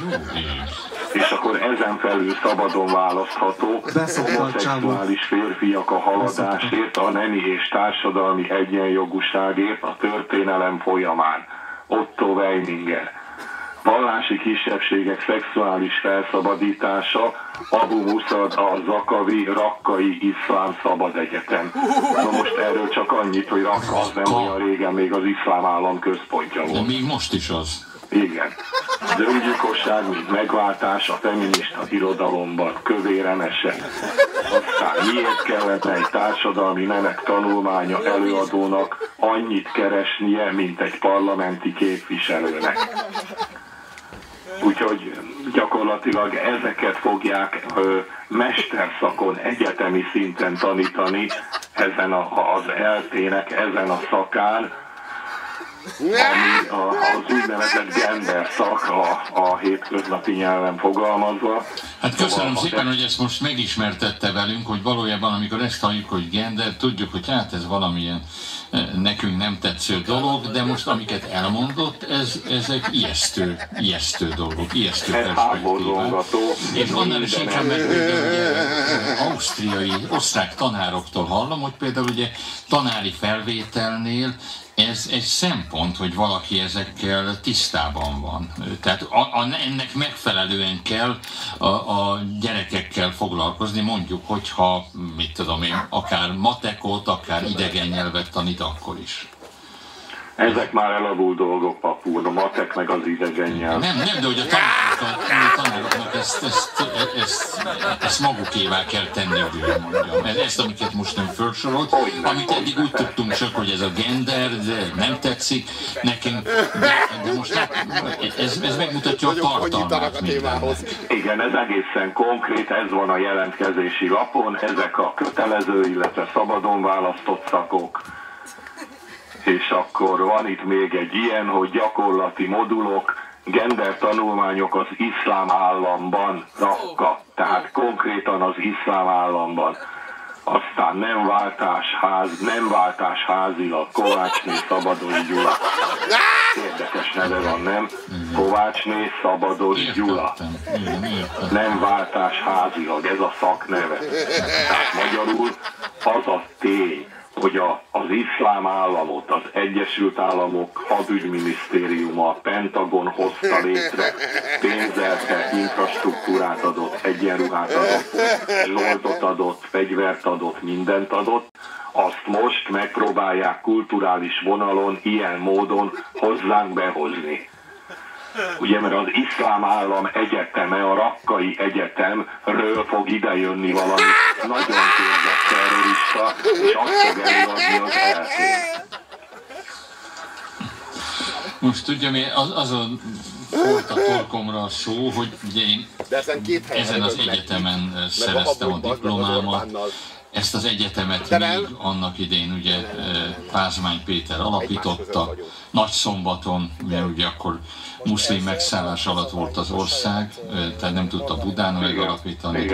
És akkor ezen felül szabadon választható homoszexuális férfiak a haladásért, a nemi és társadalmi egyenjogúságért a történelem folyamán. Otto Weininger. Vallási kisebbségek szexuális felszabadítása, Abu Muszad a Zakavi Rakkai Iszlám Szabad Egyetem. Na most erről csak annyit, hogy Rakka az nem olyan régen még az iszlám állam központja volt. De még most is az. Igen. Az öngyilkosság, mint megváltás a feminista irodalomban, Kövéremese. Aztán miért kellett egy társadalmi nemek tanulmánya előadónak annyit keresnie, mint egy parlamenti képviselőnek. Úgyhogy gyakorlatilag ezeket fogják mesterszakon, egyetemi szinten tanítani ezen az ELTE-nek, ezen a szakán, ami az úgynevezett gender szak a hétköznapi nyelven fogalmazva. Hát köszönöm szépen, hogy ezt most megismertette velünk, hogy valójában amikor ezt halljuk, hogy gender, tudjuk, hogy hát ez valamilyen nekünk nem tetsző dolog, de most amiket elmondott, ezek ijesztő dolgok, ijesztő perspektívák. És annál is inkább, mert ugye osztrák tanároktól hallom, hogy például ugye tanári felvételnél ez egy szempont, hogy valaki ezekkel tisztában van. Tehát ennek megfelelően kell a gyerekekkel foglalkozni, mondjuk, hogyha, mit tudom én, akár matekot, akár idegen nyelvet tanít, akkor is. Ezek már elavult dolgok, Papúr, a matek meg az idegen nyelv. Nem, de hogy a tanároknak ezt magukévá kell tenni, hogy mondjam. Ezt, amiket most nem felsorolt, amit eddig úgy tudtunk csak, hogy ez a gender, de nem tetszik nekünk, de most ez megmutatja a tartalmát mindennek. Igen, ez egészen konkrét, ez van a jelentkezési lapon, ezek a kötelező, illetve szabadon választott szakok. És akkor van itt még egy ilyen, hogy gyakorlati modulok, gender tanulmányok az iszlám államban, Rakka, tehát konkrétan az iszlám államban. Aztán nem váltás házilag, Kovácsné Szabados Gyula. Érdekes neve van, nem? Kovácsné Szabados Gyula. Nem váltás házilag, ez a szakneve. Tehát magyarul az a tény, hogy az iszlám államot az Egyesült Államok hadügyminisztériuma, a Pentagon hozta létre, pénzelte, infrastruktúrát adott, egyenruhát adott, zsoltot adott, fegyvert adott, mindent adott, azt most megpróbálják kulturális vonalon, ilyen módon hozzánk behozni. Ugye, mert az iszlám állam egyeteme, a Rakkai Egyetemről fog idejönni valami nagyon képzett terrorista, és azt fog előadni az eltén. Most tudja, azon volt a torkomra a szó, hogy ugye én ezen az egyetemen szereztem a diplomámat. Ezt az egyetemet még annak idején ugye Pázmány Péter alapította, Nagyszombaton, ugye akkor muszlim megszállás alatt volt az ország, tehát nem tudta Budán megalapítani.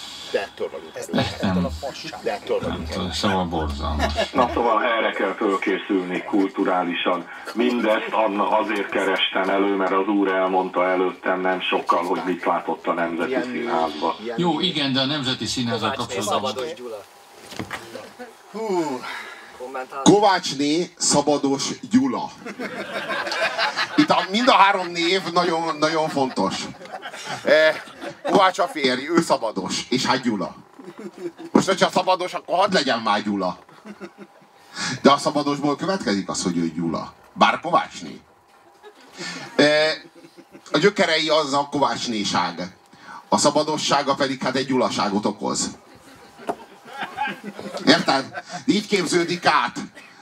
Nem, szóval borzalmas. Na szóval erre kell fölkészülni kulturálisan. Mindezt azért kerestem elő, mert az úr elmondta előttem nem sokkal, hogy mit látott a Nemzeti Színházban. Jó, igen, de a Nemzeti Színházzal kapcsolatban... Kovácsné Szabados Gyula. Itt mind a három név nagyon, nagyon fontos. Kovács a férj, ő Szabados, és hát Gyula. Most, hogyha Szabados, akkor hadd legyen már Gyula. De a Szabadosból következik az, hogy ő Gyula. Bár Kovácsné. A gyökerei az a kovácsnéság. A szabadossága pedig hát egy gyulaságot okoz. Érted? Így képződik át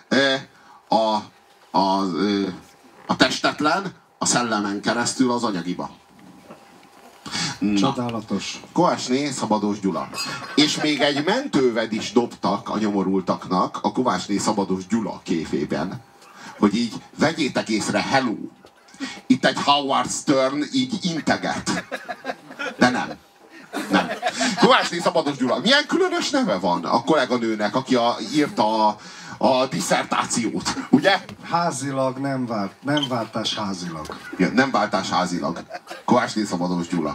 a testetlen a szellemen keresztül az anyagiba. Csodálatos. Kovácsné Szabados Gyula. És még egy mentőved is dobtak a nyomorultaknak a Kovácsné Szabados Gyula képében, hogy így vegyétek észre, hello. Itt egy Howard Stern így integet. De nem. Nem. Kovácsné Szabados Gyula. Milyen különös neve van a kolléganőnek, aki írta a disszertációt, ugye? Házilag nem váltás házilag. Ja, nem váltás házilag. Kovácsné Szabados Gyula.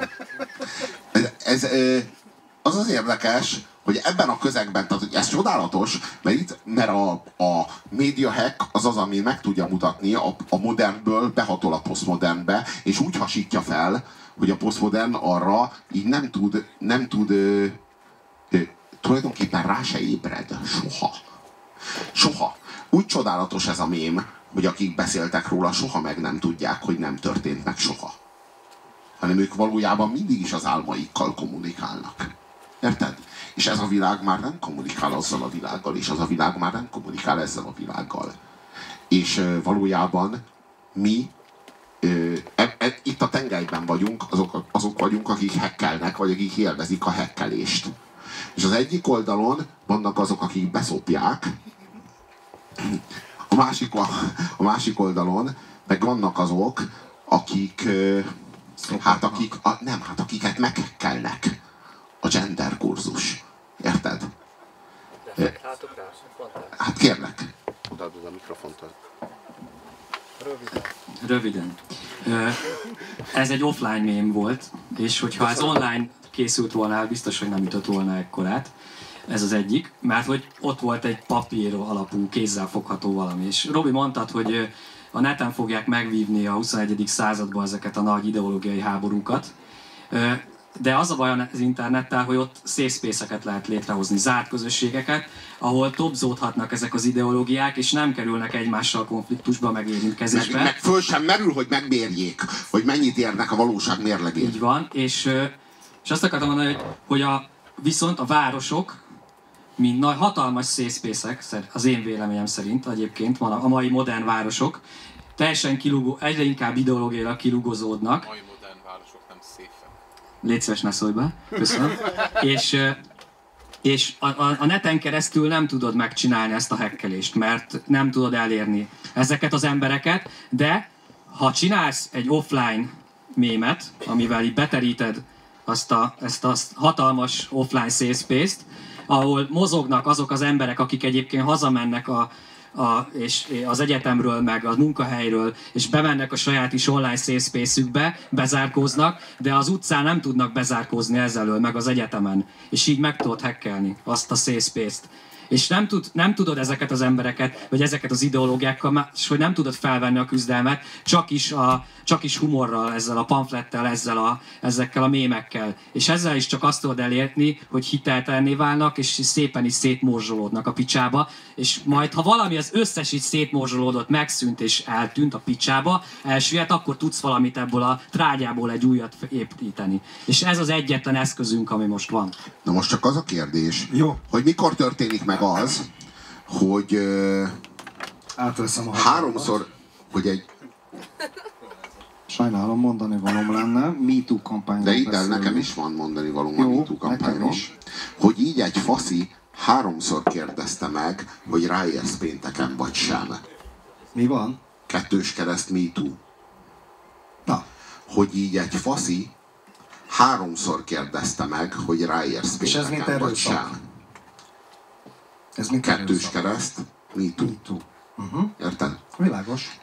Az az érdekes, hogy ebben a közegben, tehát ez csodálatos, mert a média hack az az, ami meg tudja mutatni a modernből behatol a posztmodernbe, és úgy hasítja fel, hogy a posztmodern arra így nem tud tulajdonképpen rá se ébred. Soha. Soha. Úgy csodálatos ez a mém, hogy akik beszéltek róla, soha meg nem tudják, hogy nem történt meg soha. Hanem ők valójában mindig is az álmaikkal kommunikálnak. Érted? És ez a világ már nem kommunikál azzal a világgal, és az a világ már nem kommunikál ezzel a világgal. És valójában mi itt a tengelyben vagyunk, azok vagyunk, akik hekkelnek, vagy akik élvezik a hekkelést. És az egyik oldalon vannak azok, akik beszopják, a másik oldalon meg vannak azok, akik akiket meghekkelnek. A gender kurzus. Érted? Hát kérlek. Odaadod a mikrofont. Röviden. Ez egy offline mém volt, és hogyha ez online készült volna, biztos, hogy nem ütött volna ekkorát. Ez az egyik, mert hogy ott volt egy papír alapú, kézzel fogható valami. És Robi mondtad, hogy a neten fogják megvívni a 21. században ezeket a nagy ideológiai háborúkat. De az a baj az internettel, hogy ott safe space-eket lehet létrehozni, zárt közösségeket, ahol topzódhatnak ezek az ideológiák, és nem kerülnek egymással konfliktusba, meg érintkezésbe. Meg föl sem merül, hogy megmérjék, hogy mennyit érnek a valóság mérlegén. Így van, és azt akartam mondani, hogy viszont a városok, mint nagy, hatalmas safe space-ek, az én véleményem szerint egyébként, a mai modern városok, teljesen egyre inkább ideológiailag kilugozódnak. A mai modern városok nem szépen. Légy szíves, ne szólj be. Köszönöm. És És a neten keresztül nem tudod megcsinálni ezt a hekkelést, mert nem tudod elérni ezeket az embereket, de ha csinálsz egy offline mémet, amivel így beteríted ezt a hatalmas offline safe space-t, ahol mozognak azok az emberek, akik egyébként hazamennek és az egyetemről, meg a munkahelyről, és bemennek a saját is online safe space-ükbe, bezárkóznak, de az utcán nem tudnak bezárkózni ezzelől, meg az egyetemen. És így meg tudod hackelni azt a safe space-t. És nem tudod ezeket az embereket, vagy ezeket az ideológiákkal, hogy nem tudod felvenni a küzdelmet, csak is humorral, ezzel a pamflettel, ezekkel a mémekkel. És ezzel is csak azt tudod elérni, hogy hiteltelenné válnak, és szépen is szétmorzsolódnak a picsába. És majd, ha valami az összes így szétmorzsolódott, megszűnt és eltűnt a picsába, elsüllyedt, akkor tudsz valamit ebből a trágyából egy újat építeni. És ez az egyetlen eszközünk, ami most van. Na most csak az a kérdés, Jó. hogy mikor történik meg az, hogy Átveszem a háromszor, hogy egy... Sajnálom, mondani valóm lenne, MeToo kampányról De itt beszélünk. nekem is van mondani valóm a Jó, MeToo kampányról is. Hogy így egy faszi háromszor kérdezte meg, hogy ráérsz pénteken vagy sem. Mi van? 2 kereszt MeToo. Na. Hogy így egy faszi háromszor kérdezte meg, hogy ráérsz És ez mint pénteken vagy erőszak? sem. Ez mint 2 erőszak. kereszt MeToo. Érted? Világos.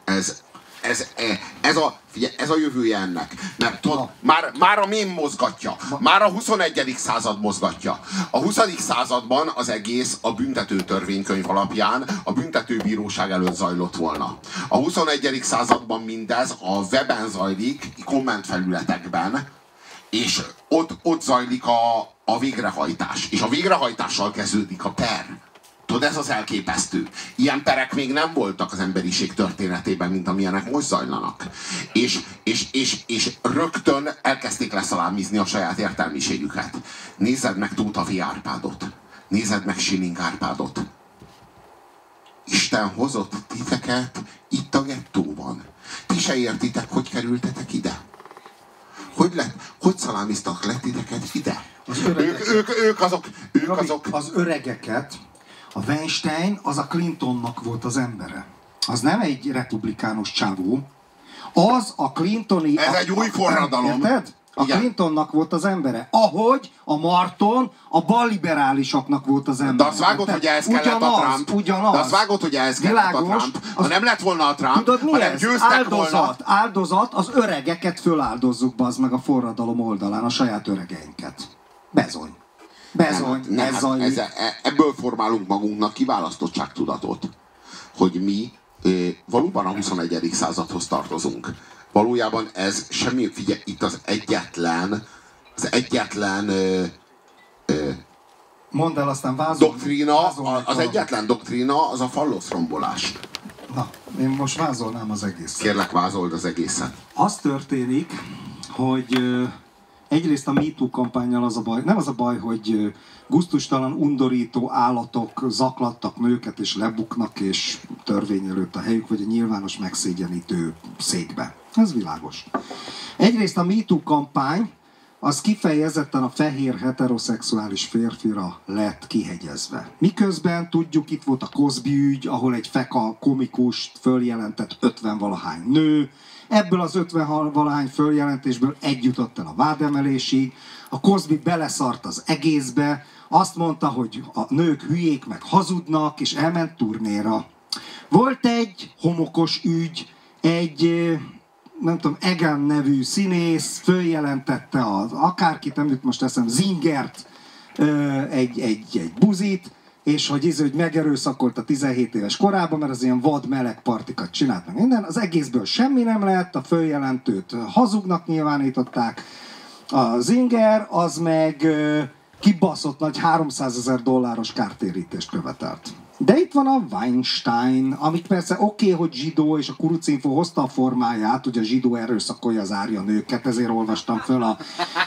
Ez a jövője ennek. Mert tudod, már a mém mozgatja. Már a 21. század mozgatja. A 20. században az egész a büntető törvénykönyv alapján a büntetőbíróság előtt zajlott volna. A 21. században mindez a weben zajlik, kommentfelületekben, és ott zajlik a végrehajtás. És a végrehajtással kezdődik a per. Tudod, ez az elképesztő. Ilyen perek még nem voltak az emberiség történetében, mint amilyenek most zajlanak. És rögtön elkezdték leszalámizni a saját értelmiségüket. Nézed meg Tóthavi Árpádot. Nézed meg Schilling Árpádot. Isten hozott titeket itt a gettóban. Ti se értitek, hogy kerültetek ide. Hogy szalámiztak le titeket ide? Ők azok... Az öregeket, a Weinstein az a Clintonnak volt az embere. Az nem egy republikánus csávó. Az a Clintoni... Ez egy új forradalom. Érted? A Igen. Clintonnak volt az embere. Ahogy a Marton a balliberálisoknak volt az embere. De azt vágod, hogy ehhez kellett a Trump. Ugyanaz. De azt vágod, hogy ehhez kellett a Trump. Ha nem lett volna a Trump, tudod, mi hanem ez? győztek volna. Áldozat, az öregeket föláldozzuk, bazd meg a forradalom oldalán, a saját öregeinket. Bezony. Ebből formálunk magunknak kiválasztottságtudatot, hogy mi valóban a 21. századhoz tartozunk. Valójában ez semmi, figyelj, itt az egyetlen mondd el, aztán vázol. az egyetlen doktrína az a falloszrombolás. Na, én most vázolnám az egészet. Kérlek, vázold az egészet. Az történik, hogy egyrészt a MeToo kampánnyal az a baj, nem az a baj, hogy gusztustalan, undorító állatok zaklattak nőket és lebuknak és törvény előtt a helyük, vagy a nyilvános megszégyenítő székbe. Ez világos. Egyrészt a MeToo kampány az kifejezetten a fehér heteroszexuális férfira lett kihegyezve. Miközben tudjuk, itt volt a Cosby ügy, ahol egy feka komikust följelentett 50-valahány nő, ebből az 50-valahány följelentésből egy jutott el a vádemelésig, a Cosby beleszart az egészbe, azt mondta, hogy a nők hülyék meg hazudnak, és elment turnéra. Volt egy homokos ügy, egy nem tudom, Egan nevű színész följelentette akárkit, nem jut most eszem, Zingert, egy buzit, és hogy megerőszakolt a 17 éves korában, mert az ilyen vad meleg partikat csinált meg minden. Az egészből semmi nem lett, a följelentőt hazugnak nyilvánították. A Zinger az meg kibaszott nagy $300,000 kártérítést követelt. De itt van a Weinstein, amik persze oké, hogy zsidó, és a Kurucinfo hozta a formáját, hogy a zsidó erőszakolja az árja nőket, ezért olvastam föl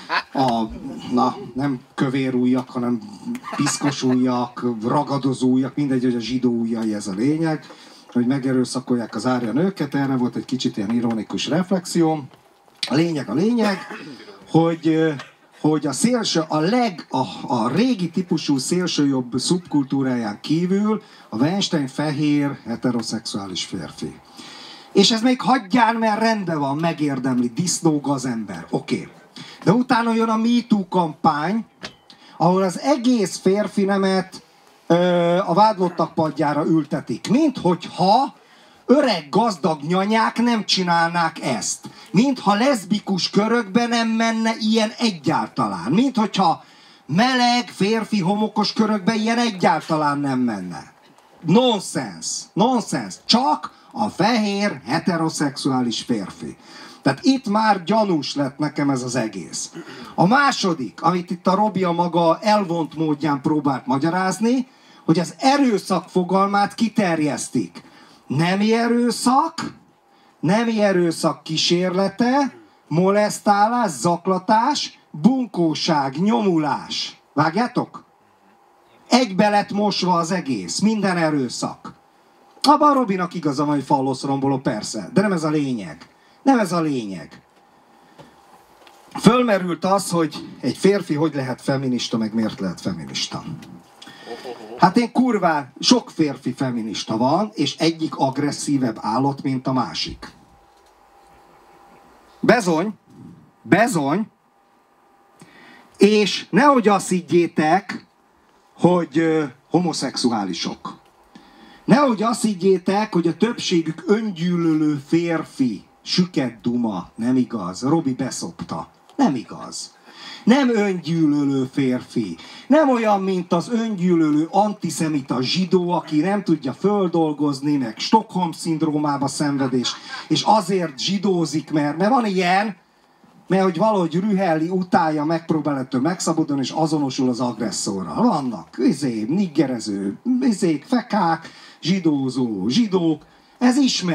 nem kövér ujjak, hanem piszkos ujjak, ragadozó ujjak, mindegy, hogy a zsidó ujjai ez a lényeg, hogy megerőszakolják az árja nőket, erre volt egy kicsit ilyen ironikus reflexió. A lényeg, hogy hogy a régi típusú szélsőjobb szubkultúráján kívül a Weinstein fehér, heteroszexuális férfi. És ez még hagyján, mert rendben van, megérdemli, disznó gazember, oké. De utána jön a MeToo kampány, ahol az egész férfi nemet a vádlottak padjára ültetik. Minthogyha öreg gazdag nyanyák nem csinálnák ezt. Mintha leszbikus körökben nem menne ilyen egyáltalán. Minthogyha meleg, férfi, homokos körökben ilyen egyáltalán nem menne. Nonsense. Nonsense. Csak a fehér, heteroszexuális férfi. Tehát itt már gyanús lett nekem ez az egész. A második, amit itt a Robi a maga elvont módján próbált magyarázni, hogy az erőszak fogalmát kiterjesztik. Nemi erőszak kísérlete, molesztálás, zaklatás, bunkóság, nyomulás. Vágjátok? Egybe lett mosva az egész, minden erőszak. Abban a Robinak igaza van, hogy falloszromboló, persze, de nem ez a lényeg. Nem ez a lényeg. Fölmerült az, hogy egy férfi hogy lehet feminista, meg miért lehet feminista. Hát én kurván, sok férfi feminista van, és egyik agresszívebb állat, mint a másik. Bezony, és nehogy azt higgyétek, hogy homoszexuálisok. Nehogy azt higgyétek, hogy a többségük öngyűlölő férfi, süket duma, nem igaz, Robi beszopta, nem igaz. Nem öngyűlölő férfi. Nem olyan, mint az öngyűlölő antiszemita zsidó, aki nem tudja földolgozni, meg Stockholm-szindrómába szenvedés, és azért zsidózik, mert van ilyen, mert hogy valahogy rühelli, utálja, megpróbál ettől megszabadulni, és azonosul az agresszorral. Vannak niggerező, fekák, zsidózó, zsidók. Ez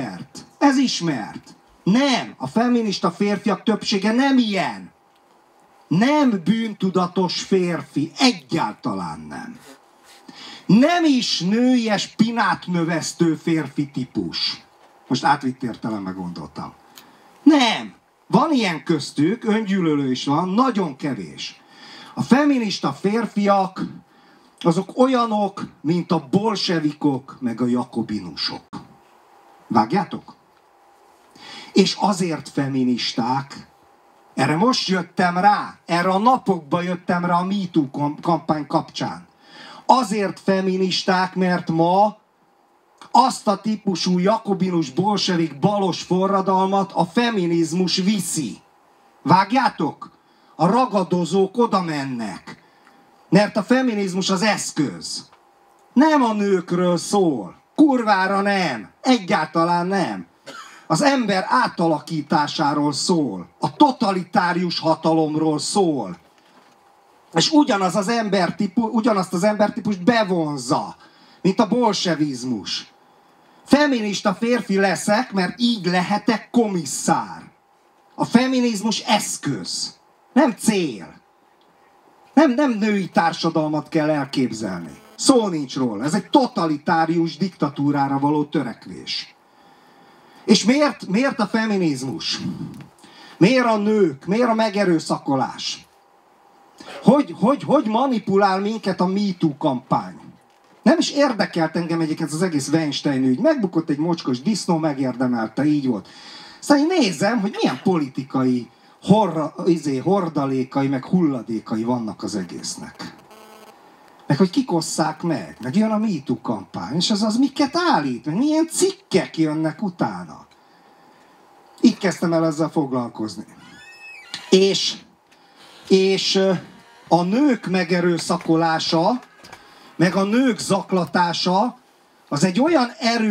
ismert. Nem, a feminista férfiak többsége nem ilyen. Nem bűntudatos férfi, egyáltalán nem. Nem is nőies pinátnövesztő férfi típus. Most átvitt értelemben gondoltam. Nem. Van ilyen köztük, öngyűlölő is van, nagyon kevés. A feminista férfiak, azok olyanok, mint a bolsevikok, meg a jakobinusok. Vágjátok? És azért feministák, erre most jöttem rá, erre a napokban jöttem rá a MeToo kampány kapcsán. Azért feministák, mert ma azt a típusú jakobinus, bolsevik, balos forradalmat a feminizmus viszi. Vágjátok? A ragadozók oda mennek. Mert a feminizmus az eszköz. Nem a nőkről szól. Kurvára nem. Egyáltalán nem. Az ember átalakításáról szól. A totalitárius hatalomról szól. És ugyanazt az embertípust bevonza, mint a bolsevizmus. Feminista férfi leszek, mert így lehetek komisszár. A feminizmus eszköz, nem cél. Nem női társadalmat kell elképzelni. Szó nincs róla. Ez egy totalitárius diktatúrára való törekvés. És miért a feminizmus? Miért a nők? Miért a megerőszakolás? Hogy manipulál minket a MeToo kampány? Nem is érdekelt engem egyébként az egész Weinstein ügy. Megbukott egy mocskos disznó, megérdemelte, így volt. Aztán én nézem, hogy milyen politikai hordalékai, meg hulladékai vannak az egésznek. Meg hogy kikosszák meg jön a MeToo kampány, és az miket állít, meg milyen cikkek jönnek utána. Így kezdtem el ezzel foglalkozni. És a nők megerőszakolása, meg a nők zaklatása, az egy olyan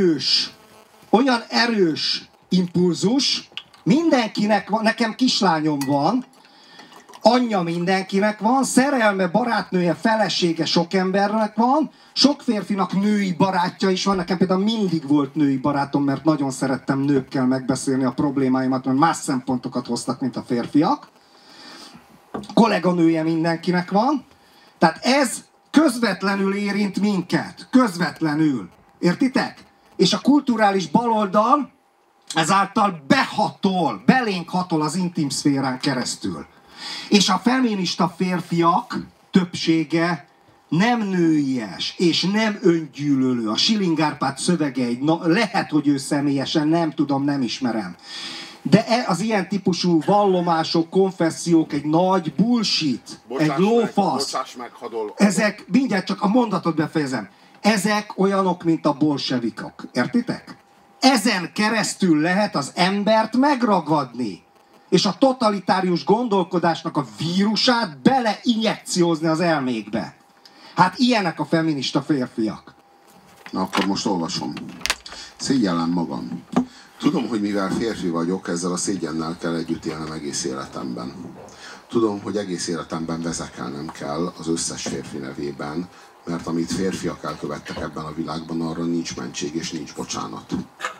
erős impulzus, mindenkinek van, nekem kislányom van, anyja mindenkinek van, szerelme, barátnője, felesége sok embernek van, sok férfinak női barátja is van, nekem például mindig volt női barátom, mert nagyon szerettem nőkkel megbeszélni a problémáimat, mert más szempontokat hoztak, mint a férfiak. Kolléganője mindenkinek van, tehát ez közvetlenül érint minket, közvetlenül, értitek? És a kulturális baloldal ezáltal belénk hatol az intim szférán keresztül. És a feminista férfiak többsége nem nőies, és nem öngyűlölő. A Schilling Árpád szövegei, lehet, hogy ő személyesen, nem tudom, nem ismerem. De az ilyen típusú vallomások, konfessziók egy nagy bullshit, egy lófasz. Ezek, mindjárt csak a mondatot befejezem. Ezek olyanok, mint a bolsevikok. Értitek? Ezen keresztül lehet az embert megragadni. És a totalitárius gondolkodásnak a vírusát beleinjekciózni az elmékbe. Hát ilyenek a feminista férfiak. Na akkor most olvasom. Szégyellem magam. Tudom, hogy mivel férfi vagyok, ezzel a szégyennel kell együtt élnem egész életemben. Tudom, hogy egész életemben vezekelnem kell az összes férfi nevében, mert amit férfiak elkövettek ebben a világban, arra nincs mentség és nincs bocsánat.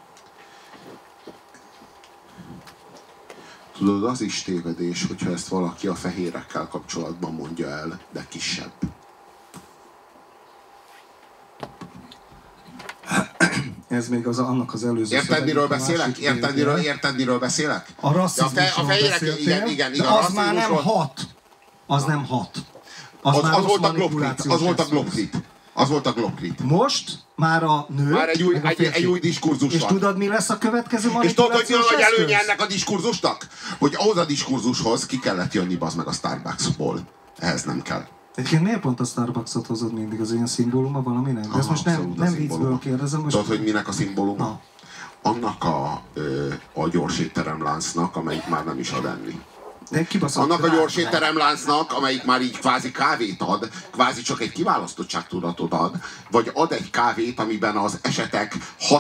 Tudod, az is tévedés, hogyha ezt valaki a fehérekkel kapcsolatban mondja el, de kisebb. Ez még annak az előző. Érted, miről beszélek? Érted, miről beszélek? A rasszizmusról beszéltél, igen, de az már nem hat. Az nem hat. Az volt a globkrit. Az volt a globkrit. Most már a nő. Már egy új diskurzus és van. tudod, mi lesz a következő manipulációs eszköz? És tudod, hogy mi a nagy előnye ennek a diskurzusnak? Hogy ahhoz a diskurzushoz ki kellett jönni, bazd meg, a Starbucksból. Ehhez nem kell. Egyébként miért pont a Starbucksot hozod mindig? Az ilyen szimbóluma valaminek? De ezt most nem viccből kérdezem. Most... Tudod, hogy minek a szimbóluma? Annak a gyors étteremláncnak, amelyik már nem is ad enni. Annak a gyors étteremláncnak, amelyik már így kvázi kávét ad, kvázi csak egy kiválasztottságtudatot ad, vagy ad egy kávét, amiben az esetek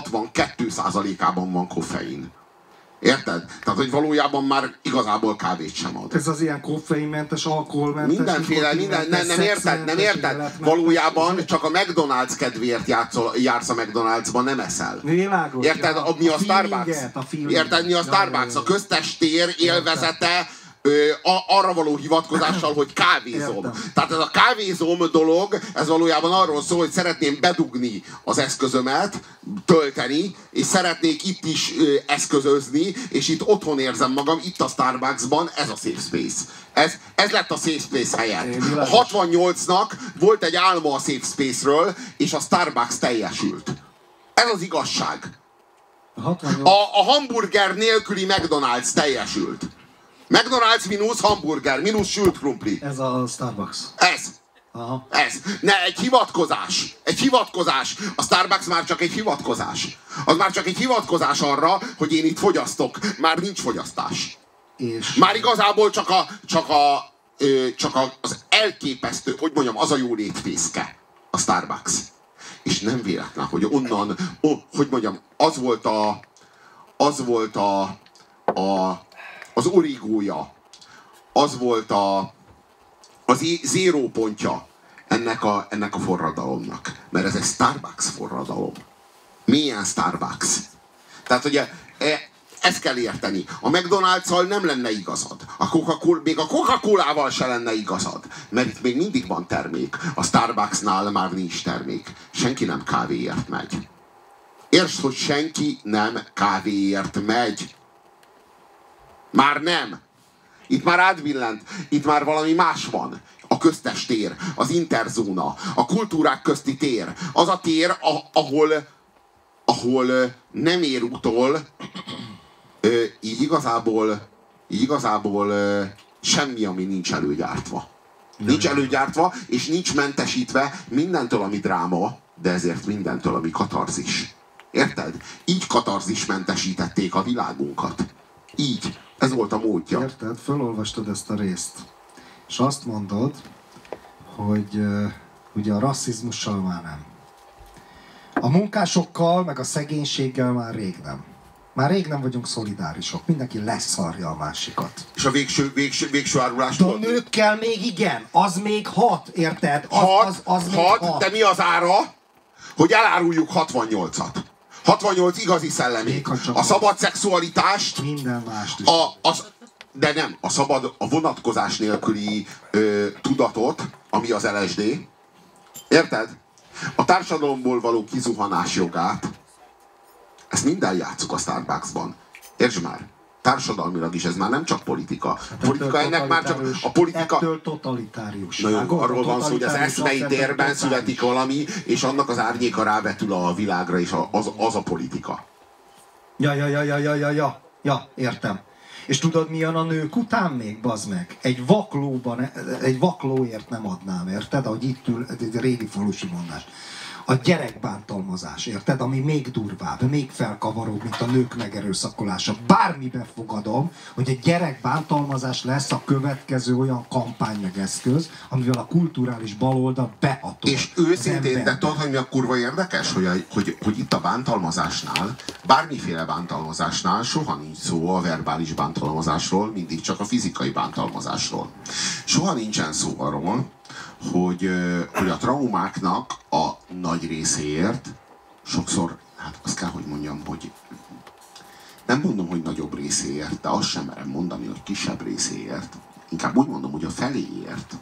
62%-ában van koffein. Érted? Tehát, hogy valójában már igazából kávét sem ad. Ez az ilyen koffeinmentes, alkoholmentes... Mindenféle, nem érted? Valójában csak a McDonald's kedvéért jársz a McDonald'sban, nem eszel. Világos. Érted? Mi a Starbucks? Érted? Mi a Starbucks? A köztes tér élvezete arra való hivatkozással, hogy kávézom. Tehát ez a kávézom dolog, ez valójában arról szól, hogy szeretném bedugni az eszközömet, tölteni, és szeretnék itt is eszközözni, és itt otthon érzem magam, itt a Starbucksban, ez a safe space. Ez lett a safe space helyett. A 68-nak volt egy álma a safe space-ről, és a Starbucks teljesült. Ez az igazság. A hamburger nélküli McDonald's teljesült. McDonald's mínusz hamburger, mínusz sült krumpli. Ez a Starbucks. Ez. Ne, egy hivatkozás. Egy hivatkozás. A Starbucks már csak egy hivatkozás. Az már csak egy hivatkozás arra, hogy én itt fogyasztok. Már nincs fogyasztás. És... Már igazából csak az elképesztő, hogy mondjam, az a jólétfészke. A Starbucks. És nem véletlen, hogy onnan, hogy mondjam, az volt az origója, az volt az zéró pontja ennek a forradalomnak. Mert ez egy Starbucks forradalom. Milyen Starbucks? Tehát ugye ezt kell érteni. A McDonald's-szal nem lenne igazad. Még a Coca-Colával se lenne igazad. Mert itt még mindig van termék. A Starbucksnál már nincs termék. Senki nem kávéért megy. Értsd, hogy senki nem kávéért megy. Már nem. Itt már átbillent. Itt már valami más van. A köztes tér, az interzóna, a kultúrák közti tér. Az a tér, ahol nem ér utol, így igazából semmi, ami nincs előgyártva. Nincs előgyártva, és nincs mentesítve mindentől, ami dráma, de ezért mindentől, ami katarzis. Érted? Így katarzismentesítették a világunkat. Így. Ez volt a módja. Érted? Fölolvastad ezt a részt. És azt mondod, hogy ugye a rasszizmussal már nem. A munkásokkal, meg a szegénységgel már rég nem. Már rég nem vagyunk szolidárisok. Mindenki leszarja a másikat. És a végső árulás volt? A nőkkel még igen. Az még hat, érted? Az még hat. De mi az ára, hogy eláruljuk 68-at? 68 igazi szellemét. A szabad szexualitást. Minden mást is. De nem, a vonatkozás nélküli tudatot, ami az LSD. Érted? A társadalomból való kizuhanás jogát. Ezt minden játsszuk a Starbucksban. Értsd már. Társadalmilag is ez már nem csak politika. A politika ennek már csak a politika... Ettől totalitárius. Na jó, arról van szó, hogy az eszmei térben születik valami, és annak az árnyéka rávetül a világra, és az a politika. Ja, értem. És tudod, mi jön a nők után még, bazd meg? Egy vaklóért nem adnám, érted? Ahogy itt ül, egy régi falusi mondás. A gyerekbántalmazás, érted? Ami még durvább, még felkavaróbb, mint a nők megerőszakolása. Bármiben fogadom, hogy egy gyerekbántalmazás lesz a következő olyan kampány meg eszköz, amivel a kulturális baloldal behatol. És őszintén, de tudod, hogy mi a kurva érdekes, hogy itt a bántalmazásnál, bármiféle bántalmazásnál soha nincs szó a verbális bántalmazásról, mindig csak a fizikai bántalmazásról. Soha nincsen szó arról, hogy a traumáknak a nagy részéért sokszor, hát azt kell, hogy mondjam, hogy nem mondom, hogy nagyobb részéért, de azt sem merem mondani, hogy kisebb részéért. Inkább úgy mondom, hogy a feléért.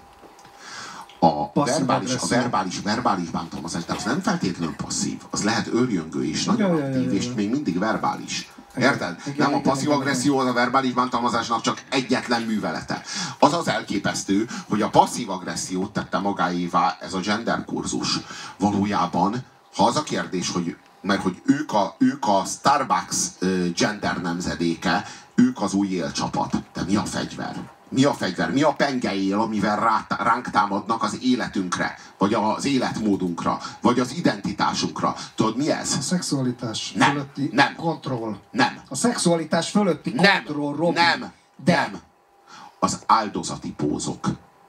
A verbális bántalmazás, de az nem feltétlenül passzív. Az lehet őrjöngő is, nagyon aktív, és még mindig verbális. Érted? Nem a passzív agresszió az a verbális bántalmazásnak csak egyetlen művelete. Az az elképesztő, hogy a passzív agressziót tette magáévá ez a gender kurzus. Valójában, ha az a kérdés, mert hogy ők a Starbucks gender nemzedéke, ők az új élcsapat. De mi a fegyver? Mi a fegyver? Mi a pengeél, amivel ránk támadnak az életünkre, vagy az életmódunkra, vagy az identitásunkra? Tudod, mi ez? A szexualitás fölötti kontroll. Nem. A szexualitás fölötti kontroll, Robi. Nem. Az áldozati pózok.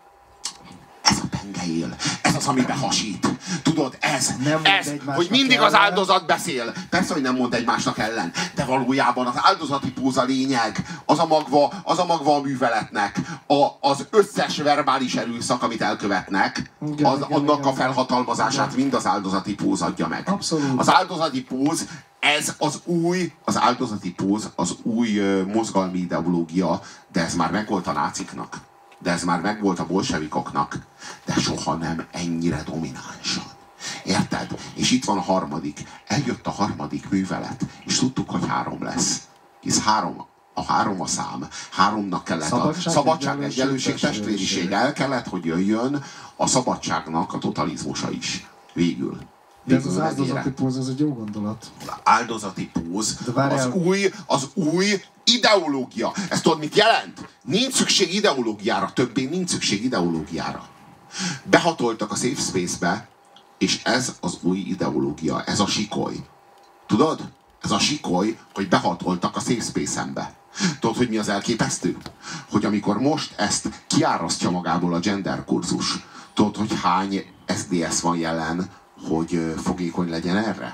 Ez a pengeél. Ez az, amiben hasít. Tudod, ez, hogy mindig az áldozat beszél. Persze, hogy nem mond egymásnak ellen, de valójában az áldozati póz a lényeg, az a magva a műveletnek, az összes verbális erőszak, amit elkövetnek, annak a felhatalmazását mind az áldozati póz adja meg. Abszolút. Az áldozati póz, ez az áldozati póz az új mozgalmi ideológia, de ez már megvolt a náciknak. De ez már megvolt a bolsevikoknak, de soha nem ennyire dominánsan. Érted? És itt van a harmadik. Eljött a harmadik művelet, és tudtuk, hogy 3 lesz. Hisz 3 a szám. 3-nak kellett a szabadság, egyenlőség, testvériség. El kellett, hogy jöjjön a szabadságnak a totalizmusa is. Végül. De ez az áldozati póz, ez egy jó gondolat. Az áldozati póz, az új ideológia. Ezt tudod, mit jelent? Nincs szükség ideológiára, többé nincs szükség ideológiára. Behatoltak a safe space-be, és ez az új ideológia, ez a sikoly. Tudod? Ez a sikoly, hogy behatoltak a safe space-embe. Tudod, hogy mi az elképesztő? Hogy amikor most ezt kiárasztja magából a gender kurzus, tudod, hogy hány SDS van jelen, hogy fogékony legyen erre?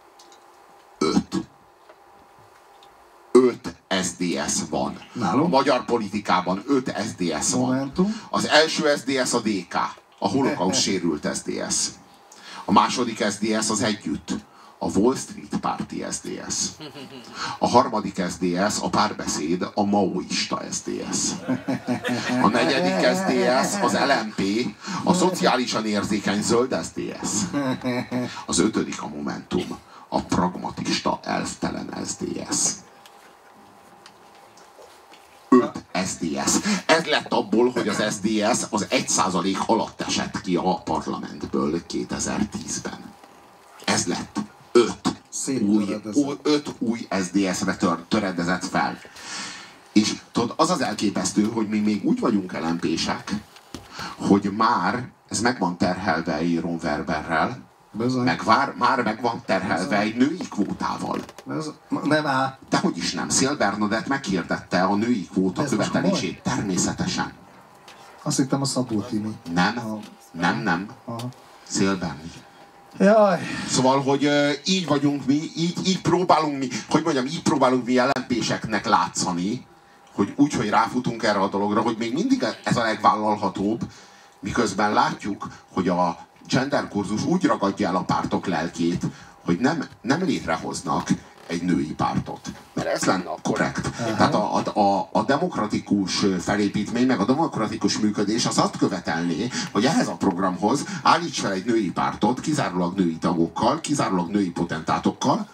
5 SDS van. Nálunk? A magyar politikában 5 SDS van. Momentum. Az első SDS a DK, a holokauszt sérült SDS. A második SDS az Együtt, a Wall Street párti SDS. A harmadik SDS a Párbeszéd, a maoista SDS. A negyedik SDS az LMP, a szociálisan érzékeny zöld SDS. Az 5. a Momentum, a pragmatista elvtelen SDS. 5 SDS. Ez lett abból, hogy az SDS az 1% alatt esett ki a parlamentből 2010-ben. Ez lett. 5 új SDS-re töredezett fel. És tudod, az az elképesztő, hogy mi még úgy vagyunk LMP-sek, hogy már ez meg van terhelve egy Ron Werberrel, már meg van terhelve egy női kvótával. Nem áll. Dehogy is nem. Szél Bernadett meghirdette a női kvóta követelését. Természetesen. Azt hittem a Szabó Timi. Nem. Szél Berni. Jaj. Szóval, hogy így vagyunk mi, így próbálunk mi LMP-seknek látszani, hogy úgy, hogy ráfutunk erre a dologra, hogy még mindig ez a legvállalhatóbb, miközben látjuk, hogy a gender kurzus úgy ragadja el a pártok lelkét, hogy nem létrehoznak egy női pártot. Mert ez lenne a korrekt. Tehát a demokratikus felépítmény, meg a demokratikus működés az azt követelné, hogy ehhez a programhoz állíts fel egy női pártot, kizárólag női tagokkal, kizárólag női potentátokkal,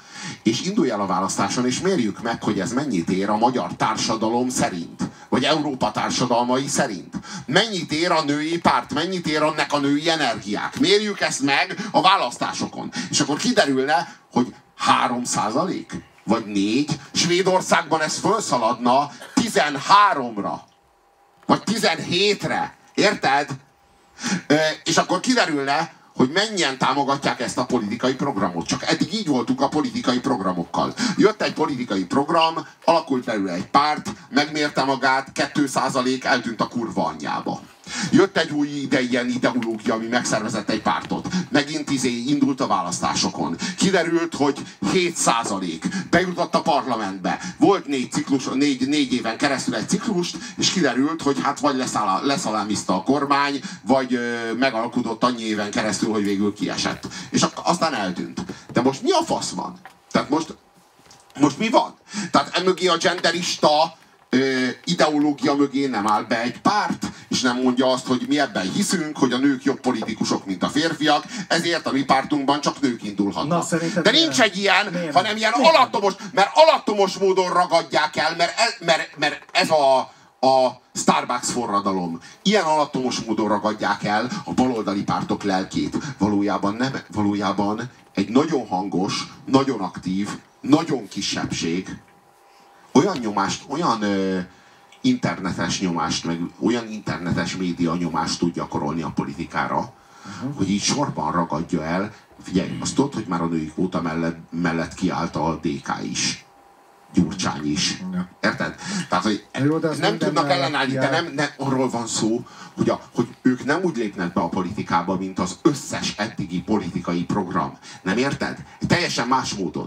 és indulj el a választáson, és mérjük meg, hogy ez mennyit ér a magyar társadalom szerint, vagy Európa társadalmai szerint. Mennyit ér a női párt, mennyit ér annak a női energiák. Mérjük ezt meg a választásokon. És akkor kiderülne, hogy 3%, vagy 4%, Svédországban ez fölszaladna 13-ra, vagy 17-re. Érted? És akkor kiderülne, hogy mennyien támogatják ezt a politikai programot. Csak eddig így voltunk a politikai programokkal. Jött egy politikai program, alakult belőle egy párt, megmérte magát, 2% eltűnt a kurva anyjába. Jött egy új ilyen ideológia, ami megszervezett egy pártot. Megint indult a választásokon. Kiderült, hogy 7%. Bejutott a parlamentbe. Volt 4 éven keresztül egy ciklust, és kiderült, hogy hát vagy leszalámizta a kormány, vagy megalkudott annyi éven keresztül, hogy végül kiesett. És aztán eltűnt. De most mi a fasz van? Tehát most mi van? Tehát emögé a genderista ideológia mögé nem áll be egy párt, és nem mondja azt, hogy mi ebben hiszünk, hogy a nők jobb politikusok, mint a férfiak, ezért a mi pártunkban csak nők indulhatnak. De nincs egy ilyen, hanem ilyen alattomos módon ragadják el, mert ez a Starbucks forradalom. Ilyen alattomos módon ragadják el a baloldali pártok lelkét. Valójában egy nagyon hangos, nagyon aktív, nagyon kisebbség olyan nyomást, olyan internetes nyomást, meg olyan internetes média nyomást tud gyakorolni a politikára, hogy így sorban ragadja el. Figyelj, azt tudod, hogy már a női kvóta mellett kiállt a DK is. Gyurcsány is. Érted? Tehát, hogy nem tudnak ellenállni, de nem arról van szó, hogy ők nem úgy lépnek be a politikába, mint az összes eddigi politikai program. Nem érted? Teljesen más módon.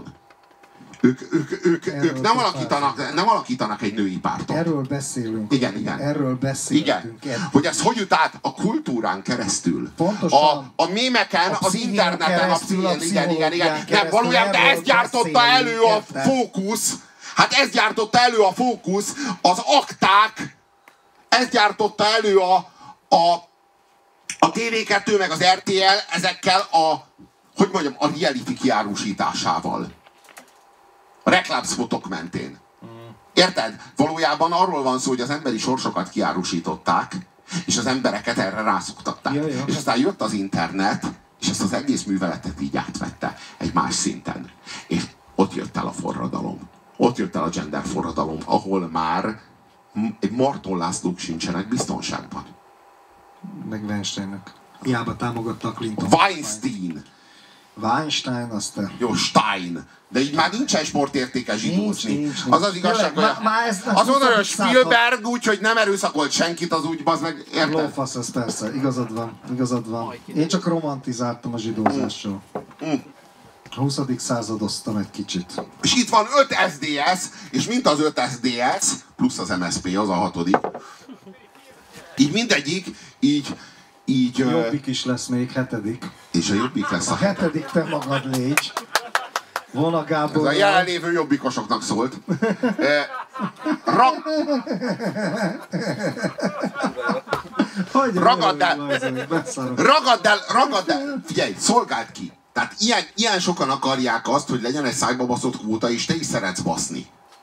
Ők nem alakítanak egy női pártot. Erről beszélünk. Igen. Erről beszélünk. Igen. Hogy ez hogy jut át a kultúrán keresztül. Pontosan. A mémeken, az interneten, igen. Nem, valójában ezt gyártotta elő a Fókusz. Hát ez gyártotta elő a Fókusz, az akták, ez gyártotta elő a TV2 meg az RTL ezekkel a reality kiárusításával. A reklámszpotok mentén. Érted? Valójában arról van szó, hogy az emberi sorsokat kiárusították, és az embereket erre rászoktatták. És aztán jött az internet, és ezt az egész műveletet így átvette egy más szinten. És ott jött el a forradalom. Ott jött el a gender forradalom, ahol már egy Marton Lászlók sincsenek biztonságban. Meg Weinsteinnek. Hiába támogatta a Clinton. Weinstein, azt te. Jó, Stein. De így már nincsen sportértéke zsidózni. Az az igazság, hogy az mondani, hogy Spielberg úgy, hogy nem erőszakolt senkit, az úgy, bazd meg, érted? Lófasz, ez persze, igazad van. Én csak romantizáltam a zsidózással. A 20. századoztam egy kicsit. És itt van 5 SDS, és mint az 5 SDS, plusz az MSZP, az a 6. Így mindegyik, így... Jobbik is lesz még 7. És a Jobbik lesz a 7. te magad légy. Volna Gábor. Ez a jelenlévő jobbikosoknak szólt. Ragadd el! Figyelj, szolgáld ki! Tehát ilyen sokan akarják azt, hogy legyen egy szájba baszott kvóta, és te is szeretsz baszni.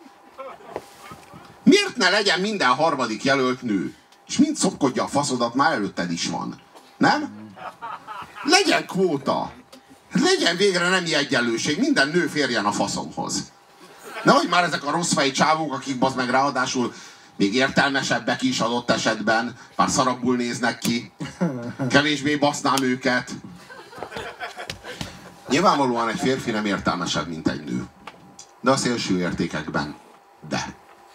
Miért ne legyen minden harmadik jelölt nő? És mind szopkodja a faszodat, már előtted is van. Nem? Legyen kvóta! Legyen végre nemi egyenlőség, minden nő férjen a faszomhoz. Nehogy már ezek a rossz fej csávók, akik bazd meg ráadásul még értelmesebbek is adott esetben, bár szarabbul néznek ki, kevésbé basznám őket. Nyilvánvalóan egy férfi nem értelmesebb, mint egy nő. De a szélső értékekben de.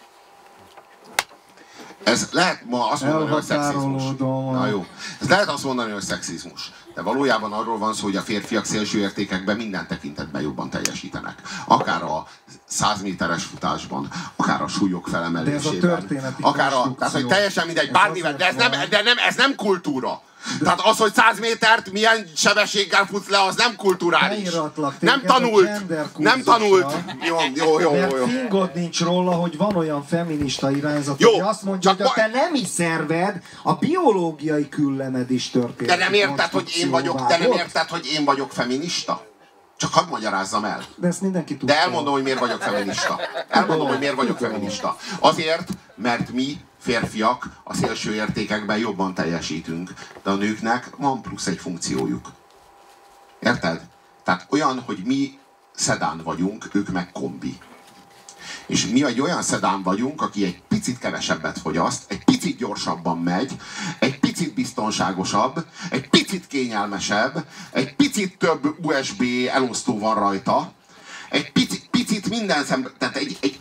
Ez lehet ma azt mondani, hogy szexizmus. Na jó. Ez lehet azt mondani, hogy szexizmus. De valójában arról van szó, hogy a férfiak szélső értékekben minden tekintetben jobban teljesítenek. Akár a 100 méteres futásban, akár a súlyok felemelésében. Tehát, hogy teljesen mindegy, bármivel, de ez nem kultúra. Tehát az, hogy 100 métert milyen sebességgel futsz le, az nem kulturális. Nem tanult. Jó. Mert fingod nincs róla, hogy van olyan feminista irányzat, hogy azt mondja, hogy a te nemi szerved, a biológiai küllemed is történik. De nem érted, hogy én vagyok feminista? Csak hadd magyarázzam el. De ezt mindenki tudja. De elmondom, hogy miért vagyok feminista. Elmondom, hogy miért vagyok feminista. Azért, mert mi férfiak a szélső értékekben jobban teljesítünk, de a nőknek van plusz egy funkciójuk. Érted? Tehát olyan, hogy mi szedán vagyunk, ők meg kombi. És mi egy olyan szedán vagyunk, aki egy picit kevesebbet fogyaszt, egy picit gyorsabban megy, egy picit biztonságosabb, egy picit kényelmesebb, egy picit több USB elosztó van rajta, egy picit minden szemben, tehát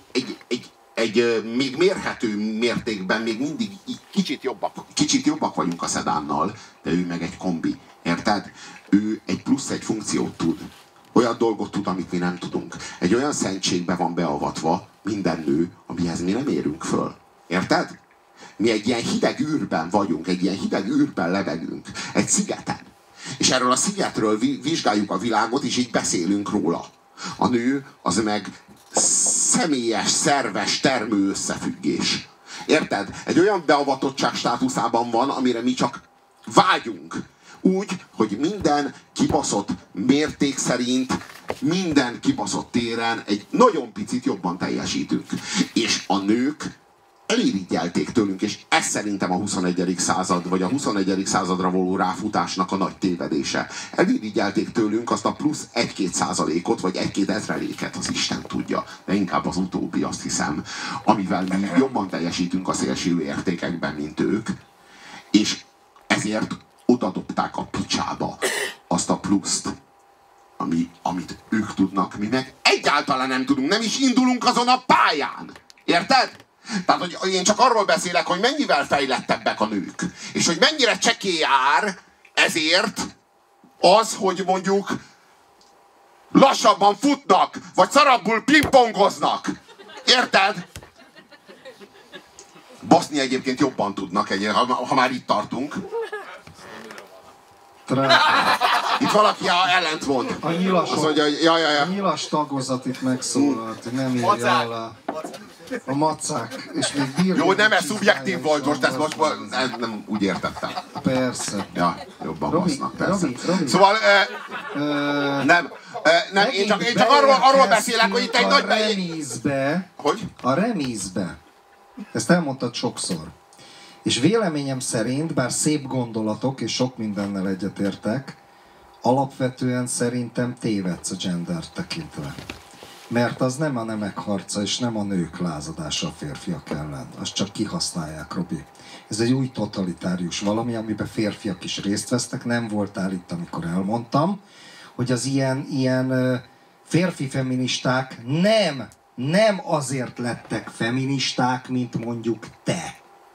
egy még mérhető mértékben még mindig kicsit jobbak vagyunk a szedánnal, de ő meg egy kombi. Érted? Ő egy plusz egy funkciót tud. Olyan dolgot tud, amit mi nem tudunk. Egy olyan szentségbe van beavatva minden nő, amihez mi nem érünk föl. Érted? Mi egy ilyen hideg űrben vagyunk, egy ilyen hideg űrben levegünk. Egy szigeten. És erről a szigetről vizsgáljuk a világot, és így beszélünk róla. A nő az meg személyes, szerves termő összefüggés. Érted? Egy olyan beavatottság státuszában van, amire mi csak vágyunk. Úgy, hogy minden kibaszott mérték szerint, minden kibaszott téren egy nagyon picit jobban teljesítünk. És a nők elirigyelték tőlünk, és ez szerintem a 21. század, vagy a 21. századra való ráfutásnak a nagy tévedése. Elirigyelték tőlünk azt a plusz 1-2%-ot, vagy 1-2 ezreléket, az Isten tudja. De inkább az utóbbi, azt hiszem, amivel mi jobban teljesítünk a szélső értékekben, mint ők. És ezért odadobták a picsába azt a pluszt, amit ők tudnak, mi meg egyáltalán nem tudunk, nem is indulunk azon a pályán. Érted? Tehát, hogy én csak arról beszélek, hogy mennyivel fejlettebbek a nők, és hogy mennyire csekély ár ezért az, hogy mondjuk lassabban futnak, vagy szarabbul pingpongoznak. Érted? Baszni egyébként jobban tudnak, ha már itt tartunk. Itt valaki ellent mond. A nyilas, azt mondja, hogy a nyilas tagozat itt megszólalt, nem írja alá. A macák, és még bírja. Jó, nem, ez szubjektív volt most, ezt most nem úgy értettem. Persze. Ja, jobban basznak, persze. Robi. Szóval, nem, én csak arról beszélek, hogy itt egy nagy... Hogy? A remízbe. Ezt elmondtad sokszor. És véleményem szerint, bár szép gondolatok, és sok mindennel egyetértek, alapvetően szerintem tévedsz a gender tekintve. Mert az nem a nemek harca, és nem a nők lázadása a férfiak ellen. Azt csak kihasználják, Robi. Ez egy új totalitárius valami, amiben férfiak is részt vesznek. Nem voltál itt, amikor elmondtam, hogy az ilyen férfi feministák nem azért lettek feministák, mint mondjuk te.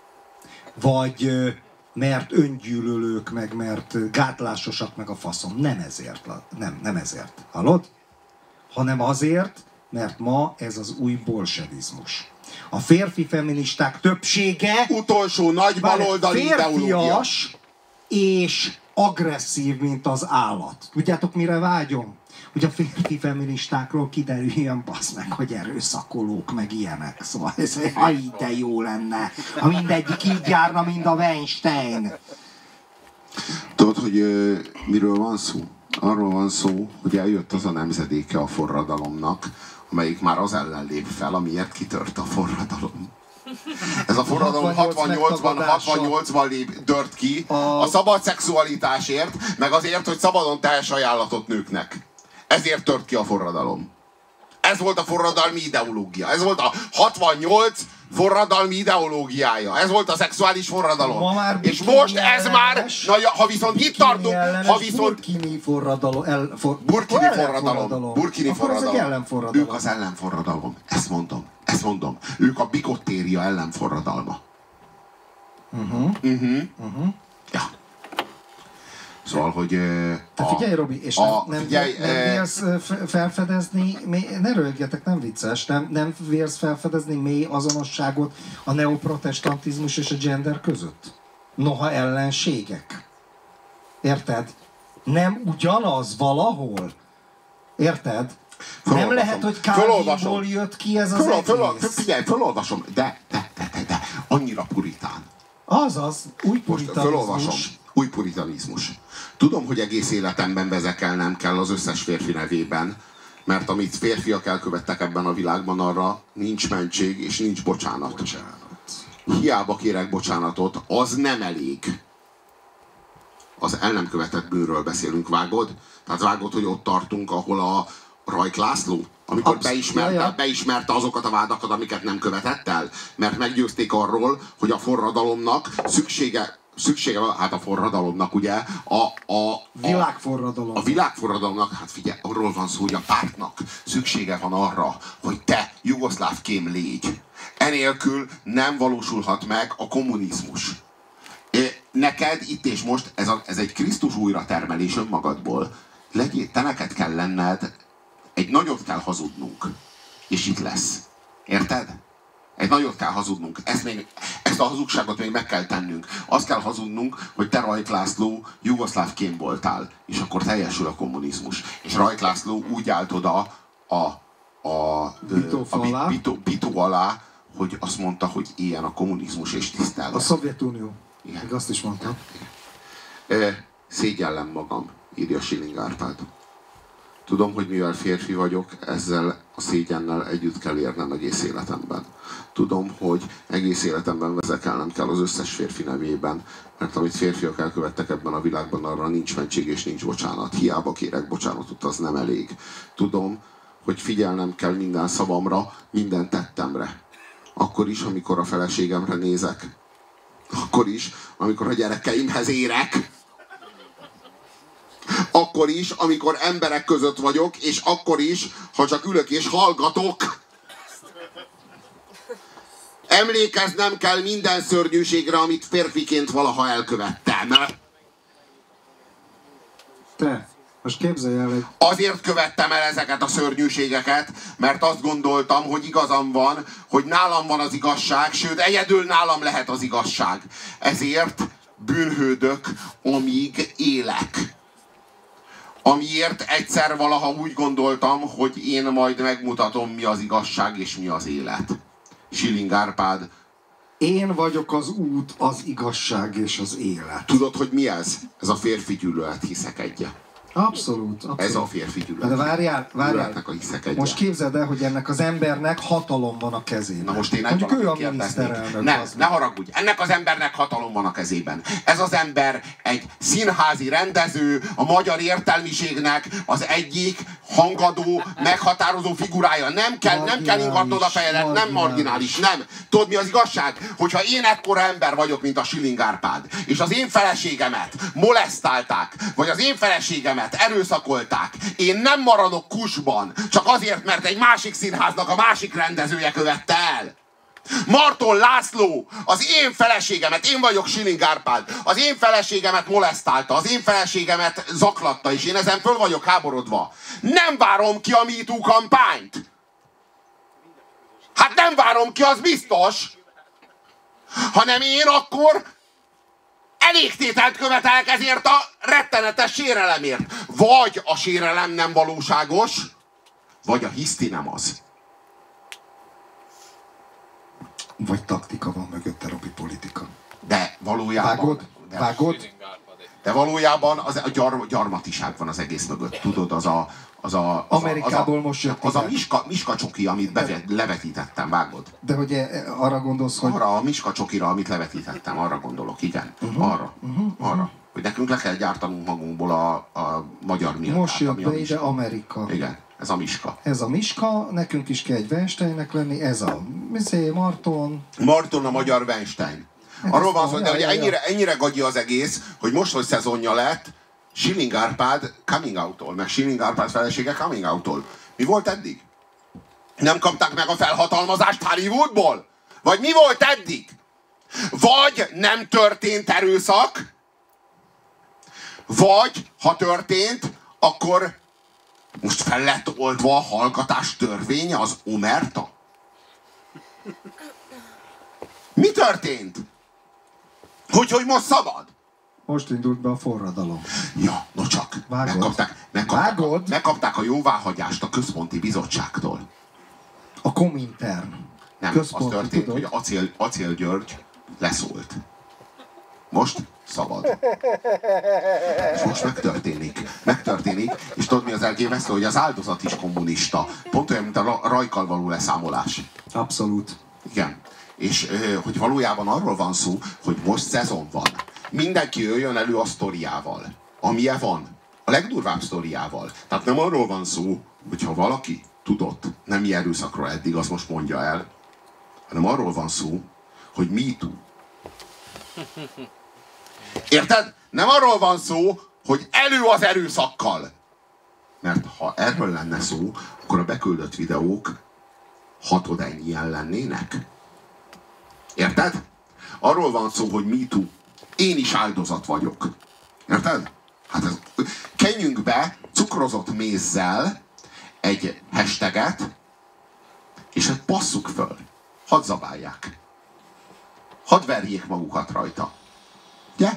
Vagy mert öngyűlölők, meg mert gátlásosak, meg a faszom. Nem ezért. Nem ezért. Hallod? Hanem azért, mert ma ez az új bolsevizmus. A férfi feministák többsége utolsó nagy baloldali ideológia. Férfias és agresszív, mint az állat. Tudjátok, mire vágyom? Hogy a férfi feministákról kiderüljön, basz meg, hogy erőszakolók, meg ilyenek. Szóval ez de jó lenne, ha mindegyik így járna, mint a Weinstein. Tudod, hogy miről van szó? Arról van szó, hogy eljött az a nemzedéke a forradalomnak, amelyik már az ellen lép fel, amiért kitört a forradalom. Ez a forradalom 68-ban dört ki a szabad szexualitásért, meg azért, hogy szabadon tehess ajánlatot nőknek. Ezért tört ki a forradalom. Ez volt a forradalmi ideológia. Ez volt a 68 forradalmi ideológiája. Ez volt a szexuális forradalom. És most ez már, ha viszont itt tartunk, Burkini forradalom. Burkini forradalom. Ők az ellenforradalom. Ezt mondom. Ők a bigottéria ellenforradalma. Ja. Szóval, hogy... Te figyelj, Robi, és nem vélsz felfedezni, ne röhögjetek, nem vicces, nem vélsz felfedezni mély azonosságot a neoprotestantizmus és a gender között? Noha ellenségek. Érted? Nem ugyanaz valahol? Érted? Nem lehet, hogy Calvinból jött ki ez az egész. Figyelj, felolvasom, de, annyira puritán. Azaz, új puritánizmus. Új puritánizmus. Tudom, hogy egész életemben vezekelnem kell az összes férfi nevében, mert amit férfiak elkövettek ebben a világban, arra nincs mentség és nincs bocsánat. Hiába kérek bocsánatot, az nem elég. Az el nem követett bűnről beszélünk, vágod? Tehát vágod, hogy ott tartunk, ahol a Rajk László, amikor beismerte azokat a vádakat, amiket nem követett el, mert meggyőzték arról, hogy a forradalomnak szüksége, hát a forradalomnak ugye, a világforradalom. A világforradalomnak, hát figyelj, arról van szó, hogy a pártnak szüksége van arra, hogy te jugoszláv kém légy. Enélkül nem valósulhat meg a kommunizmus. Neked itt és most ez egy Krisztus újratermelés önmagadból. Te neked kell lenned, egy nagyot kell hazudnunk. És itt lesz. Érted? Egy nagyot kell hazudnunk. Ezt a hazugságot még meg kell tennünk. Azt kell hazudnunk, hogy te Rajk László jugoszláv kém voltál. És akkor teljesül a kommunizmus. És Rajk László úgy állt oda a bitó alá, hogy azt mondta, hogy éljen a kommunizmus és tiszteljen. A Szovjetunió. Igen. Még azt is mondta. Szégyellem magam, írja Schilling Árpád. Tudom, hogy mivel férfi vagyok, ezzel a szégyennel együtt kell érnem egész életemben. Tudom, hogy egész életemben vezekelnem kell az összes férfi nevében, mert amit férfiak elkövettek ebben a világban, arra nincs mentség és nincs bocsánat. Hiába kérek bocsánatot, az nem elég. Tudom, hogy figyelnem kell minden szavamra, minden tettemre. Akkor is, amikor a feleségemre nézek. Akkor is, amikor a gyerekeimhez érek. Akkor is, amikor emberek között vagyok, és akkor is, ha csak ülök és hallgatok. Emlékeznem kell minden szörnyűségre, amit férfiként valaha elkövettem. Te, most képzelj el egy... Azért követtem el ezeket a szörnyűségeket, mert azt gondoltam, hogy igazam van, hogy nálam van az igazság, sőt, egyedül nálam lehet az igazság. Ezért bűnhődök, amíg élek. Amiért egyszer valaha úgy gondoltam, hogy én majd megmutatom, mi az igazság és mi az élet. Schilling Árpád. Én vagyok az út, az igazság és az élet. Tudod, hogy mi ez? Ez a férfi gyűlölet hiszekedje. Abszolút. Ez a férfi gyűlölet. De várjál. A hiszekedje. Most képzeld el, hogy ennek az embernek hatalom van a kezében. Na most én egy ő a miniszterelnök. Ne haragudj, ennek az embernek hatalom van a kezében. Ez az ember egy színházi rendező, a magyar értelmiségnek az egyik hangadó, meghatározó figurája. Nem kell ingatnod a fejedet, nem marginális, nem. Tudod, mi az igazság? Hogyha én ekkora ember vagyok, mint a Schilling Árpád, és az én feleségemet molesztálták, vagy az én feleségemet erőszakolták, én nem maradok kusban, csak azért, mert egy másik színháznak a másik rendezője követte el. Marton László az én feleségemet, én vagyok Schilling Árpád, az én feleségemet molesztálta, az én feleségemet zaklatta, és én ezen föl vagyok háborodva. Nem várom ki a MeToo kampányt. Hát nem várom ki, az biztos. Hanem én akkor elégtételt követelek ezért a rettenetes sérelemért. Vagy a sérelem nem valóságos, vagy a hiszti nem az. Vagy taktika van mögötte, Robi, politika. De valójában... Vágod? De valójában a gyarmatiság van az egész mögött. Tudod, Amerikából most jött. Az a Miska csoki, amit levetítettem, vágod? De hogy arra gondolsz, hogy... Arra a Miska csokira, amit levetítettem, arra gondolok, igen. Arra. Hogy nekünk le kell gyártanunk magunkból a magyar miatt. Most jött be ide Amerika. Igen, ez a Miska. Ez a Miska, nekünk is kell egy Weinsteinnek lenni, ez a Marton. Marton a magyar Weinstein. Arról van szó, hogy ennyire gagyi az egész, hogy most, hogy szezonja lett, Schilling Árpád coming out-tól, meg Schilling Árpád felesége coming out-tól. Mi volt eddig? Nem kapták meg a felhatalmazást Hollywoodból? Vagy mi volt eddig? Vagy nem történt erőszak, vagy ha történt, akkor most fel lett oldva a hallgatás törvénye, az omerta? Mi történt? Hogy most szabad? Most indult be a forradalom. Ja, no csak. Megkapták a jóváhagyást a Központi Bizottságtól. A Komintern. Nem, az történt, tudod? Hogy Acél György leszólt. Most szabad. És most megtörténik, és tudod mi az elképesztő, hogy az áldozat is kommunista. Pont olyan, mint a Rajkkal való leszámolás. Abszolút. Igen. És hogy valójában arról van szó, hogy most szezon van. Mindenki jöjjön elő a sztoriával. Amilyen van. A legdurvább sztoriával. Tehát nem arról van szó, hogyha valaki tudott nemi erőszakról eddig, azt most mondja el, hanem arról van szó, hogy me too. Érted? Nem arról van szó, hogy elő az erőszakkal. Mert ha erről lenne szó, akkor a beküldött videók 6 ennyien lennének. Érted? Arról van szó, hogy me too. Én is áldozat vagyok. Érted? Hát ez, kenjünk be cukrozott mézzel egy hashtaget, és ezt passzuk föl. Hadd zabálják. Hadd verjék magukat rajta. Ugye?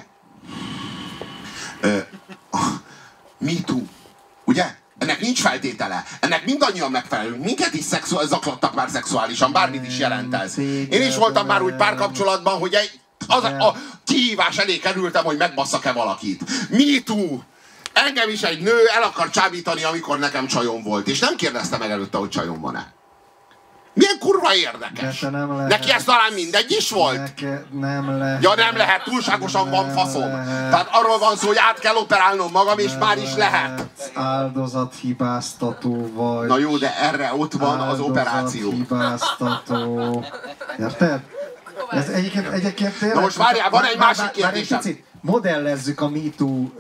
Me too. Ugye? Ennek nincs feltétele. Ennek mindannyian megfelelünk. Minket is zaklattak már szexuálisan, bármit is jelent ez. Én is voltam már úgy párkapcsolatban, hogy a kihívás elé kerültem, hogy megbasszak-e valakit. Me too. Engem is egy nő el akar csábítani, amikor nekem csajom volt. És nem kérdezte meg előtte, hogy csajom van-e. Milyen kurva érdekes. Neki ez talán mindegy is volt. Nem lehet. Ja, nem lehet, túlságosan van faszom. Tehát arról van szó, hogy át kell operálnom magam, és már is lehet. Áldozathibáztató vagy. Na jó, de erre ott van az operáció. Áldozathibáztató. Érted? Ez egyébként tényleg... Na most várjál, van egy másik kérdésem. Modellezzük a MeToo,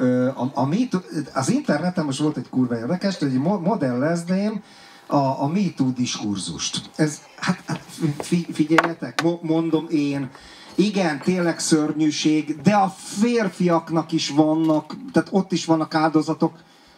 az interneten most volt egy kurva érdekes, hogy modellezném a MeToo diskurzust. Ez, hát figyeljetek, mondom én, igen, tényleg szörnyűség, de a férfiaknak is vannak, tehát ott is vannak áldozatok.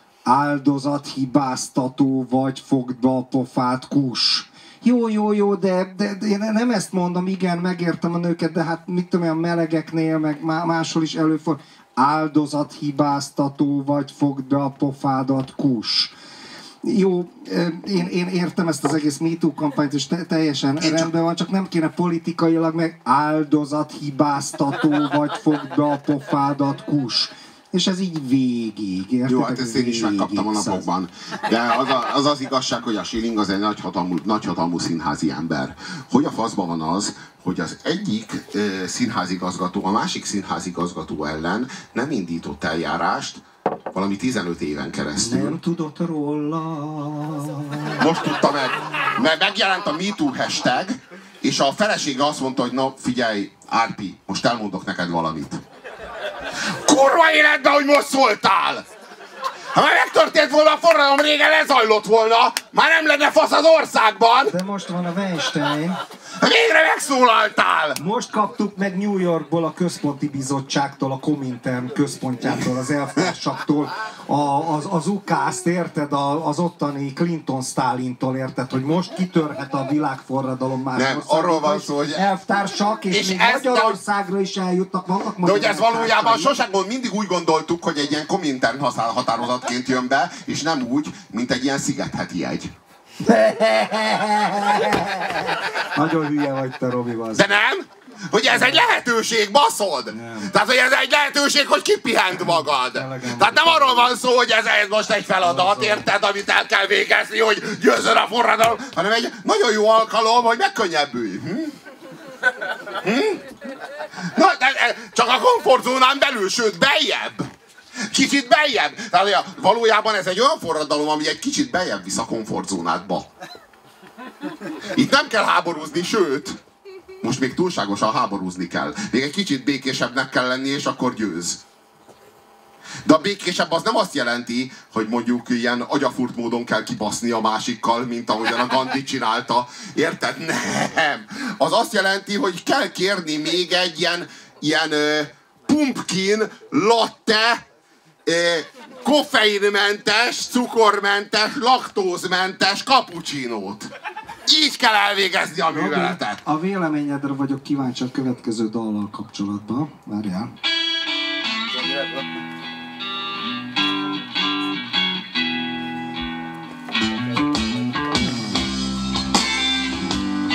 Áldozathibáztató vagy, fogd be a pofát, kus. Jó, de én nem ezt mondom, igen, megértem a nőket, de hát mit tudom, olyan melegeknél, meg máshol is előfordul. Áldozathibáztató vagy, fogd be a pofádat, kus. Jó, én értem ezt az egész MeToo kampányt, és teljesen rendben van, csak nem kéne politikailag meg áldozathibáztató vagy, fogd be a pofádat, kus. És ez így végig, érted? Jó, hát ezt én is megkaptam a napokban. De az igazság, hogy a Schilling az egy nagyhatalmú színházi ember. Hogy a faszban van az, hogy az egyik színházigazgató a másik színházigazgató ellen nem indított eljárást valami 15 éven keresztül. Nem tudott róla. Most tudta meg. Mert megjelent a MeToo hashtag, és a felesége azt mondta, hogy na figyelj, Árpi, most elmondok neked valamit. Kurva életben, hogy most szóltál! Ha már megtörtént volna a forradalom, régen lezajlott volna, már nem lenne fasz az országban! De most van a Weinstein. Végre megszólaltál! Most kaptuk meg New Yorkból a központi bizottságtól, a Comintern központjától, az elvtársaktól az ukászt, érted? Az ottani Clinton-Sztálintól, érted? Hogy most kitörhet a világforradalom más nem, arról van szó, hogy... elvtársak, és még Magyarországra is eljutnak, vannak de hogy ez valójában sosem mindig úgy gondoltuk, hogy egy ilyen Comintern határozatként jön be, és nem úgy, mint egy ilyen szigetheti jegy. Nagyon hülye vagy te, Robi, az. De nem? Hogy ez egy lehetőség, baszod! Nem. Tehát, hogy ez egy lehetőség, hogy kipihend magad. Tehát nem arról van szó, hogy ez most egy feladat, érted, amit el kell végezni, hogy győzön a forradalom, hanem egy nagyon jó alkalom, hogy megkönnyebbülj. Na, csak a komfortzónán belül, sőt, beljebb. Kicsit beljebb. Tehát valójában ez egy olyan forradalom, ami egy kicsit beljebb visz a komfortzónádba. Itt nem kell háborúzni, sőt, most még túlságosan háborúzni kell. Még egy kicsit békésebbnek kell lenni, és akkor győz. De a békésebb az nem azt jelenti, hogy mondjuk ilyen agyafurt módon kell kibaszni a másikkal, mint ahogyan a Gandhi csinálta. Érted? Nem. Az azt jelenti, hogy kell kérni még egy ilyen pumpkin latte, koffeinmentes, cukormentes, laktózmentes cappuccinót. Így kell elvégezni a műveletet. A véleményedre vagyok kíváncsi a következő dallal kapcsolatban. Várjál.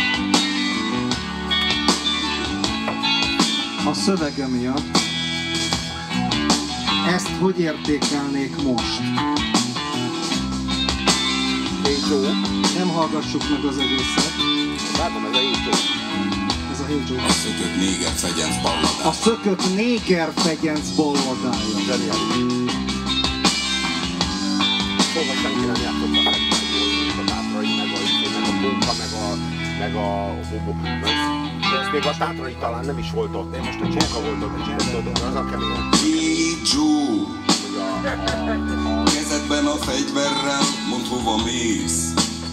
A szövege miatt Ezt hogy értékelnék most? Nem hallgassuk meg az egészet. Látom, ez a Hey Joe. Ez a Hey Joe. A szökött néger fegyenc balladája. A szökött néger fegyenc balladája. Zseniális. Szóval senki nem játszott a Tátrai, meg a Póka, meg a Hobo. Ez még a Tátrai talán nem is volt ott, de most a Csóka volt ott, az a kemény. Hey Joe! Kezedben a fegyverrel, mondd hova mész.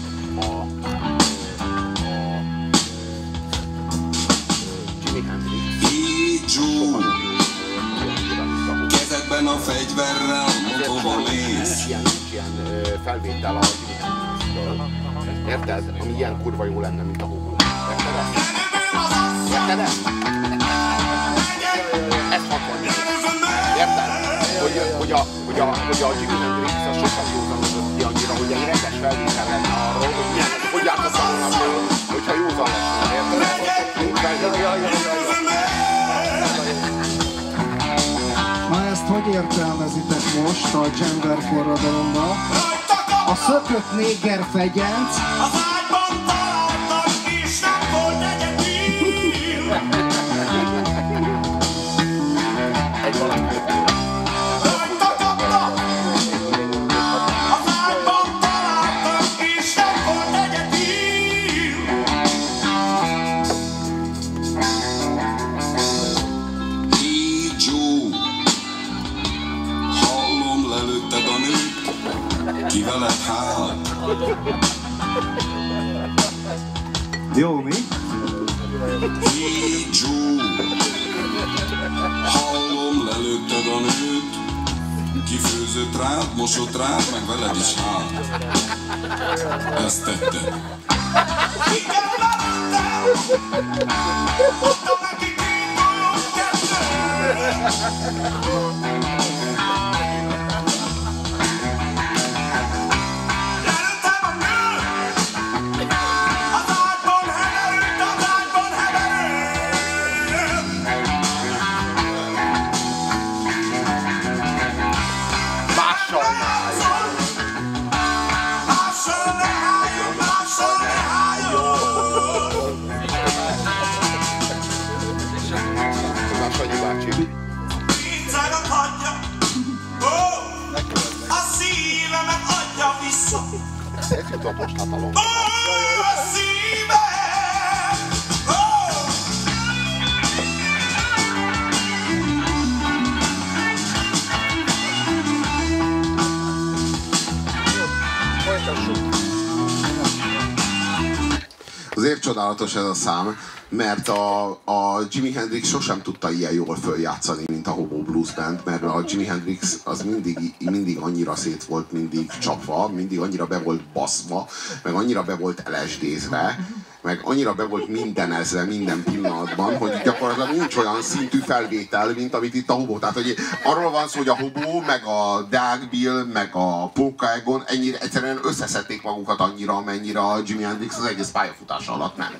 Jimi Hendrix. Hey Joe! Kezedben a fegyverrel, mondd hova mész. Ilyen felvétel a Jimi Hendrixről. Érted? Ami ilyen kurva jó lenne, mint a Hobo. Érted ezt? Érted ezt? Ezt 60 év. Érted? Hogy a Jimi Hendrix az sokkal józanodott ki annyira, hogy egy rendes felvétel lenne arról, hogy játszottam volna föl, hogyha józan lesz. Na ezt hogy értelmezitek most a gender forradalomban? A szökött néger fegyenc. Az ágyban találtak, és nem volt egyedül. Egy valami. Ki veled hát? Jó, mi? Hey Joe! Hallom, lelőtted a nőt. Kifőzött rád, mosott rád, meg veled is hát. Ezt tetted. Igen, lelőttem! Mondtam neki két olyan kettő! Ez jutott most hatalomba. Azért csodálatos ez a szám, mert a Jimi Hendrix sosem tudta ilyen jól följátszani, mint a Hobo Blues Band, mert a Jimi Hendrix az mindig annyira szét volt mindig csapva, mindig annyira be volt baszva, meg annyira be volt LSD-zve, meg annyira be volt mindenezve minden pillanatban, hogy gyakorlatilag nincs olyan szintű felvétel, mint amit itt a Hobo. Tehát hogy arról van szó, hogy a Hobo, meg a Doug Bill, meg a Polka Egon ennyire egyszerűen összeszedték magukat annyira, amennyire a Jimi Hendrix az egész pályafutása alatt nem.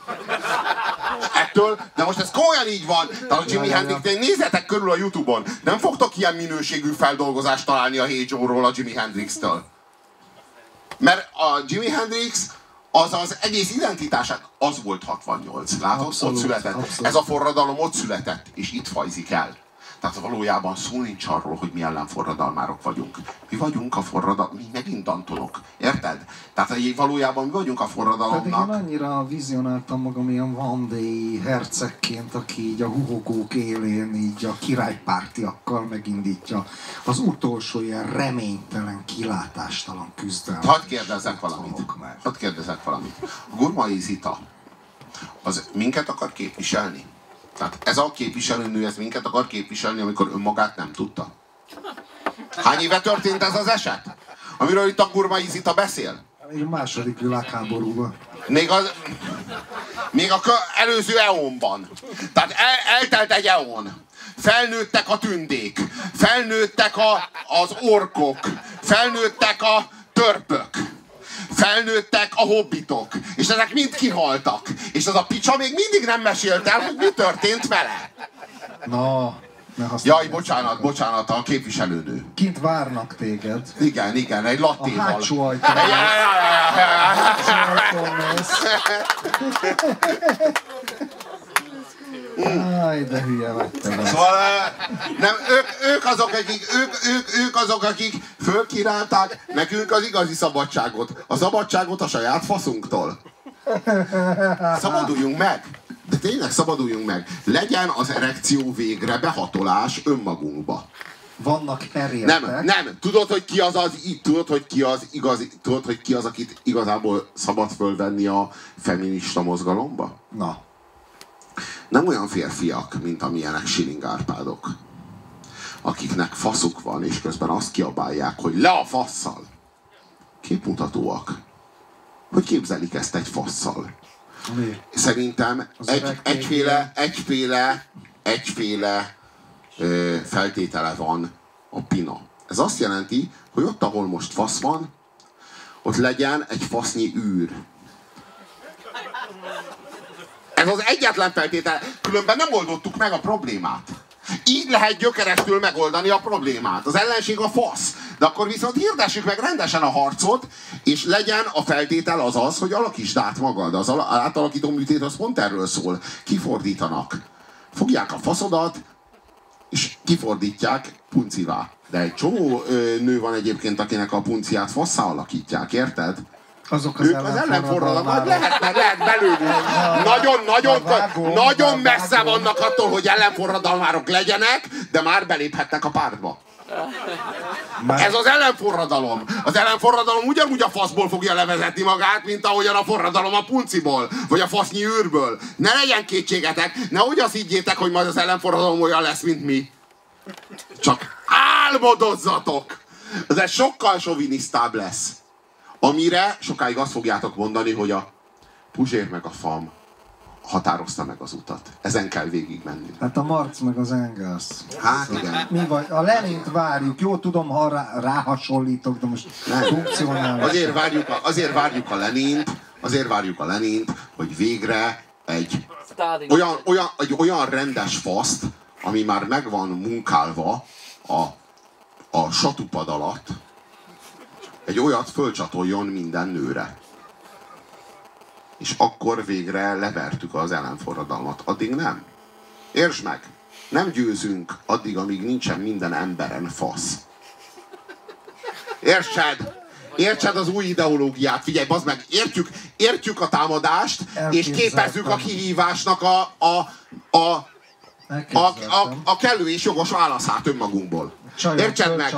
Ettől, de most ez komolyan így van, de a Jimi Hendrix, nézzetek körül a YouTube-on, nem fogtok ilyen minőségű feldolgozást találni a Hey Joe-ról a Jimi Hendrix-től. Mert a Jimi Hendrix az egész identitását, az volt 68, látod? Abszolút, ott született. Abszolút. Ez a forradalom ott született, és itt fajzik el. Tehát valójában szó nincs arról, hogy mi ellenforradalmárok vagyunk. Mi vagyunk a forradalom, mi megint Antonok. Érted? Tehát valójában mi vagyunk a forradalomnak. Pedig én annyira vizionáltam magam ilyen vandéi hercegként, aki így a huhogók élén így a királypártiakkal megindítja az utolsó ilyen reménytelen, kilátástalan küzdelmet. Hadd kérdezzek valamit. A Gurmai Zita, az minket akar képviselni? Tehát ez a képviselőnő, ez minket akar képviselni, amikor önmagát nem tudta? Hány éve történt ez az eset? Amiről itt a Gurmai Zita beszél? Még a második világháborúban. Még az előző eonban. Tehát eltelt egy eon. Felnőttek a tündék. Felnőttek az orkok. Felnőttek a törpök. Felnőttek a hobbitok. És ezek mind kihaltak. És ez a picsa még mindig nem mesélt el, hogy mi történt vele. Na, Jaj, bocsánat, a képviselőnő. Kint várnak téged. Igen, egy lattéval. A hátsó ajtón. Áj, de hülye vagy te. Szóval nem, ők azok, akik fölkínálták nekünk az igazi szabadságot. A szabadságot a saját faszunktól. Szabaduljunk meg! De tényleg szabaduljunk meg. Legyen az erekció végre behatolás önmagunkba. Vannak heréltek. Nem. Tudod, hogy ki az, akit igazából szabad fölvenni a feminista mozgalomba? Na. Nem olyan férfiak, mint amilyenek Schilling Árpádok, akiknek faszuk van, és közben azt kiabálják, hogy le a fasszal. Képmutatóak. Hogy képzelik ezt egy fasszal? Szerintem egyféle feltétele van a pina. Ez azt jelenti, hogy ott, ahol most fasz van, ott legyen egy fasznyi űr. Ez az egyetlen feltétel, különben nem oldottuk meg a problémát. Így lehet gyökerestől megoldani a problémát. Az ellenség a fasz. De akkor viszont hirdessük meg rendesen a harcot, és legyen a feltétel az, hogy alakítsd át magad. Az átalakító műtét az pont erről szól. Kifordítanak. Fogják a faszodat, és kifordítják puncivá. De egy csomó nő van egyébként, akinek a punciát fasszá alakítják, érted? Azok az ellenforradalmat lehet belőlük. Nagyon messze vannak attól, hogy ellenforradalmárok legyenek, de már beléphetnek a pártba. Ez az ellenforradalom. Az ellenforradalom ugyanúgy a faszból fogja levezetni magát, mint ahogyan a forradalom a punciból, vagy a fasznyi űrből. Ne legyen kétségetek, nehogy azt higgyétek, hogy majd az ellenforradalom olyan lesz, mint mi. Csak álmodozzatok! Ez sokkal sovinisztább lesz. Amire sokáig azt fogjátok mondani, hogy a Puzsér meg a FAM határozta meg az utat. Ezen kell végigmenni. Hát a Marx meg az Engels. Hát igen. Mi vagy? A Lenint várjuk. Jó, tudom, ha ráhasonlítok, de most funkcionális. Azért várjuk a Lenint, hogy végre egy olyan rendes faszt, ami már meg van munkálva a satupad alatt, egy olyat fölcsatoljon minden nőre. És akkor végre levertük az ellenforradalmat. Addig nem. Értsd meg! Nem győzünk addig, amíg nincsen minden emberen fasz. Értsed az új ideológiát. Figyelj, bazd meg, értjük a támadást, és képezzük a kihívásnak a kellő és jogos válaszát önmagunkból. Értsed meg?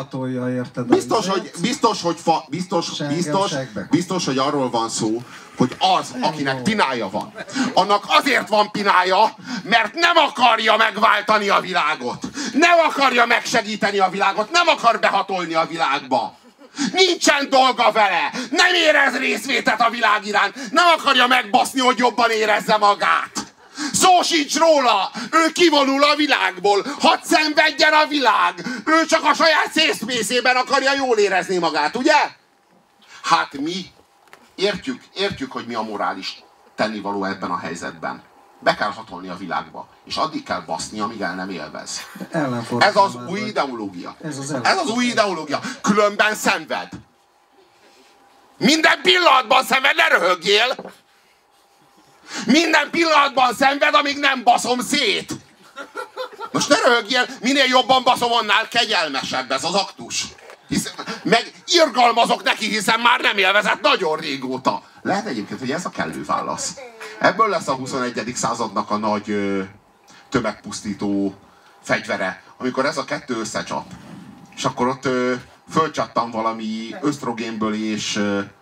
Biztos, hogy arról van szó, hogy az, akinek pinája van, annak azért van pinája, mert nem akarja megváltani a világot. Nem akarja megsegíteni a világot, nem akar behatolni a világba. Nincsen dolga vele, nem érez részvétet a világ iránt, nem akarja megbaszni, hogy jobban érezze magát. Szó sincs róla, ő kivonul a világból, hadd szenvedjen a világ, ő csak a saját szészpészében akarja jól érezni magát, ugye? Hát mi értjük, hogy mi a morális tennivaló ebben a helyzetben. Be kell hatolni a világba, és addig kell baszni, amíg el nem élvez. Ez az új ideológia. Ez az új ideológia. Különben szenved. Minden pillanatban szenved, ne röhögjél! Minden pillanatban szenved, amíg nem baszom szét. Most ne röhögjél, minél jobban baszom, annál kegyelmesebb ez az aktus. Meg irgalmazok neki, hiszen már nem élvezett nagyon régóta. Lehet egyébként, hogy ez a kellő válasz. Ebből lesz a 21. századnak a nagy tömegpusztító fegyvere, amikor ez a kettő összecsap. És akkor ott fölcsattam valami ösztrogénből és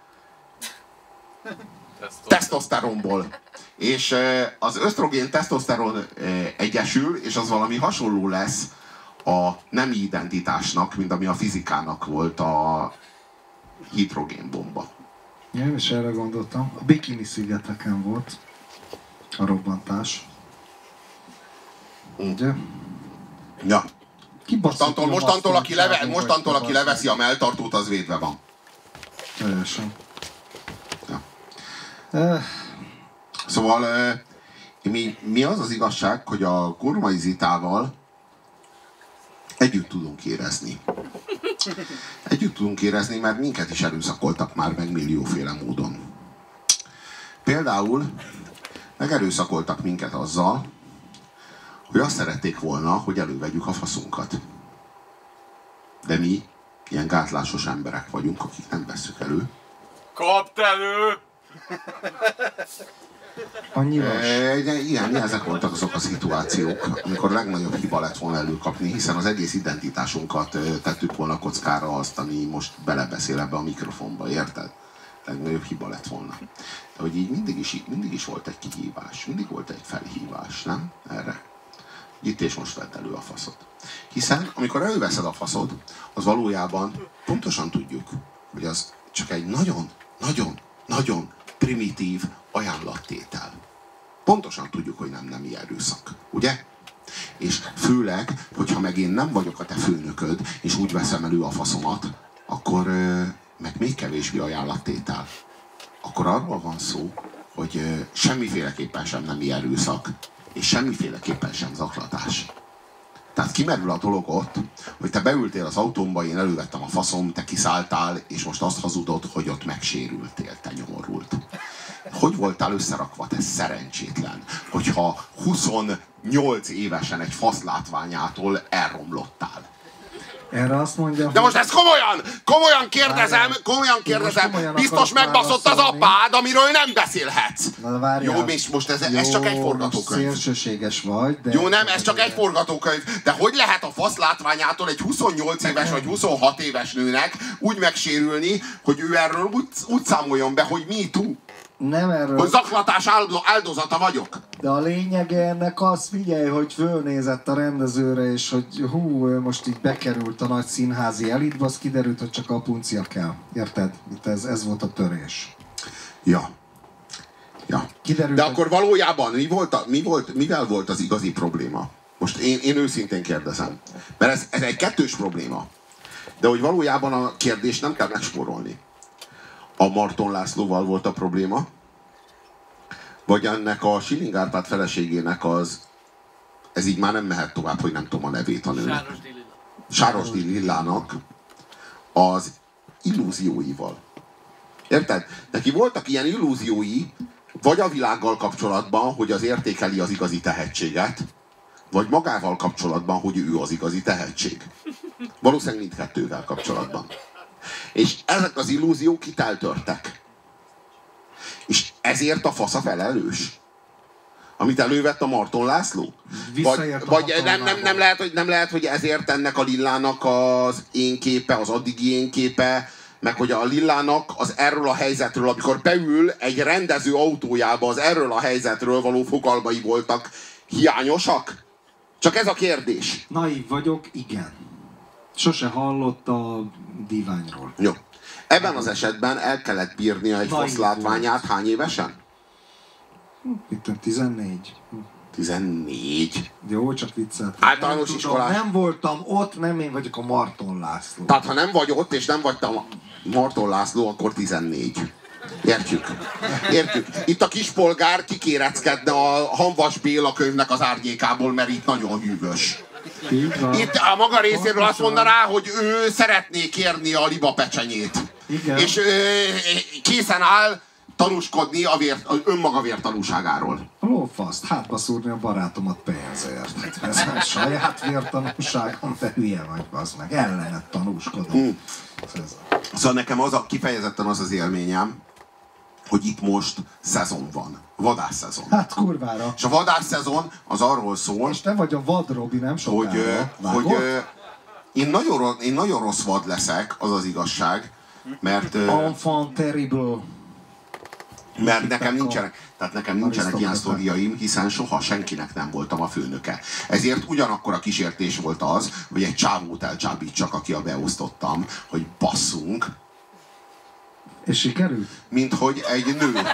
tesztoszteronból. És az ösztrogén-tesztoszteron egyesül, és az valami hasonló lesz a nemi identitásnak, mint ami a fizikának volt a hidrogénbomba. Én is erre gondoltam. A Bikini szigeteken volt a robbantás. Ugye? Ja. Mostantól, aki leveszi a melltartót, az védve van. Teljesen. Ja. Szóval mi az az igazság, hogy a Gurmai Zitával Együtt tudunk érezni. Együtt tudunk érezni, mert minket is erőszakoltak már meg millióféle módon. Például megerőszakoltak minket azzal, hogy azt szerették volna, hogy elővegyük a faszunkat. De mi ilyen gátlásos emberek vagyunk, akik nem vesszük elő. Kapd elő! Igen, ezek voltak azok a szituációk, amikor a legnagyobb hiba lett volna előkapni, hiszen az egész identitásunkat tettük volna kockára azt, ami most belebeszél ebbe a mikrofonba, érted? Legnagyobb hiba lett volna. De hogy így mindig is volt egy kihívás, mindig volt egy felhívás, nem? Erre. Itt és most vedd elő a faszod. Hiszen amikor előveszed a faszod, az valójában pontosan tudjuk, hogy az csak egy nagyon primitív ajánlattétel. Pontosan tudjuk, hogy nem nemi erőszak, ugye? És főleg, hogyha meg én nem vagyok a te főnököd, és úgy veszem elő a faszomat, akkor meg még kevésbé ajánlattétel. Akkor arról van szó, hogy semmiféleképpen sem nemi erőszak, és semmiféleképpen sem zaklatás. Tehát kimerül a dolog ott, hogy te beültél az autómba, én elővettem a faszom, te kiszálltál, és most azt hazudod, hogy ott megsérültél, te nyomorult. Hogy voltál összerakva, te szerencsétlen, hogyha 28 évesen egy fasz látványától elromlottál? Erre azt mondja, de most ezt komolyan kérdezem, biztos megbaszott az apád, amiről nem beszélhetsz. Jó, most ez csak egy forgatókönyv. Szélsőséges vagy, de... Jó, nem, ez csak egy forgatókönyv. De hogy lehet a fasz látványától egy 28 éves vagy 26 éves nőnek úgy megsérülni, hogy ő erről úgy számoljon be, hogy me too? Nem erről. Hogy zaklatás áldozata vagyok. De a lényege ennek az, figyelj, hogy fölnézett a rendezőre, és hogy ő most így bekerült a nagy színházi elitbe, az kiderült, hogy csak a puncia kell. Érted? Itt ez volt a törés. Ja. Kiderült, de akkor valójában mivel volt az igazi probléma? Most én őszintén kérdezem. Mert ez egy kettős probléma. De hogy valójában a kérdést nem kell megspórolni. A Marton Lászlóval volt a probléma, vagy ennek a Schilling Árpád feleségének ez így már nem mehet tovább, hogy nem tudom a nevét a nőnek. Sárosdi Lillának az illúzióival. Érted? Neki voltak ilyen illúziói, vagy a világgal kapcsolatban, hogy az értékeli az igazi tehetséget, vagy magával kapcsolatban, hogy ő az igazi tehetség. Valószínűleg mindkettővel kapcsolatban. És ezek az illúziók itt eltörtek. És ezért a fasz a felelős. Amit elővett a Marton László? Vagy nem lehet, hogy ezért ennek a Lillának az én képe, az addigi én képe, meg hogy a Lillának az erről a helyzetről, amikor beül egy rendező autójába, az erről a helyzetről való fogalmai voltak hiányosak? Csak ez a kérdés. Naív vagyok, igen. Sose hallott a diványról. Jó. Ebben az esetben el kellett bírnia egy fasz látványát hány évesen? Itt 14. 14? Jó, csak viccelt. Általános iskolás. Nem voltam ott, nem én vagyok a Marton László. Tehát ha nem vagy ott, és nem vagy a Marton László, akkor 14. Értjük. Itt a kispolgár kikéreckedne a Hanvas Béla könyvnek az árnyékából, mert itt nagyon hűvös. Itt a maga részéről azt mondaná, hogy ő szeretné kérni a libapecsenyét. Igen. És készen áll tanúskodni önmaga vértanúságáról. Lófaszt, hátba szúrni a barátomat pénzért. Ez a saját vértanúságom, te hülye vagy, bazd meg, ellenet tanúskodom. Szóval nekem kifejezetten az élményem, hogy itt most szezon van. Vadászszezon. Hát kurvára. És a vadászszezon az arról szól... És te vagy a vad, Robi, nem sokára. Hogy én nagyon rossz vad leszek, az az igazság, mert... Enfant terrible. Mert nekem nincsenek ilyen sztoriaim, hiszen soha senkinek nem voltam a főnöke. Ezért ugyanakkor a kísértés volt az, hogy egy csávót elcsábítsak, aki a beosztottam, hogy basszunk. És sikerült? Mint hogy egy nőt.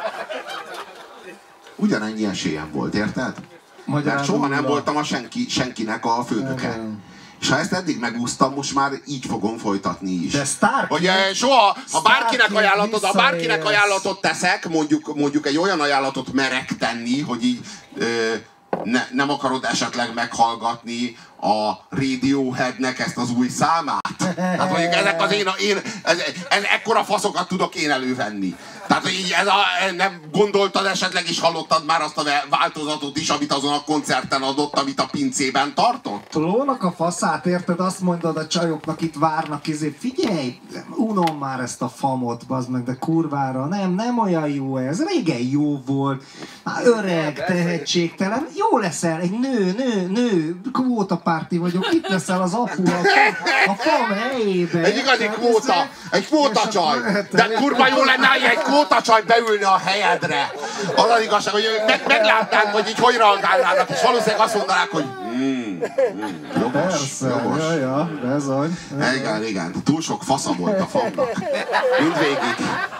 Ugyanennyi esélyem volt, érted? Mert soha nem voltam a senkinek a főnöke. És ha ezt eddig megúsztam, most már így fogom folytatni is. De hogy soha, ha bárkinek ajánlatot teszek, mondjuk egy olyan ajánlatot merek tenni, hogy így nem akarod esetleg meghallgatni a Radioheadnek ezt az új számát. Hát mondjuk ezek az ekkora faszokat tudok én elővenni. Tehát így nem gondoltad esetleg is, hallottad már azt a változatot is, amit azon a koncerten adott, amit a pincében tartott? Lónak a faszát, érted? Azt mondod a csajoknak, itt várnak, figyelj, unom már ezt a famot, bazd meg, de kurvára, nem olyan jó ez, régen jó volt, már öreg, tehetségtelen, jó leszel, egy nő, kvótapárti vagyok, itt leszel az apu a fam helyébe. Egy igazi kvóta, egy kvótacsaj, de kurva jó lenne, hogy egy kvótacsaj beülne a helyedre. Az az igazság, hogy meglátnánk, hogy így hogy reagálnának, és valószínűleg azt mondanák, hogy jogos, persze, jogos. Ja, bezony. Igen, túl sok fasza volt a famnak. Mindvégig.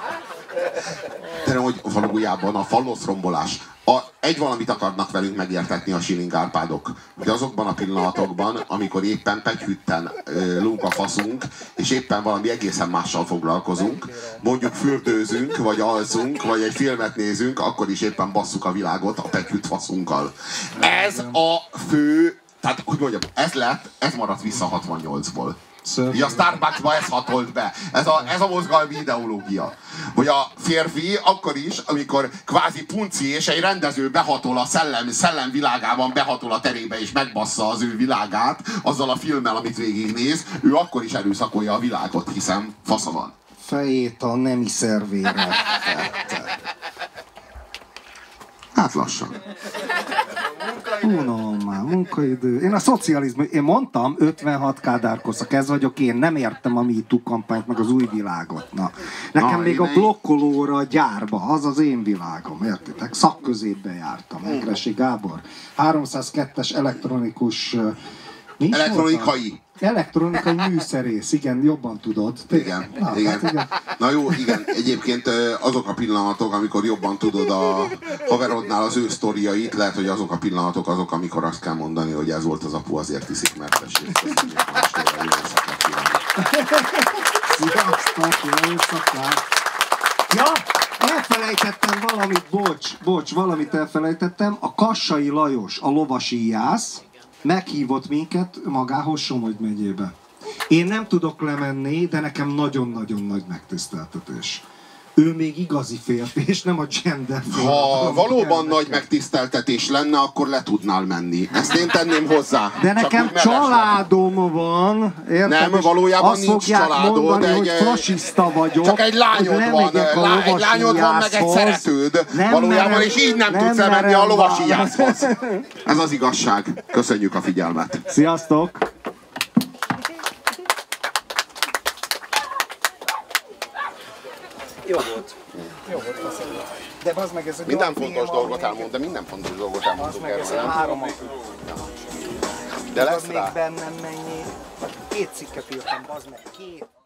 De hogy valójában a falloszrombolás. Egy valamit akarnak velünk megértetni a Schilling Árpádok, hogy azokban a pillanatokban, amikor éppen pegyhütten lunk a faszunk, és éppen valami egészen mással foglalkozunk, mondjuk fürdőzünk, vagy alszunk, vagy egy filmet nézünk, akkor is éppen basszuk a világot a pegyhütt faszunkkal. Ez a fő, tehát hogy mondjam, ez maradt vissza 68-ból. Így a Starbucksba ez hatolt be. Ez a mozgalmi ideológia. Hogy a férfi akkor is, amikor kvázi punci és egy rendező behatol a szellem világában, behatol a terébe és megbassza az ő világát azzal a filmmel, amit végignéz, ő akkor is erőszakolja a világot, hiszen fasza van. Fejét a nemi szervére tette. Hát lassan. Unom már, munkaidő. Én a szocializmus, én mondtam, 56 Kádár korszak, ez vagyok én, nem értem a MeToo kampányt, meg az új világot. Na. Nekem még a blokkolóra a gyárba, az az én világom, értitek? Szakközépbe jártam, Egressy Gábor. 302-es elektronikus... Elektronikai. Elektronikai műszerész, igen, jobban tudod. Igen, igen. Hát igen. Na jó, igen, egyébként azok a pillanatok, amikor jobban tudod a haverodnál az ő sztoriait, lehet, hogy azok a pillanatok azok, amikor azt kell mondani, hogy ez volt az apu, azért iszik, mert tessék. Sziasztok, jó szakát! Ja, elfelejtettem valamit, bocs, valamit elfelejtettem. A Kassai Lajos, a lovasi jász, meghívott minket magához Somogy megyébe. Én nem tudok lemenni, de nekem nagyon-nagyon nagy megtiszteltetés. Ő még igazi férfi, és nem a gender férfi. Ha valóban nagy megtiszteltetés lenne, akkor le tudnál menni. Ezt én tenném hozzá. De nekem családom van, érted? Nem, valójában nincs családod. Mondani, hogy fasiszta vagyok. Csak egy lányod van, egy lányod van, meg egy szeretőd. Valójában, és így nem tudsz elmenni a lovasi jászhoz. Ez az igazság. Köszönjük a figyelmet. Sziasztok! Jó volt. De az meg ez egy minden fontos dolgot elmond, de minden fontos dolgot elmondunk erről, nem? De lesz még bennem mennyi? 2 cikket írtam, bazd meg, 2.